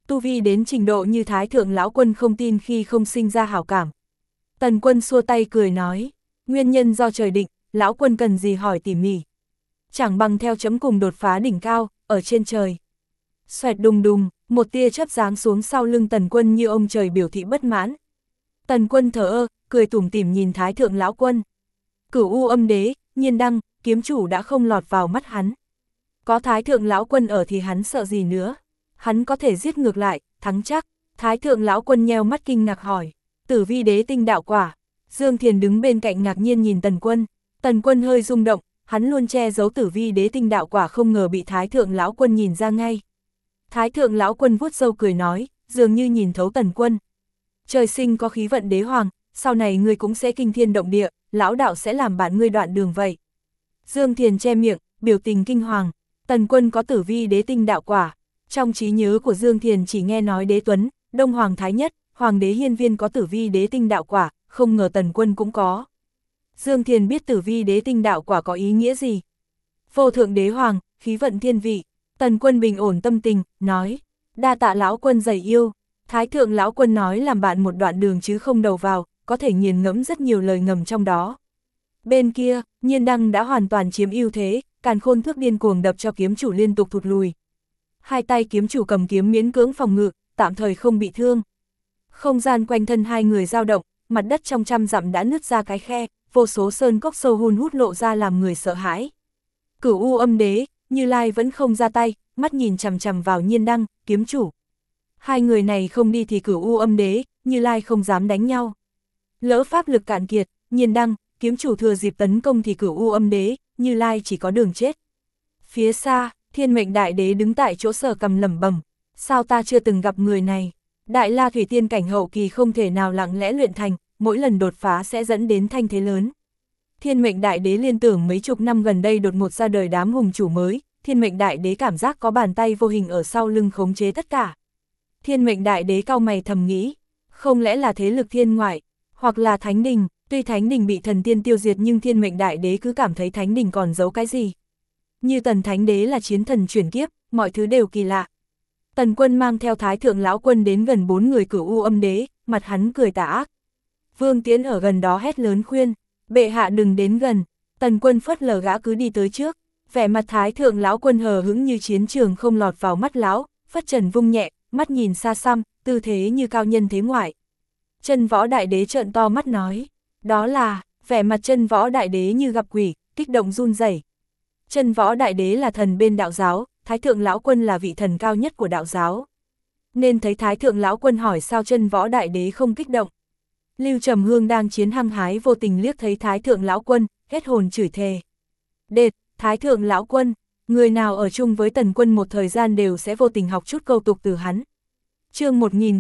tu vi đến trình độ như Thái thượng lão quân không tin khi không sinh ra hảo cảm. Tần Quân xua tay cười nói, nguyên nhân do trời định, lão quân cần gì hỏi tỉ mỉ. Chẳng bằng theo chấm cùng đột phá đỉnh cao, ở trên trời. Xoẹt đùng đùng, một tia chớp giáng xuống sau lưng Tần Quân như ông trời biểu thị bất mãn. Tần Quân thở ơ, cười tủm tỉm nhìn Thái thượng lão quân. Cửu U Âm Đế, Nhiên Đăng, kiếm chủ đã không lọt vào mắt hắn. Có Thái thượng lão quân ở thì hắn sợ gì nữa. Hắn có thể giết ngược lại, thắng chắc. Thái thượng lão quân nheo mắt kinh ngạc hỏi, Tử Vi đế tinh đạo quả. Dương Thiền đứng bên cạnh ngạc nhiên nhìn Tần Quân. Tần Quân hơi rung động, hắn luôn che giấu Tử Vi đế tinh đạo quả không ngờ bị Thái thượng lão quân nhìn ra ngay. Thái thượng lão quân vuốt râu cười nói, dường như nhìn thấu Tần Quân. Trời sinh có khí vận đế hoàng, sau này ngươi cũng sẽ kinh thiên động địa, lão đạo sẽ làm bạn ngươi đoạn đường vậy. Dương Thiền che miệng, biểu tình kinh hoàng. Tần Quân có Tử Vi đế tinh đạo quả. Trong trí nhớ của Dương Thiền chỉ nghe nói Đế Tuấn, Đông Hoàng Thái Nhất, Hoàng đế Hiên Viên có Tử Vi đế tinh đạo quả, không ngờ Tần Quân cũng có. Dương Thiền biết Tử Vi đế tinh đạo quả có ý nghĩa gì. Vô thượng đế hoàng, khí vận thiên vị. Tần Quân bình ổn tâm tình, nói, đa tạ lão quân dày yêu. Thái thượng lão quân nói làm bạn một đoạn đường chứ không đầu vào, có thể nghiền ngẫm rất nhiều lời ngầm trong đó. Bên kia, Nhiên Đăng đã hoàn toàn chiếm ưu thế, Càn Khôn thước điên cuồng đập cho kiếm chủ liên tục thụt lùi. Hai tay kiếm chủ cầm kiếm miễn cưỡng phòng ngự, tạm thời không bị thương. Không gian quanh thân hai người dao động, mặt đất trong trăm dặm đã nứt ra cái khe, vô số sơn cốc sâu hun hút lộ ra làm người sợ hãi. Cửu U Âm Đế, Như Lai vẫn không ra tay, mắt nhìn chằm chằm vào Nhiên Đăng, kiếm chủ. Hai người này không đi thì Cửu U Âm Đế, Như Lai không dám đánh nhau. Lỡ pháp lực cạn kiệt, Nhiên Đăng, kiếm chủ thừa dịp tấn công thì Cửu U Âm Đế, Như Lai chỉ có đường chết. Phía xa, Thiên Mệnh Đại Đế đứng tại chỗ sờ cầm lẩm bẩm, sao ta chưa từng gặp người này? Đại La Thủy Tiên cảnh hậu kỳ không thể nào lặng lẽ luyện thành, mỗi lần đột phá sẽ dẫn đến thanh thế lớn. Thiên Mệnh Đại Đế liên tưởng mấy chục năm gần đây đột ngột ra đời đám hùng chủ mới, Thiên Mệnh Đại Đế cảm giác có bàn tay vô hình ở sau lưng khống chế tất cả. Thiên Mệnh Đại Đế cau mày thầm nghĩ, không lẽ là thế lực thiên ngoại, hoặc là Thánh Đình, tuy Thánh Đình bị thần tiên tiêu diệt nhưng Thiên Mệnh Đại Đế cứ cảm thấy Thánh Đình còn giấu cái gì. Như Tần Thánh Đế là chiến thần chuyển kiếp, mọi thứ đều kỳ lạ. Tần Quân mang theo Thái thượng lão quân đến gần 4 người Cửu U Âm Đế, mặt hắn cười tà ác. Vương Tiễn ở gần đó hét lớn khuyên, bệ hạ đừng đến gần. Tần Quân phớt lờ gã cứ đi tới trước, vẻ mặt Thái thượng lão quân hờ hững như chiến trường không lọt vào mắt lão, phất trần vung nhẹ, mắt nhìn xa xăm, tư thế như cao nhân thế ngoại. Chân Võ Đại Đế trợn to mắt nói, đó là, vẻ mặt Chân Võ Đại Đế như gặp quỷ, kích động run rẩy. Chân Võ Đại Đế là thần bên đạo giáo, Thái thượng lão quân là vị thần cao nhất của đạo giáo. Nên thấy Thái thượng lão quân hỏi sao Chân Võ Đại Đế không kích động. Lưu Trầm Hương đang chiến hăng hái vô tình liếc thấy Thái thượng lão quân, hết hồn chửi thề. Đệt, Thái thượng lão quân, người nào ở chung với Tần Quân một thời gian đều sẽ vô tình học chút câu tục từ hắn. Chương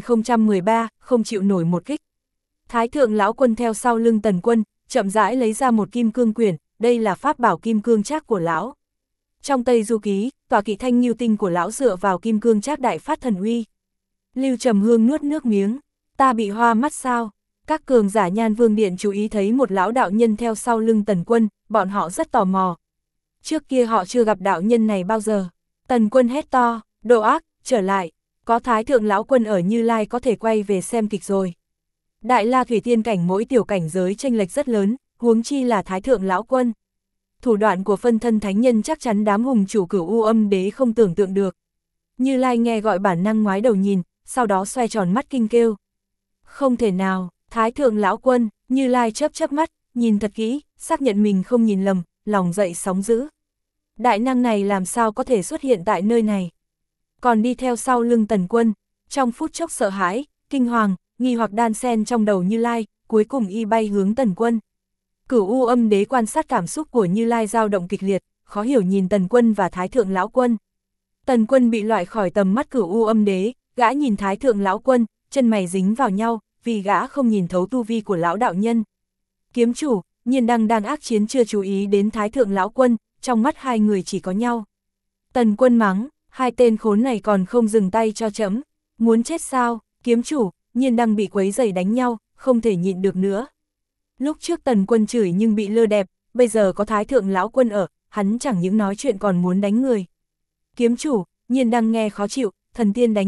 1013, không chịu nổi một kích. Thái thượng lão quân theo sau lưng Tần Quân, chậm rãi lấy ra một kim cương quyển, đây là pháp bảo kim cương trác của lão. Trong Tây Du Ký, tọa kỵ thanh nghiêu tinh của lão dựa vào kim cương trác đại phát thần uy. Lưu Trầm Hương nuốt nước miếng, ta bị hoa mắt sao? Các cường giả Nhan Vương Điện chú ý thấy một lão đạo nhân theo sau lưng Tần Quân, bọn họ rất tò mò. Trước kia họ chưa gặp đạo nhân này bao giờ. Tần Quân hét to, đồ ác, trở lại, có Thái thượng lão quân ở Như Lai có thể quay về xem kịch rồi. Đại La Thủy Tiên cảnh mỗi tiểu cảnh giới chênh lệch rất lớn, huống chi là Thái thượng lão quân. Thủ đoạn của phân thân thánh nhân chắc chắn đám hùng chủ Cửu U Âm Đế không tưởng tượng được. Như Lai nghe gọi bản năng ngoái đầu nhìn, sau đó xoay tròn mắt kinh kêu. Không thể nào, Thái thượng lão quân, Như Lai chớp chớp mắt, nhìn thật kỹ, xác nhận mình không nhìn lầm, lòng dậy sóng dữ. Đại năng này làm sao có thể xuất hiện tại nơi này? Còn đi theo sau lưng Tần Quân, trong phút chốc sợ hãi, kinh hoàng, nghi hoặc đan xen trong đầu Như Lai, cuối cùng y bay hướng Tần Quân. Cửu U Âm Đế quan sát cảm xúc của Như Lai dao động kịch liệt, khó hiểu nhìn Tần Quân và Thái thượng lão quân. Tần Quân bị loại khỏi tầm mắt Cửu U Âm Đế, gã nhìn Thái thượng lão quân, chân mày dính vào nhau, vì gã không nhìn thấu tu vi của lão đạo nhân. Kiếm chủ, Nhiên Đăng đang ác chiến chưa chú ý đến Thái thượng lão quân, trong mắt hai người chỉ có nhau. Tần Quân mắng, hai tên khốn này còn không dừng tay cho chấm, muốn chết sao? Kiếm chủ, Nhiên Đăng bị quấy rầy đánh nhau, không thể nhịn được nữa. Lúc trước Tần Quân chửi nhưng bị lơ đẹp, bây giờ có Thái thượng lão quân ở, hắn chẳng những nói chuyện còn muốn đánh người. Kiếm chủ, Nhiên Đăng nghe khó chịu, thần tiên đánh nhau,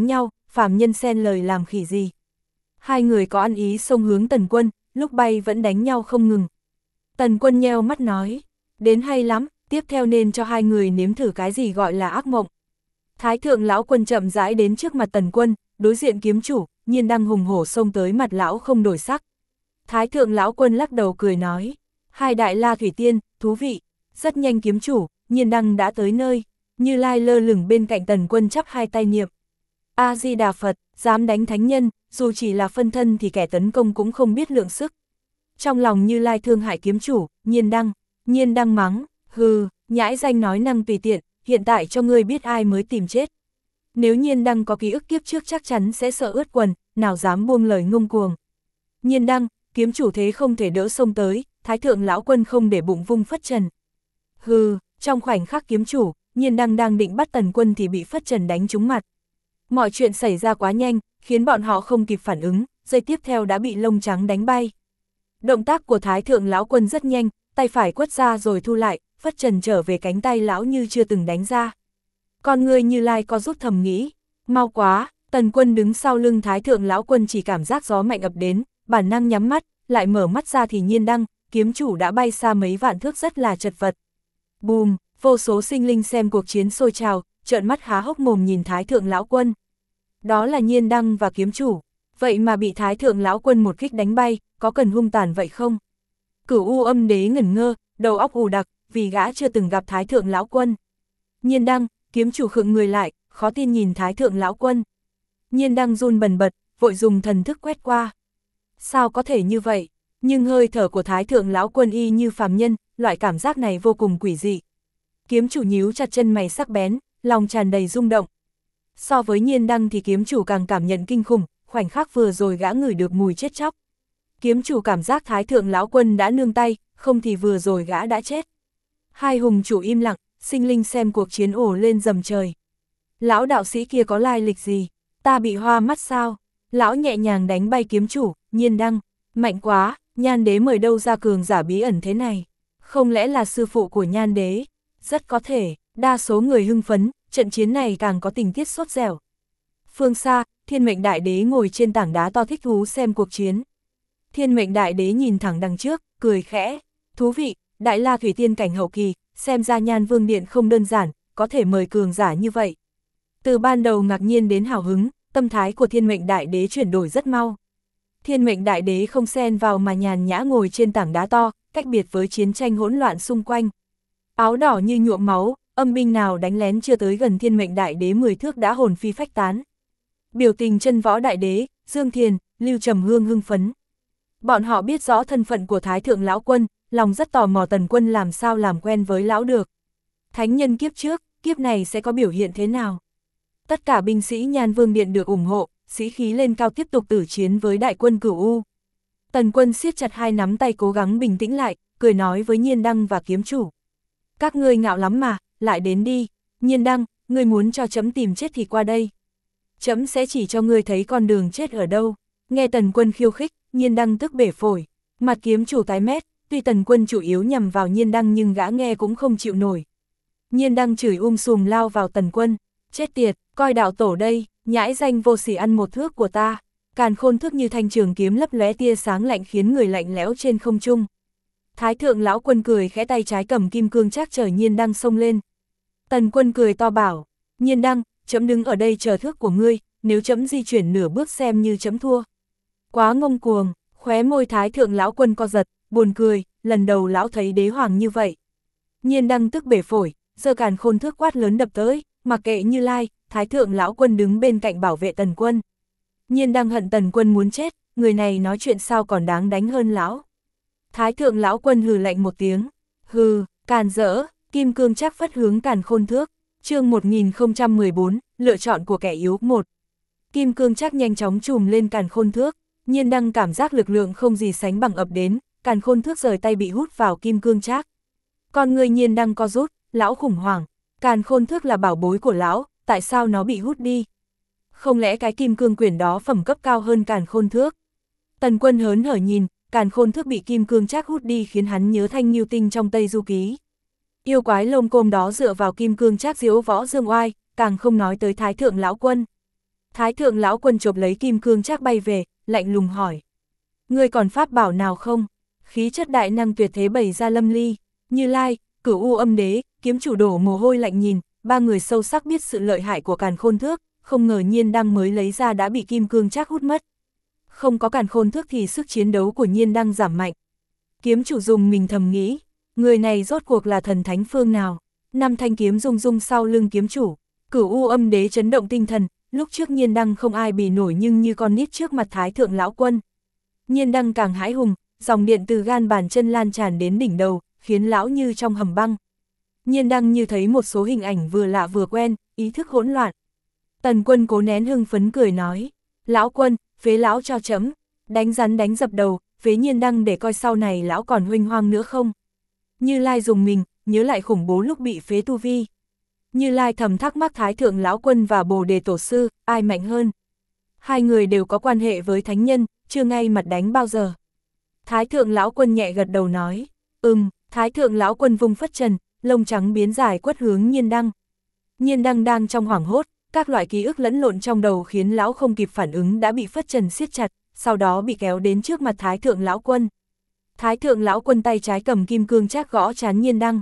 phàm nhân xen lời làm khỉ gì. Hai người có ăn ý xông hướng Tần Quân, lúc bay vẫn đánh nhau không ngừng. Tần Quân nheo mắt nói, đến hay lắm, tiếp theo nên cho hai người nếm thử cái gì gọi là ác mộng. Thái thượng lão quân chậm rãi đến trước mặt Tần Quân, đối diện kiếm chủ, Nhiên Đăng hùng hổ xông tới mặt lão không đổi sắc. Thái thượng lão quân lắc đầu cười nói, hai đại la thủy tiên, thú vị. Rất nhanh kiếm chủ, Nhiên Đăng đã tới nơi, Như Lai lơ lửng bên cạnh Tần Quân chắp hai tay niệm. A-di-đà Phật, dám đánh thánh nhân, dù chỉ là phân thân thì kẻ tấn công cũng không biết lượng sức. Trong lòng Như Lai thương hại kiếm chủ, Nhiên Đăng mắng, hừ, nhãi danh nói năng tùy tiện, hiện tại cho ngươi biết ai mới tìm chết. Nếu Nhiên Đăng có ký ức kiếp trước chắc chắn sẽ sợ ướt quần, nào dám buông lời ngông cuồng. Nhiên Đăng, kiếm chủ thế không thể đỡ xông tới, Thái thượng lão quân không để bụng vung phất trần. Hừ, trong khoảnh khắc kiếm chủ, Nhiên Đăng đang định bắt Tần Quân thì bị phất trần đánh trúng mặt. Mọi chuyện xảy ra quá nhanh, khiến bọn họ không kịp phản ứng, giây tiếp theo đã bị lông trắng đánh bay. Động tác của Thái thượng lão quân rất nhanh, tay phải quất ra rồi thu lại, phất trần trở về cánh tay lão như chưa từng đánh ra. Con người Như Lai co rút thầm nghĩ, mau quá. Tần Quân đứng sau lưng Thái thượng lão quân chỉ cảm giác gió mạnh ập đến, bản năng nhắm mắt, lại mở mắt ra thì Nhiên Đăng, kiếm chủ đã bay xa mấy vạn thước rất là chật vật. Bùm, vô số sinh linh xem cuộc chiến sôi trào, trợn mắt há hốc mồm nhìn Thái thượng lão quân. Đó là Nhiên Đăng và kiếm chủ, vậy mà bị Thái thượng lão quân một kích đánh bay, có cần hung tàn vậy không? Cửu U Âm Đế ngẩn ngơ, đầu óc ù đặc, vì gã chưa từng gặp Thái thượng lão quân. Nhiên Đăng, kiếm chủ khựng người lại, khó tin nhìn Thái thượng lão quân. Nhiên Đăng run bần bật, vội dùng thần thức quét qua. Sao có thể như vậy? Nhưng hơi thở của Thái thượng lão quân y như phàm nhân, loại cảm giác này vô cùng quỷ dị. Kiếm chủ nhíu chặt chân mày sắc bén, lòng tràn đầy rung động. So với Nhiên Đăng thì kiếm chủ càng cảm nhận kinh khủng, khoảnh khắc vừa rồi gã ngửi được mùi chết chóc. Kiếm chủ cảm giác Thái thượng lão quân đã nương tay, không thì vừa rồi gã đã chết. Hai hùng chủ im lặng, sinh linh xem cuộc chiến ồ lên dầm trời. Lão đạo sĩ kia có lai lịch gì? Ta bị hoa mắt sao? Lão nhẹ nhàng đánh bay kiếm chủ, Nhiên Đăng. Mạnh quá, Nhan đế mời đâu ra cường giả bí ẩn thế này? Không lẽ là sư phụ của Nhan đế? Rất có thể, đa số người hưng phấn, trận chiến này càng có tình tiết sốt dẻo. Phương xa, Thiên Mệnh Đại Đế ngồi trên tảng đá to thích thú xem cuộc chiến. Thiên Mệnh Đại Đế nhìn thẳng đằng trước, cười khẽ. Thú vị, Đại La Thủy Tiên cảnh hậu kỳ, xem ra Nhan Vương Điện không đơn giản, có thể mời cường giả như vậy. Từ ban đầu ngạc nhiên đến hào hứng, tâm thái của Thiên Mệnh Đại Đế chuyển đổi rất mau. Thiên Mệnh Đại Đế không xen vào mà nhàn nhã ngồi trên tảng đá to, cách biệt với chiến tranh hỗn loạn xung quanh. Áo đỏ như nhuộm máu, âm binh nào đánh lén chưa tới gần Thiên Mệnh Đại Đế 10 thước đã hồn phi phách tán. Biểu tình Chân Võ Đại Đế, Dương Thiền, Lưu Trầm Hương hưng phấn. Bọn họ biết rõ thân phận của Thái thượng lão quân, lòng rất tò mò Tần Quân làm sao làm quen với lão được. Thánh nhân kiếp trước, kiếp này sẽ có biểu hiện thế nào? Tất cả binh sĩ Nhan Vương Điện được ủng hộ, sĩ khí lên cao tiếp tục tử chiến với đại quân Cửu U. Tần Quân siết chặt hai nắm tay cố gắng bình tĩnh lại, cười nói với Nhiên Đăng và kiếm chủ. Các ngươi ngạo lắm mà, lại đến đi. Nhiên Đăng, ngươi muốn cho trẫm tìm chết thì qua đây. Trẫm sẽ chỉ cho ngươi thấy con đường chết ở đâu. Nghe Tần Quân khiêu khích, Nhiên Đăng tức bể phổi. Mặt kiếm chủ tái mét, tuy Tần Quân chủ yếu nhằm vào Nhiên Đăng nhưng gã nghe cũng không chịu nổi. Nhiên Đăng chửi sùm lao vào Tần Quân. Chết tiệt, coi đạo tổ đây, nhãi danh vô sỉ ăn một thước của ta. Càn khôn thước như thanh trường kiếm lấp lóe tia sáng lạnh khiến người lạnh lẽo trên không trung. Thái thượng lão quân cười khẽ tay trái cầm kim cương trác trời Nhiên Đăng xông lên. Tần Quân cười to bảo, Nhiên Đăng, trẫm đứng ở đây chờ thước của ngươi, nếu trẫm di chuyển nửa bước xem như trẫm thua. Quá ngông cuồng, khóe môi Thái thượng lão quân co giật, buồn cười, lần đầu lão thấy đế hoàng như vậy. Nhiên Đăng tức bể phổi, giơ càn khôn thước quát lớn đập tới, mặc kệ Như Lai, Thái thượng lão quân đứng bên cạnh bảo vệ Tần Quân. Nhiên Đăng hận Tần Quân muốn chết, người này nói chuyện sao còn đáng đánh hơn lão. Thái thượng lão quân hừ lạnh một tiếng, hừ, càn rỡ, kim cương trác phất hướng càn khôn thước. Chương 1014, lựa chọn của kẻ yếu 1. Kim cương trác nhanh chóng trùm lên càn khôn thước, Nhiên Đăng cảm giác lực lượng không gì sánh bằng ập đến, càn khôn thước rời tay bị hút vào kim cương trác. Con người Nhiên Đăng co rút, lão khủng hoảng, càn khôn thước là bảo bối của lão, tại sao nó bị hút đi? Không lẽ cái kim cương quyển đó phẩm cấp cao hơn càn khôn thước? Tần Quân hớn hở nhìn, càn khôn thước bị kim cương trác hút đi khiến hắn nhớ Thanh Ngưu Tinh trong Tây Du Ký. Yêu quái lông côm đó dựa vào kim cương trác diễu võ dương oai, càng không nói tới Thái thượng lão quân. Thái thượng lão quân chộp lấy kim cương trác bay về, lạnh lùng hỏi. Ngươi còn pháp bảo nào không? Khí chất đại năng tuyệt thế bày ra lâm ly, Như Lai, Cửu U Âm Đế, kiếm chủ đổ mồ hôi lạnh nhìn, ba người sâu sắc biết sự lợi hại của càn khôn thước, không ngờ Nhiên Đăng mới lấy ra đã bị kim cương trác hút mất. Không có càn khôn thước thì sức chiến đấu của Nhiên Đăng giảm mạnh. Kiếm chủ dùng mình thầm nghĩ, người này rốt cuộc là thần thánh phương nào? Năm thanh kiếm rung rung sau lưng kiếm chủ, Cửu U Âm Đế chấn động tinh thần, lúc trước Nhiên Đăng không ai bì nổi nhưng như con nít trước mặt Thái thượng lão quân. Nhiên Đăng càng hãi hùng, dòng điện từ gan bàn chân lan tràn đến đỉnh đầu, khiến lão như trong hầm băng. Nhiên Đăng như thấy một số hình ảnh vừa lạ vừa quen, ý thức hỗn loạn. Tần Quân cố nén hưng phấn cười nói, lão quân, phế lão cho trẫm, đánh rắn đánh dập đầu, phế Nhiên Đăng để coi sau này lão còn huênh hoang nữa không. Như Lai dùng mình, nhớ lại khủng bố lúc bị phế tu vi. Như Lai thầm thắc mắc Thái thượng lão quân và Bồ Đề tổ sư, ai mạnh hơn. Hai người đều có quan hệ với thánh nhân, chưa ngay mặt đánh bao giờ. Thái thượng lão quân nhẹ gật đầu nói, Thái thượng lão quân vung phất trần, lông trắng biến dài quất hướng Nhiên Đăng. Nhiên Đăng đang trong hoảng hốt, các loại ký ức lẫn lộn trong đầu khiến lão không kịp phản ứng đã bị phất trần siết chặt, sau đó bị kéo đến trước mặt Thái thượng lão quân. Thái thượng lão quân tay trái cầm kim cương trác gõ trán Nhiên Đăng.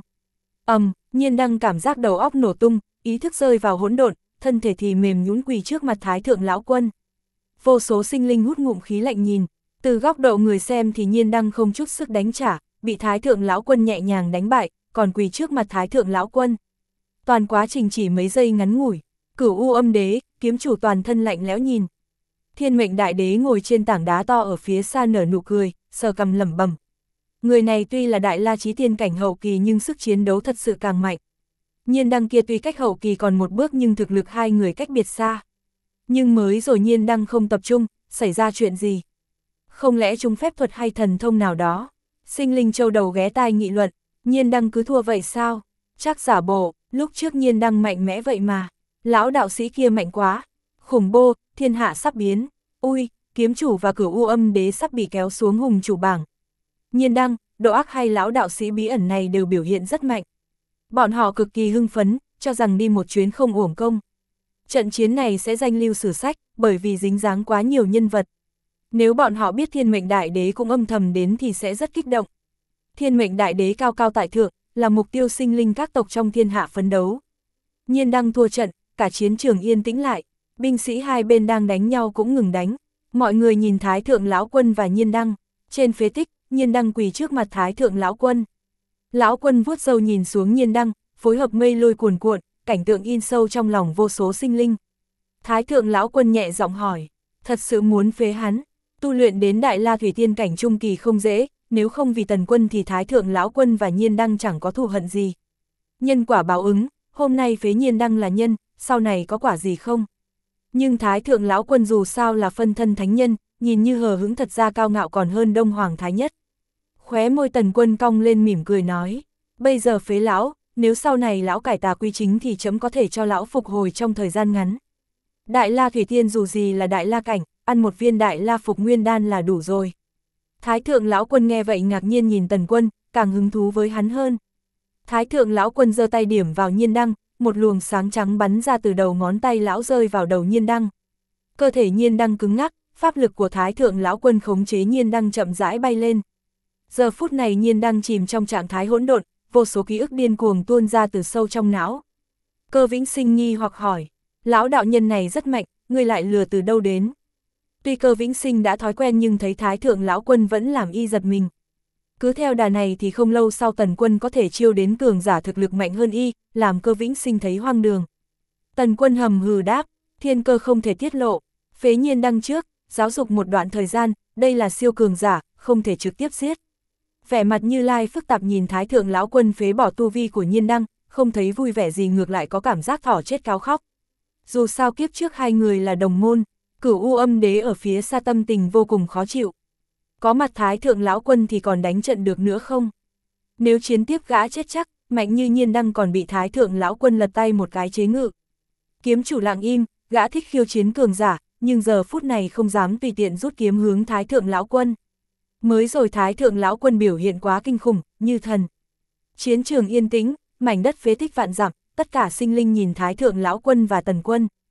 Nhiên Đăng cảm giác đầu óc nổ tung, ý thức rơi vào hỗn độn, thân thể thì mềm nhũn quỳ trước mặt Thái thượng lão quân. Vô số sinh linh hút ngụm khí lạnh nhìn, từ góc độ người xem thì Nhiên Đăng không chút sức đánh trả, bị Thái thượng lão quân nhẹ nhàng đánh bại, còn quỳ trước mặt Thái thượng lão quân. Toàn quá trình chỉ mấy giây ngắn ngủi, Cửu U Âm Đế, kiếm chủ toàn thân lạnh lẽo nhìn. Thiên Mệnh Đại Đế ngồi trên tảng đá to ở phía xa nở nụ cười, sờ cằm lẩm bẩm. Người này tuy là đại la chí tiên cảnh hậu kỳ nhưng sức chiến đấu thật sự càng mạnh. Nhiên Đăng kia tuy cách hậu kỳ còn một bước nhưng thực lực hai người cách biệt xa. Nhưng mới rồi Nhiên Đăng không tập trung, xảy ra chuyện gì? Không lẽ chúng phép thuật hay thần thông nào đó? Sinh linh châu đầu ghé tai nghị luận, Nhiên Đăng cứ thua vậy sao? Chắc giả bộ, lúc trước Nhiên Đăng mạnh mẽ vậy mà. Lão đạo sĩ kia mạnh quá, khủng bố, thiên hạ sắp biến. Ui, kiếm chủ và Cửu U Âm Đế sắp bị kéo xuống hùng chủ bảng. Nhiên Đăng, Độ Ác hay lão đạo sĩ bí ẩn này đều biểu hiện rất mạnh. Bọn họ cực kỳ hưng phấn, cho rằng đi một chuyến không uổng công. Trận chiến này sẽ danh lưu sử sách, bởi vì dính dáng quá nhiều nhân vật. Nếu bọn họ biết Thiên Mệnh Đại Đế cũng âm thầm đến thì sẽ rất kích động. Thiên Mệnh Đại Đế cao cao tại thượng, là mục tiêu sinh linh các tộc trong thiên hạ phấn đấu. Nhiên Đăng thua trận, cả chiến trường yên tĩnh lại, binh sĩ hai bên đang đánh nhau cũng ngừng đánh. Mọi người nhìn Thái thượng lão quân và Nhiên Đăng, trên phế tích, Nhiên Đăng quỳ trước mặt Thái thượng lão quân. Lão quân vuốt râu nhìn xuống Nhiên Đăng, phối hợp mây lôi cuồn cuộn, cảnh tượng in sâu trong lòng vô số sinh linh. Thái thượng lão quân nhẹ giọng hỏi, thật sự muốn phế hắn, tu luyện đến đại la thủy tiên cảnh trung kỳ không dễ, nếu không vì Tần Quân thì Thái thượng lão quân và Nhiên Đăng chẳng có thù hận gì. Nhân quả báo ứng, hôm nay phế Nhiên Đăng là nhân, sau này có quả gì không? Nhưng Thái thượng lão quân dù sao là phân thân thánh nhân, nhìn như hờ hững thật ra cao ngạo còn hơn Đông Hoàng Thái Nhất. Khóe môi Tần Quân cong lên mỉm cười nói, bây giờ phế lão, nếu sau này lão cải tà quy chính thì chấm có thể cho lão phục hồi trong thời gian ngắn. Đại la thủy tiên dù gì là đại la cảnh, ăn một viên đại la phục nguyên đan là đủ rồi. Thái thượng lão quân nghe vậy ngạc nhiên nhìn Tần Quân, càng hứng thú với hắn hơn. Thái thượng lão quân giơ tay điểm vào Nhiên Đăng, một luồng sáng trắng bắn ra từ đầu ngón tay lão rơi vào đầu Nhiên Đăng. Cơ thể Nhiên Đăng cứng ngắc, pháp lực của Thái thượng lão quân khống chế Nhiên Đăng chậm rãi bay lên. Giờ phút này Nhiên Đăng chìm trong trạng thái hỗn độn, vô số ký ức điên cuồng tuôn ra từ sâu trong não. Cơ Vĩnh Sinh nghi hoặc hỏi, lão đạo nhân này rất mạnh, ngươi lại lừa từ đâu đến? Tuy Cơ Vĩnh Sinh đã thói quen nhưng thấy Thái thượng lão quân vẫn làm y giật mình. Cứ theo đà này thì không lâu sau Tần Quân có thể chiêu đến cường giả thực lực mạnh hơn y, làm Cơ Vĩnh Sinh thấy hoang đường. Tần Quân hầm hừ đáp, thiên cơ không thể tiết lộ, phế Nhiên Đăng trước, giáo dục một đoạn thời gian, đây là siêu cường giả, không thể trực tiếp giết. Vẻ mặt Như Lai phức tạp nhìn Thái thượng lão quân phế bỏ tu vi của Nhiên Đăng, không thấy vui vẻ gì ngược lại có cảm giác thỏ chết cáo khóc. Dù sao kiếp trước hai người là đồng môn, Cửu U Âm Đế ở phía xa tâm tình vô cùng khó chịu. Có mặt Thái thượng lão quân thì còn đánh trận được nữa không? Nếu chiến tiếp gã chết chắc, mạnh như Nhiên Đăng còn bị Thái thượng lão quân lật tay một cái chế ngự. Kiếm chủ lặng im, gã thích khiêu chiến cường giả, nhưng giờ phút này không dám tùy tiện rút kiếm hướng Thái thượng lão quân. Mới rồi Thái thượng lão quân biểu hiện quá kinh khủng, như thần. Chiến trường yên tĩnh, mảnh đất phế tích vạn dặm, tất cả sinh linh nhìn Thái thượng lão quân và Tần Quân.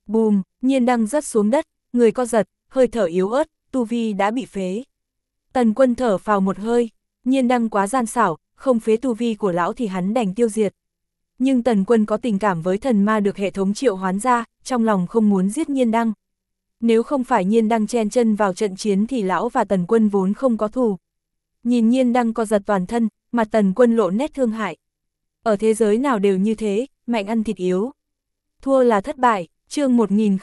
Bùm, Nhiên Đăng rớt xuống đất, người co giật, hơi thở yếu ớt, tu vi đã bị phế. Tần Quân thở phào một hơi, Nhiên Đăng quá gian xảo, không phế tu vi của lão thì hắn đành tiêu diệt. Nhưng Tần Quân có tình cảm với thần ma được hệ thống triệu hoán ra, trong lòng không muốn giết Nhiên Đăng. Nếu không phải Nhiên Đăng chen chân vào trận chiến thì lão và Tần Quân vốn không có thù. Nhìn Nhiên Đăng co giật toàn thân, mặt Tần Quân lộ nét thương hại. Ở thế giới nào đều như thế, mạnh ăn thịt yếu. Thua là thất bại, chương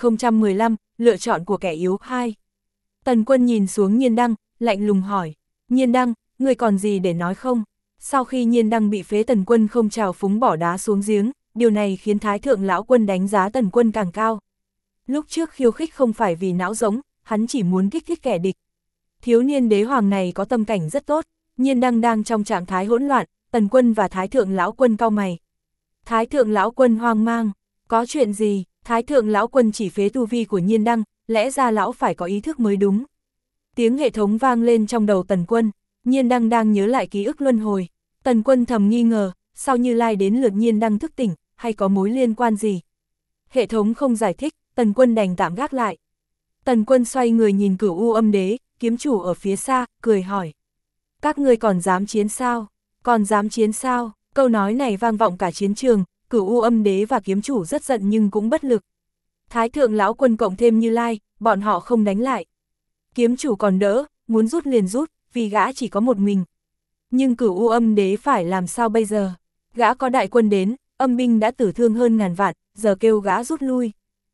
1015, lựa chọn của kẻ yếu 2. Tần Quân nhìn xuống Nhiên Đăng, lạnh lùng hỏi, Nhiên Đăng, ngươi còn gì để nói không? Sau khi Nhiên Đăng bị phế, Tần Quân không trào phúng bỏ đá xuống giếng, điều này khiến Thái Thượng Lão Quân đánh giá Tần Quân càng cao. Lúc trước khiêu khích không phải vì não giống, hắn chỉ muốn kích thích kẻ địch. Thiếu niên đế hoàng này có tâm cảnh rất tốt, Nhiên Đăng đang trong trạng thái hỗn loạn, Tần Quân và Thái Thượng Lão Quân cau mày. Thái Thượng Lão Quân hoang mang, có chuyện gì? Thái Thượng Lão Quân chỉ phế tu vi của Nhiên Đăng, lẽ ra lão phải có ý thức mới đúng. Tiếng hệ thống vang lên trong đầu Tần Quân, Nhiên Đăng đang nhớ lại ký ức luân hồi. Tần Quân thầm nghi ngờ, sao Như Lai đến lượt Nhiên Đăng thức tỉnh, hay có mối liên quan gì? Hệ thống không giải thích, Tần Quân đành tạm gác lại. Tần Quân xoay người nhìn Cửu U Âm Đế, kiếm chủ ở phía xa, cười hỏi. Các ngươi còn dám chiến sao? Còn dám chiến sao? Câu nói này vang vọng cả chiến trường, Cửu U Âm Đế và kiếm chủ rất giận nhưng cũng bất lực. Thái Thượng Lão Quân cộng thêm Như Lai, bọn họ không đánh lại. Kiếm chủ còn đỡ, muốn rút liền rút, vì gã chỉ có một mình. Nhưng Cửu U Âm Đế phải làm sao bây giờ? Gã có đại quân đến, âm binh đã tử thương hơn ngàn vạn, giờ kêu gã rút lui.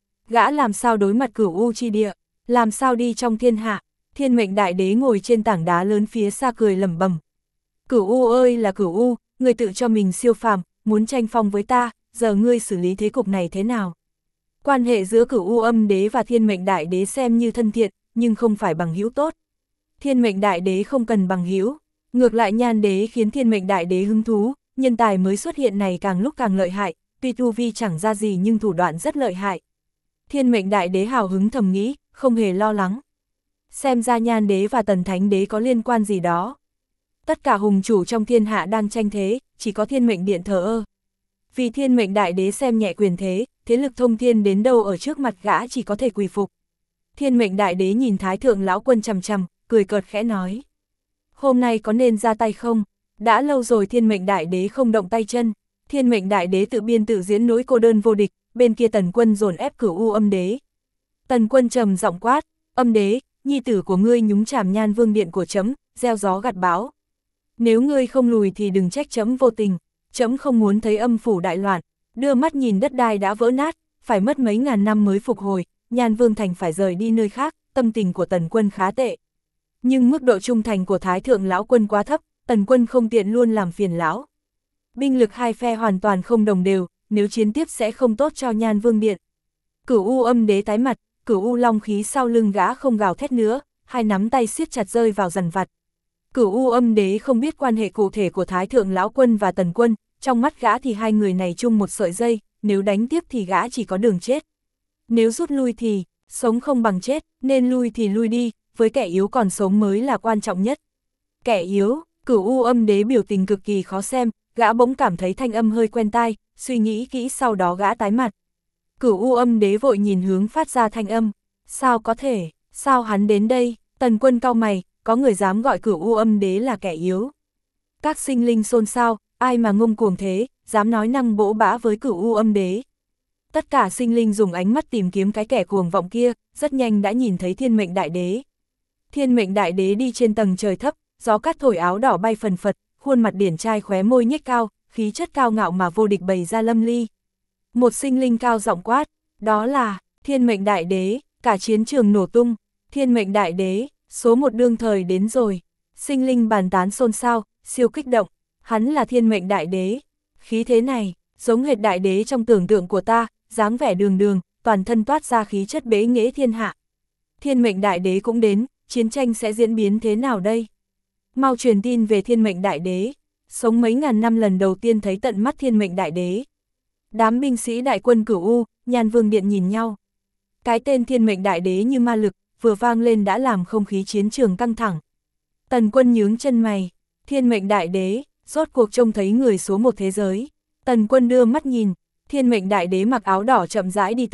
Gã làm sao đối mặt Cửu U chi địa, làm sao đi trong thiên hạ? Thiên Mệnh Đại Đế ngồi trên tảng đá lớn phía xa cười lẩm bẩm. Cửu U ơi là Cửu U, người tự cho mình siêu phàm, muốn tranh phong với ta, giờ ngươi xử lý thế cục này thế nào? Quan hệ giữa Cửu U Âm Đế và Thiên Mệnh Đại Đế xem như thân thiện, nhưng không phải bằng hữu tốt. Thiên Mệnh Đại Đế không cần bằng hữu, ngược lại Nhan Đế khiến Thiên Mệnh Đại Đế hứng thú, nhân tài mới xuất hiện này càng lúc càng lợi hại, tuy tu vi chẳng ra gì nhưng thủ đoạn rất lợi hại. Thiên Mệnh Đại Đế hào hứng thầm nghĩ, không hề lo lắng. Xem ra Nhan Đế và Tần Thánh Đế có liên quan gì đó. Tất cả hùng chủ trong thiên hạ đang tranh thế, chỉ có Thiên Mệnh Điện thờ ơ. Vì Thiên Mệnh Đại Đế xem nhẹ quyền thế, thế lực thông thiên đến đâu ở trước mặt gã chỉ có thể quỳ phục. Thiên Mệnh Đại Đế nhìn Thái Thượng Lão Quân chằm chằm, cười cợt khẽ nói. Hôm nay có nên ra tay không? Đã lâu rồi Thiên Mệnh Đại Đế không động tay chân. Thiên Mệnh Đại Đế tự biên tự diễn nỗi cô đơn vô địch, bên kia Tần Quân dồn ép Cửu U Âm Đế. Tần Quân trầm giọng quát, Âm Đế, nhi tử của ngươi nhúng chàm Nhan Vương điện của trẫm, gieo gió gặt bão. Nếu ngươi không lùi thì đừng trách trẫm vô tình, trẫm không muốn thấy âm phủ đại loạn, đưa mắt nhìn đất đai đã vỡ nát, phải mất mấy ngàn năm mới phục hồi, Nhan Vương thành phải rời đi nơi khác, tâm tình của Tần Quân khá tệ. Nhưng mức độ trung thành của Thái Thượng Lão Quân quá thấp, Tần Quân không tiện luôn làm phiền lão. Binh lực hai phe hoàn toàn không đồng đều, nếu chiến tiếp sẽ không tốt cho Nhan Vương điện. Cửu U Âm Đế tái mặt, Cửu U long khí sau lưng gã không gào thét nữa, hai nắm tay siết chặt rơi vào dằn vặt. Cửu U Âm Đế không biết quan hệ cụ thể của Thái Thượng Lão Quân và Tần Quân, trong mắt gã thì hai người này chung một sợi dây, nếu đánh tiếp thì gã chỉ có đường chết. Nếu rút lui thì, sống không bằng chết, nên lui thì lui đi, với kẻ yếu còn sống mới là quan trọng nhất. Kẻ yếu, Cửu U Âm Đế biểu tình cực kỳ khó xem, gã bỗng cảm thấy thanh âm hơi quen tai, suy nghĩ kỹ sau đó gã tái mặt. Cửu U Âm Đế vội nhìn hướng phát ra thanh âm, sao có thể, sao hắn đến đây? Tần Quân cau mày, có người dám gọi Cửu U Âm Đế là kẻ yếu. Các sinh linh xôn xao, ai mà ngông cuồng thế, dám nói năng bỗ bã với Cửu U Âm Đế. Tất cả sinh linh dùng ánh mắt tìm kiếm cái kẻ cuồng vọng kia, rất nhanh đã nhìn thấy Thiên Mệnh Đại Đế. Thiên Mệnh Đại Đế đi trên tầng trời thấp, gió cát thổi áo đỏ bay phần phật, khuôn mặt điển trai khóe môi nhếch cao, khí chất cao ngạo mà vô địch bày ra lâm ly. Một sinh linh cao giọng quát, đó là Thiên Mệnh Đại Đế, cả chiến trường nổ tung. Thiên Mệnh Đại Đế, số một đương thời đến rồi. Sinh linh bàn tán xôn xao, siêu kích động, hắn là Thiên Mệnh Đại Đế. Khí thế này, giống hệt Đại Đế trong tưởng tượng của ta, dáng vẻ đường đường, toàn thân toát ra khí chất bế nghệ thiên hạ. Thiên Mệnh Đại Đế cũng đến, chiến tranh sẽ diễn biến thế nào đây? Mau truyền tin về Thiên Mệnh Đại Đế, sống mấy ngàn năm lần đầu tiên thấy tận mắt Thiên Mệnh Đại Đế. Đám binh sĩ đại quân Cửu U, Nhan Vương điện nhìn nhau. Cái tên Thiên Mệnh Đại Đế như ma lực, vừa vang lên đã làm không khí chiến trường căng thẳng. Tần Quân nhướng chân mày, Thiên Mệnh Đại Đế, rốt cuộc trông thấy người số một thế giới. Tần Quân đưa mắt nhìn, Thiên Mệnh Đại Đế mặc áo đỏ chậm rãi đi tới,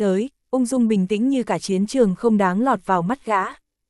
ung dung bình tĩnh như cả chiến trường không đáng lọt vào mắt gã.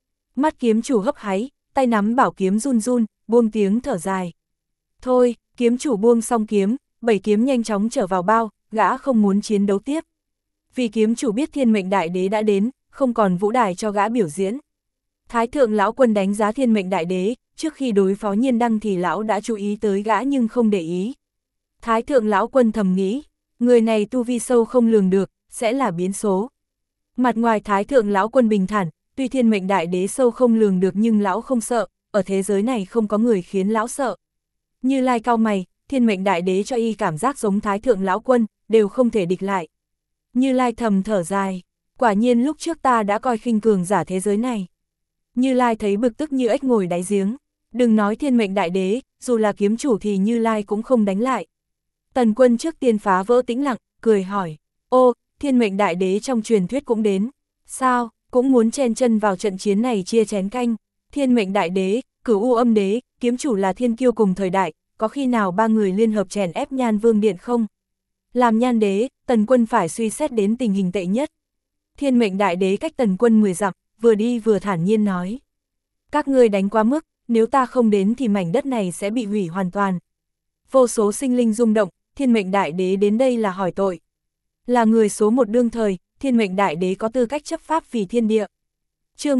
Mắt kiếm chủ hấp háy, tay nắm bảo kiếm run run, buông tiếng thở dài. Thôi, kiếm chủ buông xong kiếm, 7 kiếm nhanh chóng trở vào bao, gã không muốn chiến đấu tiếp. Vì kiếm chủ biết thiên mệnh đại đế đã đến, không còn vũ đài cho gã biểu diễn. Thái thượng lão quân đánh giá thiên mệnh đại đế, trước khi đối phó Nhiên Đăng thì lão đã chú ý tới gã nhưng không để ý. Thái thượng lão quân thầm nghĩ, người này tu vi sâu không lường được, sẽ là biến số. Mặt ngoài thái thượng lão quân bình thản, tuy thiên mệnh đại đế sâu không lường được nhưng lão không sợ, ở thế giới này không có người khiến lão sợ. Như Lai cau mày, thiên mệnh đại đế cho y cảm giác giống thái thượng lão quân, đều không thể địch lại. Như Lai thầm thở dài, quả nhiên lúc trước ta đã coi khinh cường giả thế giới này. Như Lai thấy bực tức như ếch ngồi đáy giếng, đừng nói thiên mệnh đại đế, dù là kiếm chủ thì Như Lai cũng không đánh lại. Tần Quân trước tiên phá vỡ tĩnh lặng, cười hỏi, ô, thiên mệnh đại đế trong truyền thuyết cũng đến, sao, cũng muốn chen chân vào trận chiến này chia chén canh. Thiên mệnh đại đế, Cửu U Âm đế, kiếm chủ là thiên kiêu cùng thời đại, có khi nào ba người liên hợp chèn ép Nhan Vương Điện không? Làm Nhan đế, Tần Quân phải suy xét đến tình hình tệ nhất. Thiên mệnh đại đế cách Tần Quân 10 dặm, vừa đi vừa thản nhiên nói. Các ngươi đánh quá mức, nếu ta không đến thì mảnh đất này sẽ bị hủy hoàn toàn. Vô số sinh linh rung động, thiên mệnh đại đế đến đây là hỏi tội. Là người số một đương thời, thiên mệnh đại đế có tư cách chấp pháp vì thiên địa. Chương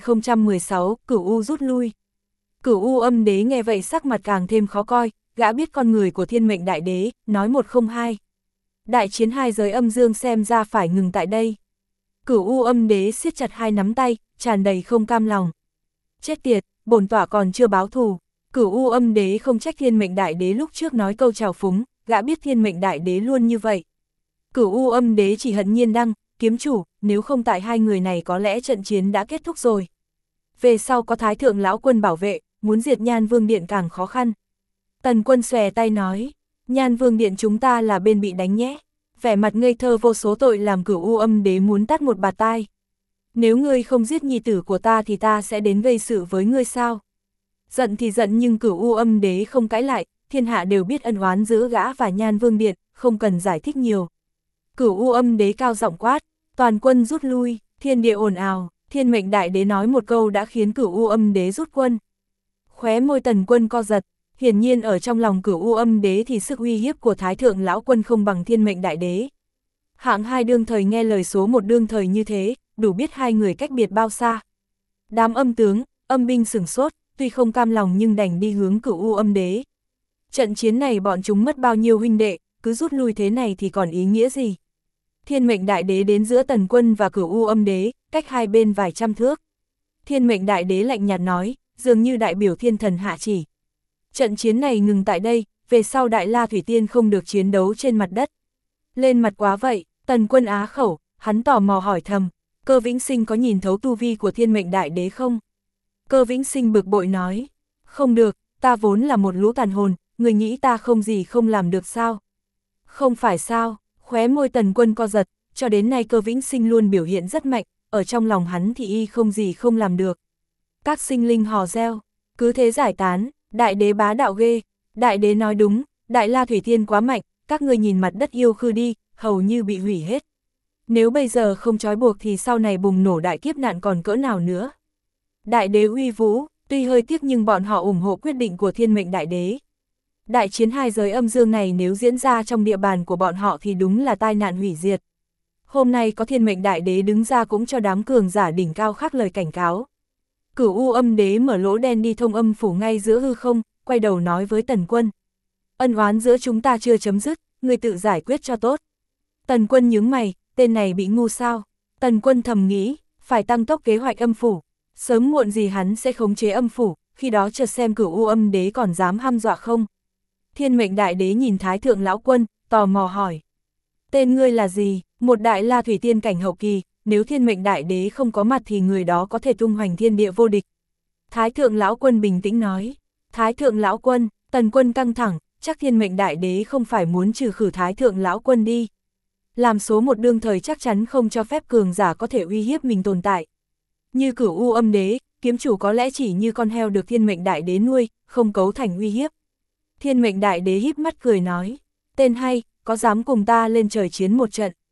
1016, Cửu U rút lui. Cửu U Âm đế nghe vậy sắc mặt càng thêm khó coi, gã biết con người của thiên mệnh đại đế, nói một không hai. Đại chiến hai giới âm dương xem ra phải ngừng tại đây. Cửu U Âm đế siết chặt hai nắm tay, tràn đầy không cam lòng. Chết tiệt, bổn tọa còn chưa báo thù. Cửu U Âm đế không trách thiên mệnh đại đế lúc trước nói câu trào phúng, gã biết thiên mệnh đại đế luôn như vậy. Cửu U Âm đế chỉ hận Nhiên Đăng, kiếm chủ, nếu không tại hai người này có lẽ trận chiến đã kết thúc rồi. Về sau có thái thượng lão quân bảo vệ, muốn diệt Nhan Vương Điện càng khó khăn. Tần Quân xòe tay nói, Nhan Vương Điện chúng ta là bên bị đánh nhé. Vẻ mặt ngây thơ vô số tội làm Cửu U Âm đế muốn tát một bạt tai. Nếu ngươi không giết nhi tử của ta thì ta sẽ đến gây sự với ngươi sao? Giận thì giận nhưng Cửu U Âm đế không cãi lại, thiên hạ đều biết ân oán giữa gã và Nhan Vương Điện, không cần giải thích nhiều. Cửu U Âm đế cao giọng quát, toàn quân rút lui, thiên địa ồn ào, thiên mệnh đại đế nói một câu đã khiến Cửu U Âm đế rút quân. Khóe môi Tần Quân co giật, hiển nhiên ở trong lòng Cửu U Âm đế thì sức uy hiếp của thái thượng lão quân không bằng thiên mệnh đại đế. Hạng hai đương thời nghe lời số một đương thời như thế, đủ biết hai người cách biệt bao xa. Đám âm tướng, âm binh sửng sốt, tuy không cam lòng nhưng đành đi hướng Cửu U Âm đế. Trận chiến này bọn chúng mất bao nhiêu huynh đệ, cứ rút lui thế này thì còn ý nghĩa gì? Thiên mệnh đại đế đến giữa Tần Quân và Cửu U Âm đế, cách hai bên vài trăm thước. Thiên mệnh đại đế lạnh nhạt nói, dường như đại biểu thiên thần hạ chỉ. Trận chiến này ngừng tại đây, về sau Đại La Thủy Tiên không được chiến đấu trên mặt đất. Lên mặt quá vậy, Tần Quân á khẩu, hắn tò mò hỏi thầm, Cơ Vĩnh Sinh có nhìn thấu tu vi của thiên mệnh đại đế không? Cơ Vĩnh Sinh bực bội nói, không được, ta vốn là một lũ tàn hồn, người nghĩ ta không gì không làm được sao? Không phải sao, khóe môi Tần Quân co giật, cho đến nay Cơ Vĩnh Sinh luôn biểu hiện rất mạnh, ở trong lòng hắn thì y không gì không làm được. Các sinh linh hò reo, cứ thế giải tán, đại đế bá đạo ghê, đại đế nói đúng, Đại La Thủy Tiên quá mạnh, các ngươi nhìn mặt đất yêu khư đi, hầu như bị hủy hết. Nếu bây giờ không trói buộc thì sau này bùng nổ đại kiếp nạn còn cỡ nào nữa. Đại đế uy vũ, tuy hơi tiếc nhưng bọn họ ủng hộ quyết định của thiên mệnh đại đế. Đại chiến hai giới âm dương này nếu diễn ra trong địa bàn của bọn họ thì đúng là tai nạn hủy diệt. Hôm nay có thiên mệnh đại đế đứng ra cũng cho đám cường giả đỉnh cao khác lời cảnh cáo. Cửu U Âm đế mở lỗ đen đi thông âm phủ ngay giữa hư không, quay đầu nói với Tần Quân. Ân oán giữa chúng ta chưa chấm dứt, ngươi tự giải quyết cho tốt. Tần Quân nhướng mày, tên này bị ngu sao? Tần Quân thầm nghĩ, phải tăng tốc kế hoạch âm phủ. Sớm muộn gì hắn sẽ khống chế âm phủ, khi đó chợt xem Cửu U Âm đế còn dám hăm dọa không. Thiên mệnh đại đế nhìn thái thượng lão quân, tò mò hỏi. Tên ngươi là gì? Một Đại La Thủy Tiên cảnh hậu kỳ, nếu thiên mệnh đại đế không có mặt thì người đó có thể tung hoành thiên địa vô địch. Thái thượng lão quân bình tĩnh nói. Thái thượng lão quân, Tần Quân căng thẳng, chắc thiên mệnh đại đế không phải muốn trừ khử thái thượng lão quân đi. Làm số một đương thời chắc chắn không cho phép cường giả có thể uy hiếp mình tồn tại. Như Cửu U Âm đế, kiếm chủ có lẽ chỉ như con heo được thiên mệnh đại đế nuôi, không cấu thành uy hiếp. Thiên mệnh đại đế híp mắt cười nói, tên hay, có dám cùng ta lên trời chiến một trận.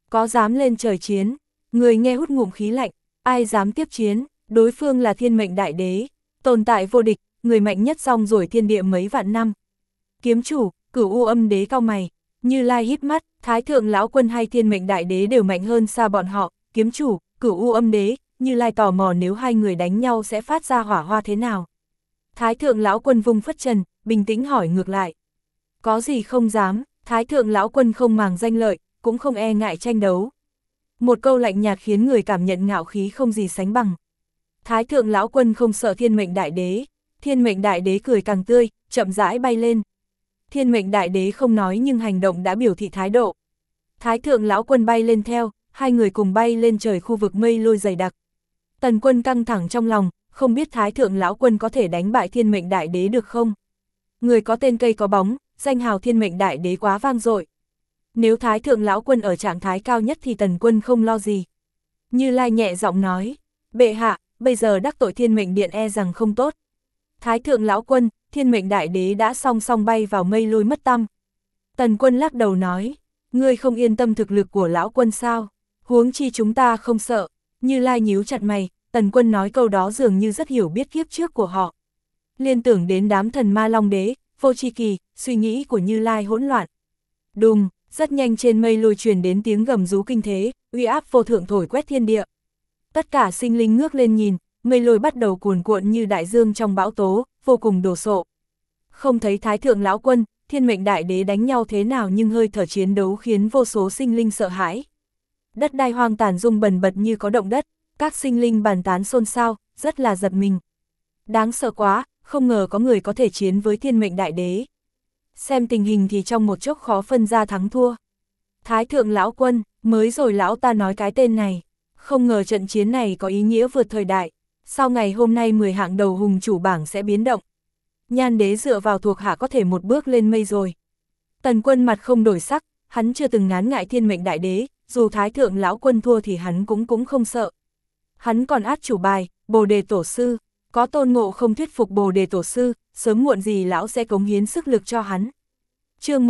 Có dám lên trời chiến, người nghe hút ngụm khí lạnh, ai dám tiếp chiến, đối phương là thiên mệnh đại đế, tồn tại vô địch, người mạnh nhất song rồi thiên địa mấy vạn năm. Kiếm chủ, Cửu U Âm Đế cau mày, Như Lai híp mắt, Thái Thượng Lão Quân hay thiên mệnh đại đế đều mạnh hơn xa bọn họ, kiếm chủ, Cửu U Âm Đế, Như Lai tò mò nếu hai người đánh nhau sẽ phát ra hỏa hoa thế nào. Thái Thượng Lão Quân vung phất trần, bình tĩnh hỏi ngược lại. Có gì không dám, Thái Thượng Lão Quân không màng danh lợi, cũng không e ngại tranh đấu. Một câu lạnh nhạt khiến người cảm nhận ngạo khí không gì sánh bằng. Thái Thượng Lão Quân không sợ thiên mệnh đại đế, thiên mệnh đại đế cười càng tươi, chậm rãi bay lên. Thiên mệnh đại đế không nói nhưng hành động đã biểu thị thái độ. Thái Thượng Lão Quân bay lên theo, hai người cùng bay lên trời khu vực mây lôi dày đặc. Tần Quân căng thẳng trong lòng, không biết Thái Thượng Lão Quân có thể đánh bại thiên mệnh đại đế được không? Người có tên cây có bóng, danh hào thiên mệnh đại đế quá vang dội. Nếu Thái Thượng Lão Quân ở trạng thái cao nhất thì Tần Quân không lo gì. Như Lai nhẹ giọng nói, bệ hạ, bây giờ đắc tội thiên mệnh điện e rằng không tốt. Thái Thượng Lão Quân, thiên mệnh đại đế đã song song bay vào mây lôi mất tăm. Tần Quân lắc đầu nói, ngươi không yên tâm thực lực của Lão Quân sao? Huống chi chúng ta không sợ. Như Lai nhíu chặt mày, Tần Quân nói câu đó dường như rất hiểu biết kiếp trước của họ. Liên tưởng đến đám thần ma long đế, vô tri kỳ, suy nghĩ của Như Lai hỗn loạn. Đùng, rất nhanh trên mây lôi truyền đến tiếng gầm rú kinh thế, uy áp vô thượng thổi quét thiên địa. Tất cả sinh linh ngước lên nhìn, mây lôi bắt đầu cuồn cuộn như đại dương trong bão tố, vô cùng đồ sộ. Không thấy Thái Thượng Lão Quân, thiên mệnh đại đế đánh nhau thế nào nhưng hơi thở chiến đấu khiến vô số sinh linh sợ hãi. Đất đai hoang tàn rung bần bật như có động đất, các sinh linh bàn tán xôn xao, rất là giật mình. Đáng sợ quá, không ngờ có người có thể chiến với thiên mệnh đại đế. Xem tình hình thì trong một chốc khó phân ra thắng thua. Thái Thượng Lão Quân, mới rồi lão ta nói cái tên này. Không ngờ trận chiến này có ý nghĩa vượt thời đại. Sau ngày hôm nay 10 hạng đầu hùng chủ bảng sẽ biến động. Nhan đế dựa vào thuộc hạ có thể một bước lên mây rồi. Tần Quân mặt không đổi sắc, hắn chưa từng ngán ngại thiên mệnh đại đế, dù Thái Thượng Lão Quân thua thì hắn cũng không sợ. Hắn còn át chủ bài, Bồ Đề Tổ Sư, có Tôn Ngộ không thuyết phục Bồ Đề Tổ Sư, sớm muộn gì lão sẽ cống hiến sức lực cho hắn. Chương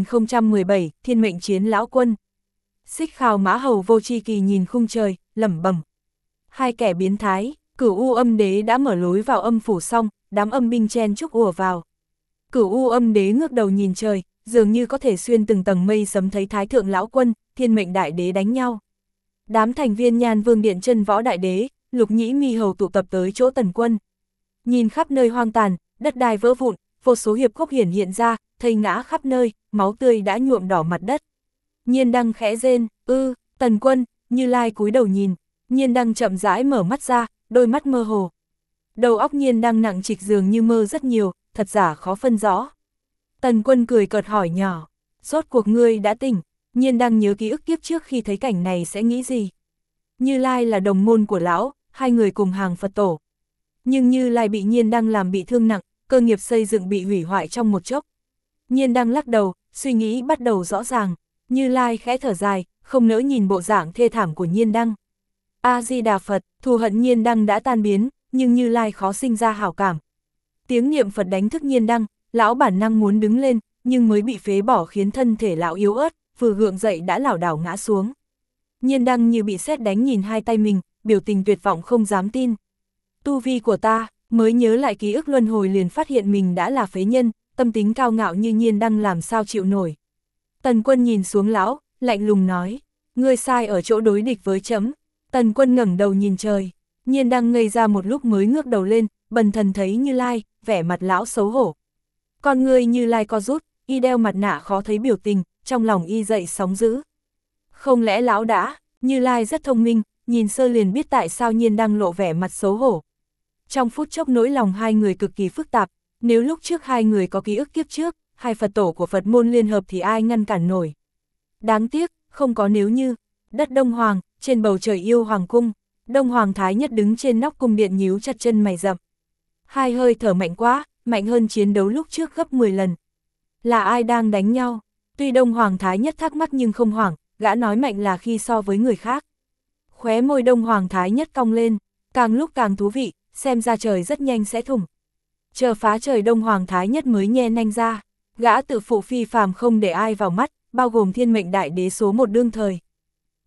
1017, Thiên mệnh chiến Lão Quân. Xích Khào Mã Hầu vô tri kỳ nhìn khung trời, lẩm bẩm. Hai kẻ biến thái, Cửu U Âm Đế đã mở lối vào âm phủ xong, đám âm binh chen chúc ùa vào. Cửu U Âm Đế ngước đầu nhìn trời, dường như có thể xuyên từng tầng mây sấm thấy Thái Thượng Lão Quân, thiên mệnh đại đế đánh nhau. Đám thành viên Nhan Vương Điện Chân Võ Đại Đế, Lục Nhĩ Mi Hầu tụ tập tới chỗ Tần Quân. Nhìn khắp nơi hoang tàn, đất đai vỡ vụn, vô số hiệp khúc hiện ra, thây ngã khắp nơi, máu tươi đã nhuộm đỏ mặt đất. Nhiên Đăng khẽ rên, Tần Quân, Như Lai cúi đầu nhìn, Nhiên Đăng chậm rãi mở mắt ra, đôi mắt mơ hồ. Đầu óc Nhiên Đăng nặng trịch dường như mơ rất nhiều, thật giả khó phân rõ. Tần Quân cười cợt hỏi nhỏ, rốt cuộc ngươi đã tỉnh, Nhiên Đăng nhớ ký ức kiếp trước khi thấy cảnh này sẽ nghĩ gì. Như Lai là đồng môn của lão, hai người cùng hàng Phật tổ. Nhưng Như Lai bị Nhiên Đăng làm bị thương nặng, cơ nghiệp xây dựng bị hủy hoại trong một chốc. Nhiên Đăng lắc đầu, suy nghĩ bắt đầu rõ ràng. Như Lai khẽ thở dài, không nỡ nhìn bộ dạng thê thảm của Nhiên Đăng. A-di-đà Phật, thù hận Nhiên Đăng đã tan biến, nhưng Như Lai khó sinh ra hảo cảm. Tiếng niệm Phật đánh thức Nhiên Đăng, lão bản năng muốn đứng lên, nhưng mới bị phế bỏ khiến thân thể lão yếu ớt, vừa gượng dậy đã lảo đảo ngã xuống. Nhiên Đăng như bị sét đánh nhìn hai tay mình, biểu tình tuyệt vọng không dám tin. Tu vi của ta, mới nhớ lại ký ức luân hồi liền phát hiện mình đã là phế nhân, tâm tính cao ngạo như Nhiên Đăng làm sao chịu nổi. Tần Quân nhìn xuống lão, lạnh lùng nói, ngươi sai ở chỗ đối địch với chấm. Tần Quân ngẩng đầu nhìn trời, Nhiên Đăng ngây ra một lúc mới ngước đầu lên, bần thần thấy Như Lai, vẻ mặt lão xấu hổ. Con ngươi Như Lai co rút, y đeo mặt nạ khó thấy biểu tình, trong lòng y dậy sóng dữ. Không lẽ lão đã, Như Lai rất thông minh, nhìn sơ liền biết tại sao Nhiên Đăng lộ vẻ mặt xấu hổ. Trong phút chốc nỗi lòng hai người cực kỳ phức tạp, nếu lúc trước hai người có ký ức kiếp trước, hai Phật tổ của Phật môn liên hợp thì ai ngăn cản nổi. Đáng tiếc, không có nếu như. Đất Đông Hoàng, trên bầu trời yêu hoàng cung, Đông Hoàng Thái Nhất đứng trên nóc cung điện nhíu chặt chân mày rậm. Hai hơi thở mạnh quá, mạnh hơn chiến đấu lúc trước gấp 10 lần. Là ai đang đánh nhau? Tuy Đông Hoàng Thái Nhất thắc mắc nhưng không hoảng, gã nói mạnh là khi so với người khác. Khóe môi Đông Hoàng Thái Nhất cong lên, càng lúc càng thú vị, xem ra trời rất nhanh sẽ thủng. Chờ phá trời Đông Hoàng Thái Nhất mới nhe nanh ra, gã tự phụ phi phàm không để ai vào mắt, bao gồm thiên mệnh đại đế số một đương thời.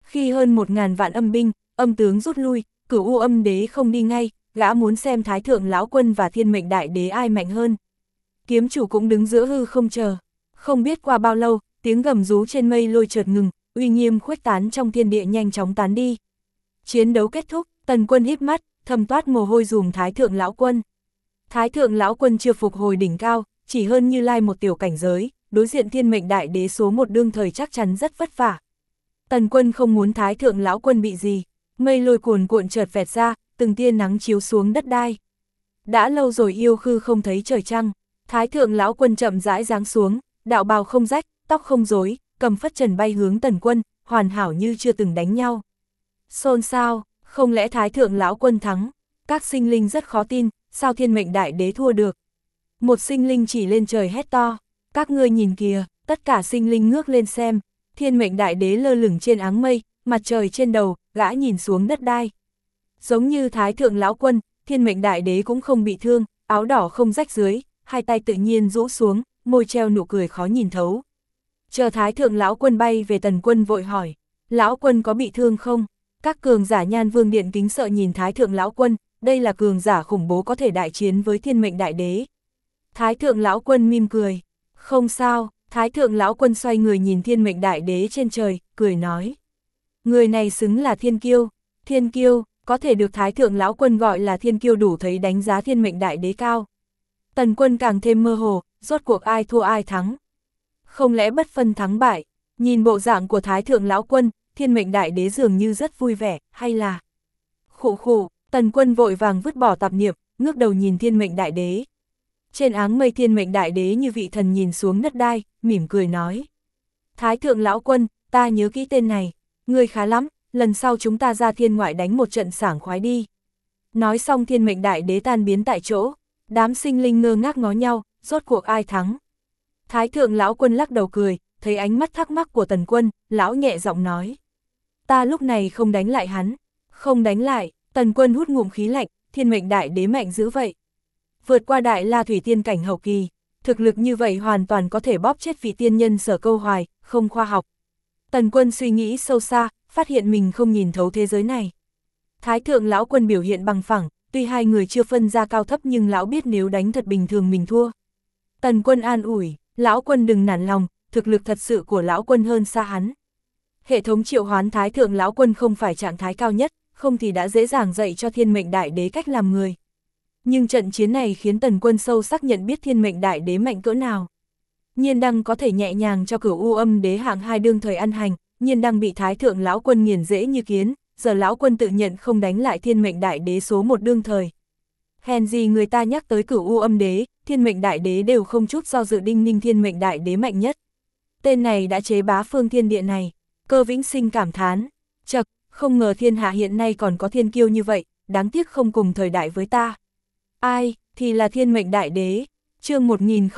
Khi hơn 1000 vạn âm binh, âm tướng rút lui, Cửu U Âm Đế không đi ngay, gã muốn xem Thái Thượng Lão Quân và Thiên Mệnh Đại Đế ai mạnh hơn. Kiếm chủ cũng đứng giữa hư không chờ. Không biết qua bao lâu, tiếng gầm rú trên mây lôi chợt ngừng, uy nghiêm khuếch tán trong thiên địa nhanh chóng tán đi. Chiến đấu kết thúc, Tần Quân híp mắt, thầm toát mồ hôi dùm Thái Thượng Lão Quân. Thái Thượng Lão Quân chưa phục hồi đỉnh cao, chỉ hơn Như Lai một tiểu cảnh giới, đối diện Thiên Mệnh Đại Đế số một đương thời chắc chắn rất vất vả. Tần Quân không muốn Thái Thượng Lão Quân bị gì, mây lôi cuồn cuộn chợt vẹt ra, từng tia nắng chiếu xuống đất đai. Đã lâu rồi yêu khư không thấy trời trăng, Thái Thượng Lão Quân chậm rãi giáng xuống, đạo bào không rách, tóc không rối, cầm phất trần bay hướng Tần Quân, hoàn hảo như chưa từng đánh nhau. Xôn xao, không lẽ Thái Thượng Lão Quân thắng? Các sinh linh rất khó tin, sao Thiên Mệnh Đại Đế thua được? Một sinh linh chỉ lên trời hét to, các ngươi nhìn kìa, tất cả sinh linh ngước lên xem, Thiên Mệnh Đại Đế lơ lửng trên áng mây, mặt trời trên đầu, gã nhìn xuống đất đai. Giống như Thái Thượng Lão Quân, Thiên Mệnh Đại Đế cũng không bị thương, áo đỏ không rách dưới, hai tay tự nhiên rũ xuống, môi treo nụ cười khó nhìn thấu. Chờ Thái Thượng Lão Quân bay về, Tần Quân vội hỏi, Lão Quân có bị thương không? Các cường giả Nhan Vương Điện kính sợ nhìn Thái Thượng Lão Quân, đây là cường giả khủng bố có thể đại chiến với Thiên Mệnh Đại Đế. Thái Thượng Lão Quân mỉm cười, không sao. Thái Thượng Lão Quân xoay người nhìn Thiên Mệnh Đại Đế trên trời, cười nói, người này xứng là thiên kiêu. Thiên kiêu, có thể được Thái Thượng Lão Quân gọi là thiên kiêu đủ thấy đánh giá Thiên Mệnh Đại Đế cao. Tần Quân càng thêm mơ hồ, rốt cuộc ai thua ai thắng? Không lẽ bất phân thắng bại? Nhìn bộ dạng của Thái Thượng Lão Quân, Thiên Mệnh Đại Đế dường như rất vui vẻ, hay là... Khụ khụ, Tần Quân vội vàng vứt bỏ tạp niệm, ngước đầu nhìn Thiên Mệnh Đại Đế. Trên áng mây Thiên Mệnh Đại Đế như vị thần nhìn xuống đất đai, mỉm cười nói. Thái Thượng Lão Quân, ta nhớ kỹ tên này, ngươi khá lắm, lần sau chúng ta ra thiên ngoại đánh một trận sảng khoái đi. Nói xong Thiên Mệnh Đại Đế tan biến tại chỗ, đám sinh linh ngơ ngác ngó nhau, rốt cuộc ai thắng. Thái Thượng Lão Quân lắc đầu cười, thấy ánh mắt thắc mắc của Tần Quân, lão nhẹ giọng nói. Ta lúc này không đánh lại hắn, không đánh lại. Tần Quân hút ngụm khí lạnh, Thiên Mệnh Đại Đế mạnh dữ vậy. Vượt qua Đại La Thủy Tiên cảnh hậu kỳ, thực lực như vậy hoàn toàn có thể bóp chết vị tiên nhân Sở Câu Hoài, không khoa học. Tần Quân suy nghĩ sâu xa, phát hiện mình không nhìn thấu thế giới này. Thái Thượng Lão Quân biểu hiện bằng phẳng, tuy hai người chưa phân ra cao thấp nhưng lão biết nếu đánh thật bình thường mình thua. Tần Quân an ủi, Lão Quân đừng nản lòng, thực lực thật sự của Lão Quân hơn xa hắn. Hệ thống triệu hoán Thái Thượng Lão Quân không phải trạng thái cao nhất, không thì đã dễ dàng dạy cho Thiên Mệnh Đại Đế cách làm người. Nhưng trận chiến này khiến Tần Quân sâu sắc nhận biết Thiên Mệnh Đại Đế mạnh cỡ nào. Nhiên Đăng có thể nhẹ nhàng cho Cửu U Âm Đế hạng 2 đương thời ăn hành, Nhiên Đăng bị Thái Thượng Lão Quân nghiền dễ như kiến, giờ Lão Quân tự nhận không đánh lại Thiên Mệnh Đại Đế số một đương thời. Hèn gì người ta nhắc tới Cửu U Âm Đế, Thiên Mệnh Đại Đế đều không chút do dự đinh ninh Thiên Mệnh Đại Đế mạnh nhất. Tên này đã chế bá phương thiên địa này. Cơ Vĩnh Sinh cảm thán, chậc, không ngờ thiên hạ hiện nay còn có thiên kiêu như vậy, đáng tiếc không cùng thời đại với ta. Ai, thì là Thiên Mệnh Đại Đế. Chương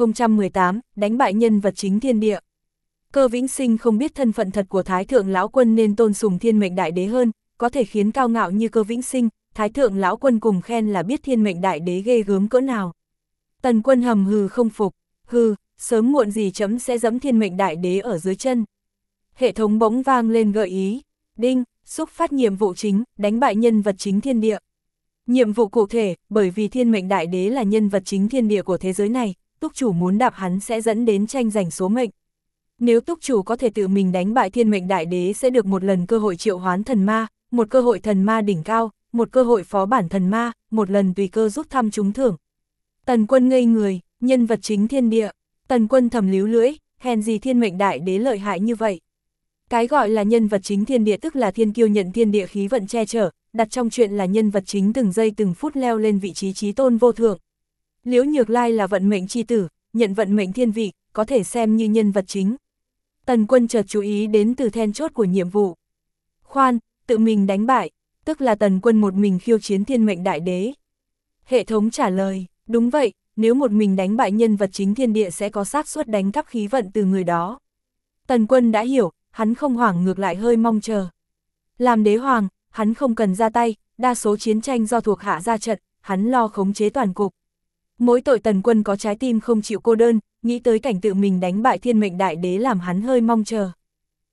1018, đánh bại nhân vật chính thiên địa. Cơ Vĩnh Sinh không biết thân phận thật của Thái Thượng Lão Quân nên tôn sùng Thiên Mệnh Đại Đế hơn, có thể khiến cao ngạo như Cơ Vĩnh Sinh, Thái Thượng Lão Quân cùng khen là biết Thiên Mệnh Đại Đế ghê gớm cỡ nào. Tần Quân hầm hừ không phục, hừ, sớm muộn gì chấm sẽ giẫm Thiên Mệnh Đại Đế ở dưới chân. Hệ thống bỗng vang lên gợi ý, đinh, xúc phát nhiệm vụ chính, đánh bại nhân vật chính thiên địa. Nhiệm vụ cụ thể, bởi vì Thiên Mệnh Đại Đế là nhân vật chính thiên địa của thế giới này, túc chủ muốn đạp hắn sẽ dẫn đến tranh giành số mệnh. Nếu túc chủ có thể tự mình đánh bại Thiên Mệnh Đại Đế sẽ được một lần cơ hội triệu hoán thần ma, một cơ hội thần ma đỉnh cao, một cơ hội phó bản thần ma, một lần tùy cơ rút thăm trúng thưởng. Tần Quân ngây người, nhân vật chính thiên địa. Tần Quân thầm líu lưỡi, hèn gì Thiên Mệnh Đại Đế lợi hại như vậy. Cái gọi là nhân vật chính thiên địa tức là thiên kiêu nhận thiên địa khí vận che chở, đặt trong chuyện là nhân vật chính từng giây từng phút leo lên vị trí chí tôn vô thượng. Liễu Nhược Lai là vận mệnh chi tử, nhận vận mệnh thiên vị, có thể xem như nhân vật chính. Tần Quân chợt chú ý đến từ then chốt của nhiệm vụ. Khoan, tự mình đánh bại, tức là Tần Quân một mình khiêu chiến Thiên Mệnh Đại Đế. Hệ thống trả lời, đúng vậy, nếu một mình đánh bại nhân vật chính thiên địa sẽ có xác suất đánh cắp khí vận từ người đó. Tần Quân đã hiểu, hắn không hoảng ngược lại hơi mong chờ. Làm đế hoàng, hắn không cần ra tay, đa số chiến tranh do thuộc hạ ra trận, hắn lo khống chế toàn cục. Mỗi tội Tần Quân có trái tim không chịu cô đơn, nghĩ tới cảnh tự mình đánh bại Thiên Mệnh Đại Đế làm hắn hơi mong chờ.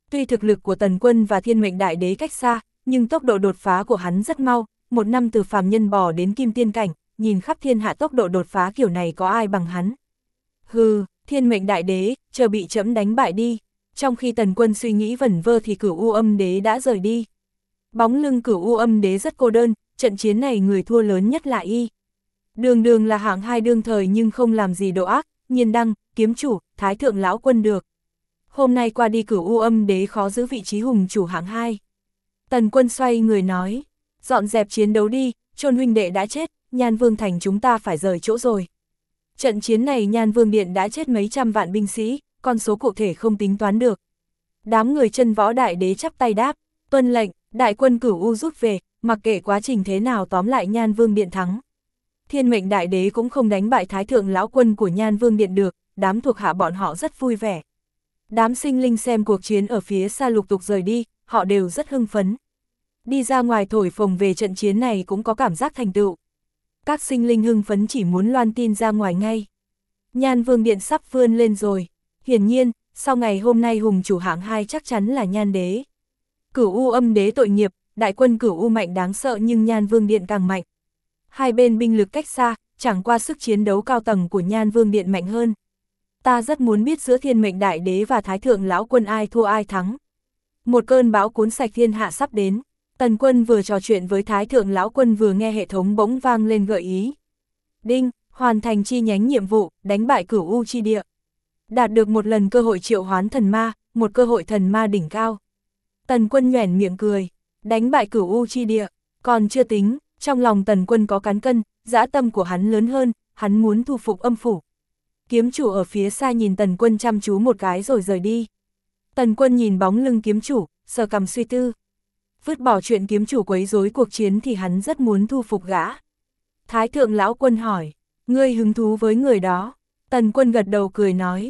Tuy thực lực của Tần Quân và Thiên Mệnh Đại Đế cách xa, nhưng tốc độ đột phá của hắn rất mau, một năm từ phàm nhân bò đến kim tiên cảnh, nhìn khắp thiên hạ tốc độ đột phá kiểu này có ai bằng hắn. Hừ, Thiên Mệnh Đại Đế, chờ bị trẫm đánh bại đi. Trong khi Tần Quân suy nghĩ vẩn vơ thì Cửu U Âm Đế đã rời đi. Bóng lưng Cửu U Âm Đế rất cô đơn, trận chiến này người thua lớn nhất là y. Đường Đường là hạng 2 đương thời nhưng không làm gì độ ác, Nhiên Đăng, Kiếm Chủ, Thái Thượng Lão Quân được. Hôm nay qua đi Cửu U Âm Đế khó giữ vị trí hùng chủ hạng 2. Tần Quân xoay người nói, dọn dẹp chiến đấu đi, Chôn huynh đệ đã chết, Nhan Vương Thành chúng ta phải rời chỗ rồi. Trận chiến này Nhan Vương Điện đã chết mấy trăm vạn binh sĩ, con số cụ thể không tính toán được. Đám người Chân Võ Đại Đế chắp tay đáp, tuân lệnh, đại quân Cửu U rút về, mặc kệ quá trình thế nào tóm lại Nhan Vương Điện thắng. Thiên Mệnh Đại Đế cũng không đánh bại Thái Thượng Lão Quân của Nhan Vương Điện được, đám thuộc hạ bọn họ rất vui vẻ. Đám sinh linh xem cuộc chiến ở phía xa lục tục rời đi, họ đều rất hưng phấn. Đi ra ngoài thổi phồng về trận chiến này cũng có cảm giác thành tựu. Các sinh linh hưng phấn chỉ muốn loan tin ra ngoài ngay. Nhan Vương Điện sắp vươn lên rồi. Hiển nhiên, sau ngày hôm nay hùng chủ hạng 2 chắc chắn là Nhan Đế. Cửu U Âm Đế tội nghiệp, đại quân Cửu U mạnh đáng sợ nhưng Nhan Vương Điện càng mạnh. Hai bên binh lực cách xa, chẳng qua sức chiến đấu cao tầng của Nhan Vương Điện mạnh hơn. Ta rất muốn biết giữa Thiên Mệnh Đại Đế và Thái Thượng Lão Quân ai thua ai thắng. Một cơn bão cuốn sạch thiên hạ sắp đến. Tần Quân vừa trò chuyện với Thái Thượng Lão Quân vừa nghe hệ thống bỗng vang lên gợi ý. Đinh, hoàn thành chi nhánh nhiệm vụ, đánh bại Cửu U chi địa. Đạt được một lần cơ hội triệu hoán thần ma, một cơ hội thần ma đỉnh cao. Tần Quân nhoẻn miệng cười, đánh bại Cửu U chi địa, còn chưa tính, trong lòng Tần Quân có cán cân, dã tâm của hắn lớn hơn, hắn muốn thu phục Âm Phủ. Kiếm Chủ ở phía xa nhìn Tần Quân chăm chú một cái rồi rời đi. Tần Quân nhìn bóng lưng Kiếm Chủ, sờ cằm suy tư. Vứt bỏ chuyện Kiếm Chủ quấy rối cuộc chiến thì hắn rất muốn thu phục gã. Thái Thượng Lão Quân hỏi, ngươi hứng thú với người đó? Tần Quân gật đầu cười nói,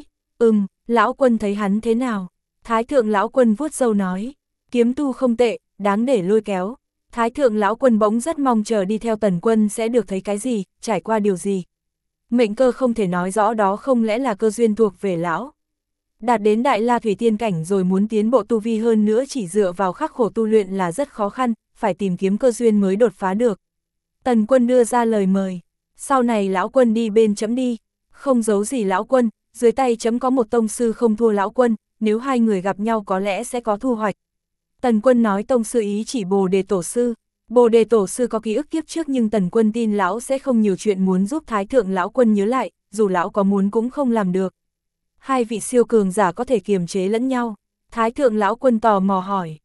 Lão Quân thấy hắn thế nào? Thái Thượng Lão Quân vuốt râu nói, kiếm tu không tệ, đáng để lôi kéo. Thái Thượng Lão Quân bỗng rất mong chờ đi theo Tần Quân sẽ được thấy cái gì, trải qua điều gì. Mệnh cơ không thể nói rõ đó không lẽ là cơ duyên thuộc về lão. Đạt đến Đại La Thủy Tiên cảnh rồi muốn tiến bộ tu vi hơn nữa chỉ dựa vào khắc khổ tu luyện là rất khó khăn, phải tìm kiếm cơ duyên mới đột phá được. Tần Quân đưa ra lời mời, sau này Lão Quân đi bên chấm đi, không giấu gì Lão Quân, dưới tay chấm có một tông sư không thua Lão Quân, nếu hai người gặp nhau có lẽ sẽ có thu hoạch. Tần Quân nói tông sư ý chỉ Bồ Đề Tổ Sư. Bồ Đề Tổ Sư có ký ức kiếp trước nhưng Tần Quân tin lão sẽ không nhiều chuyện muốn giúp Thái Thượng Lão Quân nhớ lại, dù lão có muốn cũng không làm được. Hai vị siêu cường giả có thể kiềm chế lẫn nhau. Thái Thượng Lão Quân tò mò hỏi,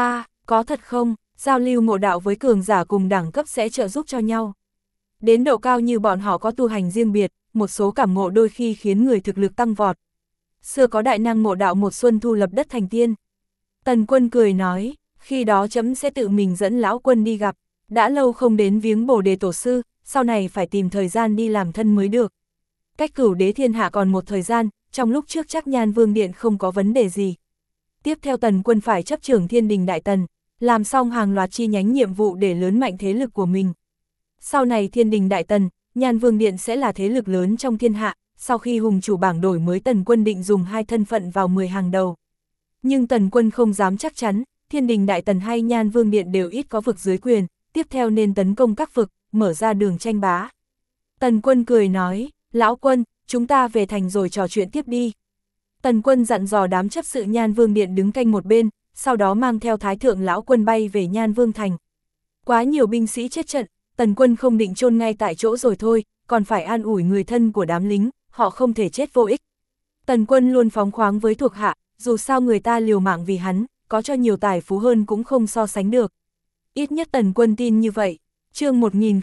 có thật không, giao lưu ngộ đạo với cường giả cùng đẳng cấp sẽ trợ giúp cho nhau. Đến độ cao như bọn họ có tu hành riêng biệt, một số cảm ngộ đôi khi khiến người thực lực tăng vọt. Xưa có đại năng ngộ đạo một xuân thu lập đất thành tiên. Tần Quân cười nói, khi đó chấm sẽ tự mình dẫn Lão Quân đi gặp, đã lâu không đến viếng Bồ Đề Tổ Sư, sau này phải tìm thời gian đi làm thân mới được. Cách Cửu Đế thiên hạ còn một thời gian, trong lúc trước chắc Nhan Vương Điện không có vấn đề gì. Tiếp theo Tần Quân phải chấp trưởng Thiên Đình Đại Tần, làm xong hàng loạt chi nhánh nhiệm vụ để lớn mạnh thế lực của mình. Sau này Thiên Đình Đại Tần, Nhan Vương Điện sẽ là thế lực lớn trong thiên hạ, sau khi hùng chủ bảng đổi mới Tần Quân định dùng 2 thân phận vào 10 hàng đầu. Nhưng Tần Quân không dám chắc chắn, Thiên Đình Đại Tần hay Nhan Vương Điện đều ít có vực dưới quyền, tiếp theo nên tấn công các vực, mở ra đường tranh bá. Tần Quân cười nói, Lão Quân, chúng ta về thành rồi trò chuyện tiếp đi. Tần Quân dặn dò đám chấp sự Nhan Vương Điện đứng canh một bên, sau đó mang theo Thái Thượng Lão Quân bay về Nhan Vương Thành. Quá nhiều binh sĩ chết trận, Tần Quân không định chôn ngay tại chỗ rồi thôi, còn phải an ủi người thân của đám lính, họ không thể chết vô ích. Tần Quân luôn phóng khoáng với thuộc hạ, dù sao người ta liều mạng vì hắn, có cho nhiều tài phú hơn cũng không so sánh được. Ít nhất Tần Quân tin như vậy. Chương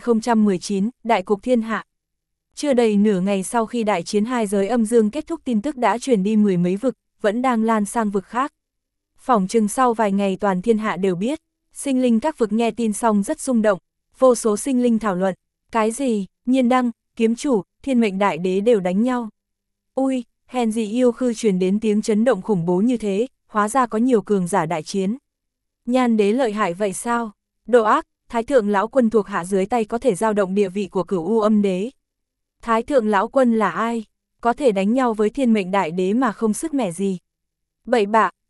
1019, Đại cục thiên hạ. Chưa đầy nửa ngày sau khi đại chiến hai giới âm dương kết thúc tin tức đã truyền đi mười mấy vực, vẫn đang lan sang vực khác. Phỏng chừng sau vài ngày toàn thiên hạ đều biết, sinh linh các vực nghe tin xong rất rung động, vô số sinh linh thảo luận, cái gì, Nhiên Đăng, Kiếm Chủ, Thiên Mệnh Đại Đế đều đánh nhau. Ui, hèn gì yêu khư truyền đến tiếng chấn động khủng bố như thế, hóa ra có nhiều cường giả đại chiến. Nhan Đế lợi hại vậy sao? Độ ác, Thái Thượng Lão Quân thuộc hạ dưới tay có thể dao động địa vị của Cửu U Âm Đế. Thái Thượng Lão Quân là ai? Có thể đánh nhau với Thiên Mệnh Đại Đế mà không sức mẻ gì. Bậy bạ,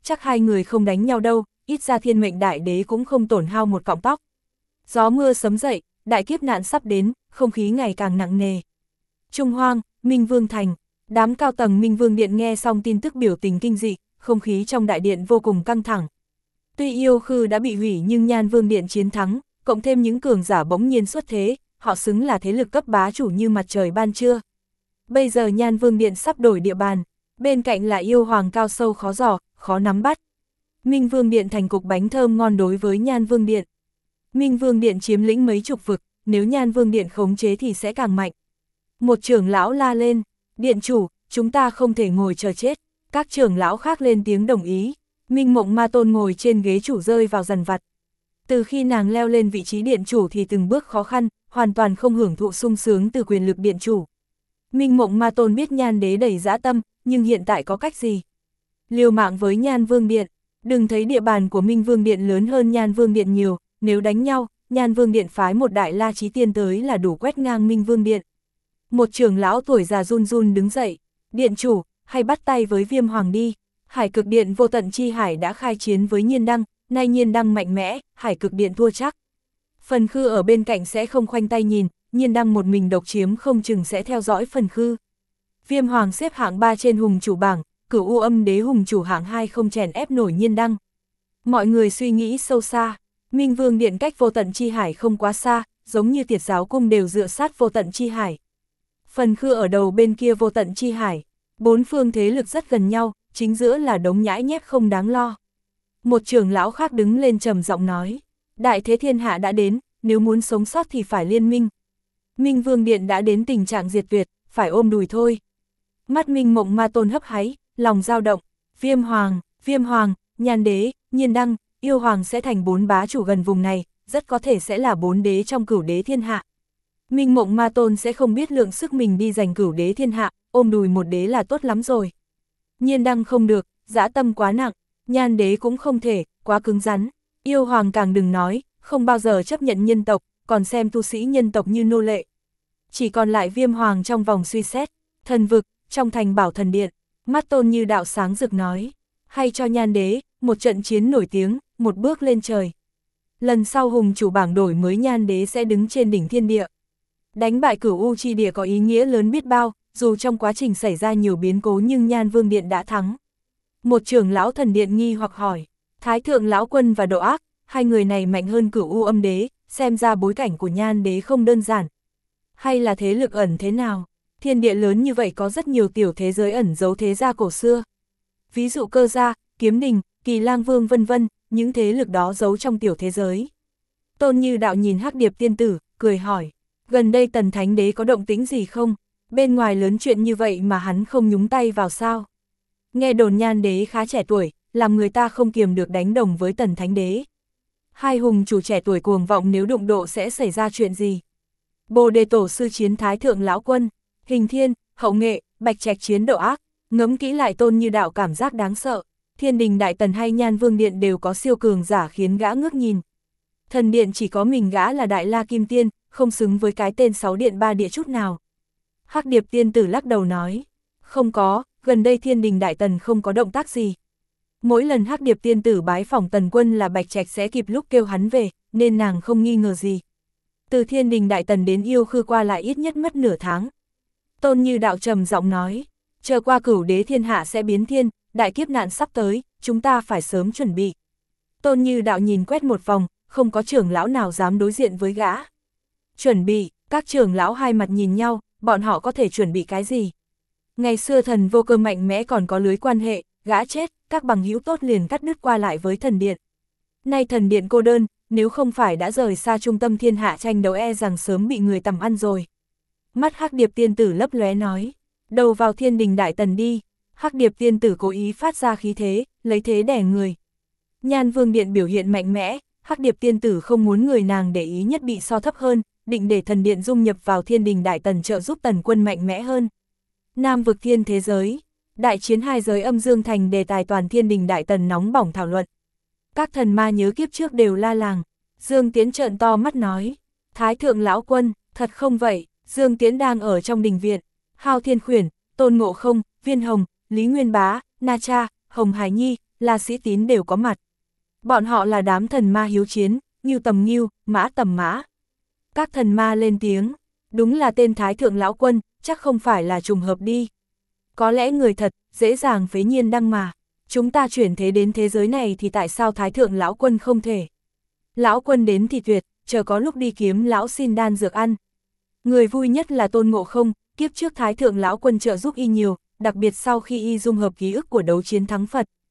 chắc hai người không đánh nhau đâu, ít ra thiên mệnh đại đế cũng không tổn hao một cọng tóc. Gió mưa sấm dậy, đại kiếp nạn sắp đến, không khí ngày càng nặng nề. Trung Hoang, Minh Vương Thành, đám cao tầng Minh Vương Điện nghe xong tin tức biểu tình kinh dị, không khí trong đại điện vô cùng căng thẳng. Tuy yêu khư đã bị hủy nhưng Nhan Vương Điện chiến thắng, cộng thêm những cường giả bỗng nhiên xuất thế, họ xứng là thế lực cấp bá chủ như mặt trời ban trưa. Bây giờ Nhan Vương Điện sắp đổi địa bàn, bên cạnh là yêu hoàng cao sâu khó dò, khó nắm bắt. Minh Vương Điện thành cục bánh thơm ngon đối với Nhan Vương Điện. Minh Vương Điện chiếm lĩnh mấy chục vực, nếu Nhan Vương Điện khống chế thì sẽ càng mạnh. Một trưởng lão la lên, điện chủ, chúng ta không thể ngồi chờ chết. Các trưởng lão khác lên tiếng đồng ý. Minh Mộng Ma Tôn ngồi trên ghế chủ rơi vào dằn vặt. Từ khi nàng leo lên vị trí điện chủ thì từng bước khó khăn, hoàn toàn không hưởng thụ sung sướng từ quyền lực điện chủ. Minh Mộng Ma Tôn biết Nhan Đế đầy dã tâm, nhưng hiện tại có cách gì? Liều mạng với Nhan Vương Điện, đừng thấy địa bàn của Minh Vương Điện lớn hơn Nhan Vương Điện nhiều, nếu đánh nhau, Nhan Vương Điện phái một đại la chí tiên tới là đủ quét ngang Minh Vương Điện. Một trưởng lão tuổi già run run đứng dậy, điện chủ, hay bắt tay với Viêm Hoàng đi. Hải Cực Điện Vô Tận Chi Hải đã khai chiến với Nhiên Đăng, nay Nhiên Đăng mạnh mẽ, Hải Cực Điện thua chắc. Phần Khư ở bên cạnh sẽ không khoanh tay nhìn, Nhiên Đăng một mình độc chiếm không chừng sẽ theo dõi Phần Khư. Viêm Hoàng xếp hạng 3 trên hùng chủ bảng, Cửu U Âm Đế hùng chủ hạng 2 không chèn ép nổi Nhiên Đăng. Mọi người suy nghĩ sâu xa, Minh Vương Điện cách Vô Tận Chi Hải không quá xa, giống như Tiệt Giáo Cung đều dựa sát Vô Tận Chi Hải. Phần Khư ở đầu bên kia Vô Tận Chi Hải, bốn phương thế lực rất gần nhau, chính giữa là đống nhãi nhép không đáng lo. Một trưởng lão khác đứng lên trầm giọng nói, đại thế thiên hạ đã đến, nếu muốn sống sót thì phải liên minh. Minh Vương Điện đã đến tình trạng diệt tuyệt, phải ôm đùi thôi. Mắt Minh Mộng Ma Tôn hấp háy, lòng dao động, Viêm Hoàng, Nhan Đế, Nhiên Đăng, Yêu Hoàng sẽ thành 4 bá chủ gần vùng này, rất có thể sẽ là 4 đế trong Cửu Đế thiên hạ. Minh Mộng Ma Tôn sẽ không biết lượng sức mình đi giành Cửu Đế thiên hạ, ôm đùi một đế là tốt lắm rồi. Nhiên Đăng không được, dã tâm quá nặng, Nhan Đế cũng không thể, quá cứng rắn. Yêu Hoàng càng đừng nói, không bao giờ chấp nhận nhân tộc, còn xem tu sĩ nhân tộc như nô lệ. Chỉ còn lại Viêm Hoàng trong vòng suy xét, thần vực, trong thành Bảo Thần Điện, mắt Tôn Như Đạo sáng rực nói, hay cho Nhan Đế, một trận chiến nổi tiếng, một bước lên trời. Lần sau hùng chủ bảng đổi mới Nhan Đế sẽ đứng trên đỉnh thiên địa. Đánh bại Cửu U chi địa có ý nghĩa lớn biết bao, dù trong quá trình xảy ra nhiều biến cố nhưng Nhan Vương Điện đã thắng. Một trưởng lão thần điện nghi hoặc hỏi, Thái Thượng Lão Quân và Độ Ác, hai người này mạnh hơn Cửu U Âm Đế, xem ra bối cảnh của Nhan Đế không đơn giản. Hay là thế lực ẩn thế nào? Thiên địa lớn như vậy có rất nhiều tiểu thế giới ẩn giấu thế gia cổ xưa. Ví dụ Cơ gia, Kiếm Đình, Kỳ Lang Vương vân vân, những thế lực đó giấu trong tiểu thế giới. Tôn Như Đạo nhìn Hắc Điệp tiên tử, cười hỏi, gần đây Tần Thánh Đế có động tĩnh gì không? Bên ngoài lớn chuyện như vậy mà hắn không nhúng tay vào sao? Nghe đồn Nhan Đế khá trẻ tuổi, làm người ta không kiềm được đánh đồng với Tần Thánh Đế. Hai hùng chủ trẻ tuổi cuồng vọng nếu đụng độ sẽ xảy ra chuyện gì? Bồ Đề Tổ sư chiến Thái Thượng Lão Quân, Hình Thiên, Hậu Nghệ, Bạch Trạch chiến Độ Ác, ngẫm kỹ lại Tôn Như Đạo cảm giác đáng sợ. Thiên Đình Đại Tần hay Nhan Vương Điện đều có siêu cường giả khiến gã ngước nhìn. Thần Điện chỉ có mình gã là Đại La Kim Tiên, không xứng với cái tên 6 điện 3 địa chút nào. Hắc Điệp tiên tử lắc đầu nói, không có, gần đây Thiên Đình Đại Tần không có động tác gì. Mỗi lần Hắc Điệp tiên tử bái phỏng Tần Quân là Bạch Trạch sẽ kịp lúc kêu hắn về, nên nàng không nghi ngờ gì. Từ Thiên Đình Đại Tần đến Yêu Khư qua lại ít nhất mất nửa tháng. Tôn Như Đạo trầm giọng nói, chờ qua Cửu Đế thiên hạ sẽ biến thiên, đại kiếp nạn sắp tới, chúng ta phải sớm chuẩn bị. Tôn Như Đạo nhìn quét một vòng, không có trưởng lão nào dám đối diện với gã. Chuẩn bị, các trưởng lão hai mặt nhìn nhau, bọn họ có thể chuẩn bị cái gì? Ngày xưa Thần Vô Cơ mạnh mẽ còn có lưới quan hệ, gã chết, các bằng hữu tốt liền cắt đứt qua lại với Thần Điện. Nay Thần Điện cô đơn, nếu không phải đã rời xa trung tâm thiên hạ tranh đấu e rằng sớm bị người tầm ăn rồi. Mắt Hắc Điệp tiên tử lấp lóe nói, đầu vào Thiên Đình Đại Tần đi. Hắc Điệp tiên tử cố ý phát ra khí thế, lấy thế đè người. Nhan Vương Điện biểu hiện mạnh mẽ, Hắc Điệp tiên tử không muốn người nàng để ý nhất bị so thấp hơn, định để Thần Điện dung nhập vào Thiên Đình Đại Tần trợ giúp Tần Quân mạnh mẽ hơn. Nam vực thiên thế giới, đại chiến hai giới âm dương thành đề tài toàn Thiên Đình Đại Tần nóng bỏng thảo luận. Các thần ma nhớ kiếp trước đều la làng. Dương Tiến trợn to mắt nói, Thái Thượng Lão Quân, thật không vậy? Dương Tiến đang ở trong đình viện, Hao Thiên Khuyển, Tôn Ngộ Không, Viên Hồng, Lý Nguyên Bá, Na Cha, Hồng Hải Nhi, La Sĩ Tín đều có mặt. Bọn họ là đám thần ma hiếu chiến, Ngưu tầm Ngưu, Mã tầm Mã. Các thần ma lên tiếng, đúng là tên Thái Thượng Lão Quân, chắc không phải là trùng hợp đi. Có lẽ người thật, dễ dàng phế nhiên đăng mà. Chúng ta chuyển thế đến thế giới này thì tại sao Thái Thượng Lão Quân không thể? Lão Quân đến thì tuyệt, chờ có lúc đi kiếm lão xin đan dược ăn. Người vui nhất là Tôn Ngộ Không, kiếp trước Thái Thượng Lão Quân trợ giúp y nhiều, đặc biệt sau khi y dung hợp ký ức của đấu chiến thắng Phật.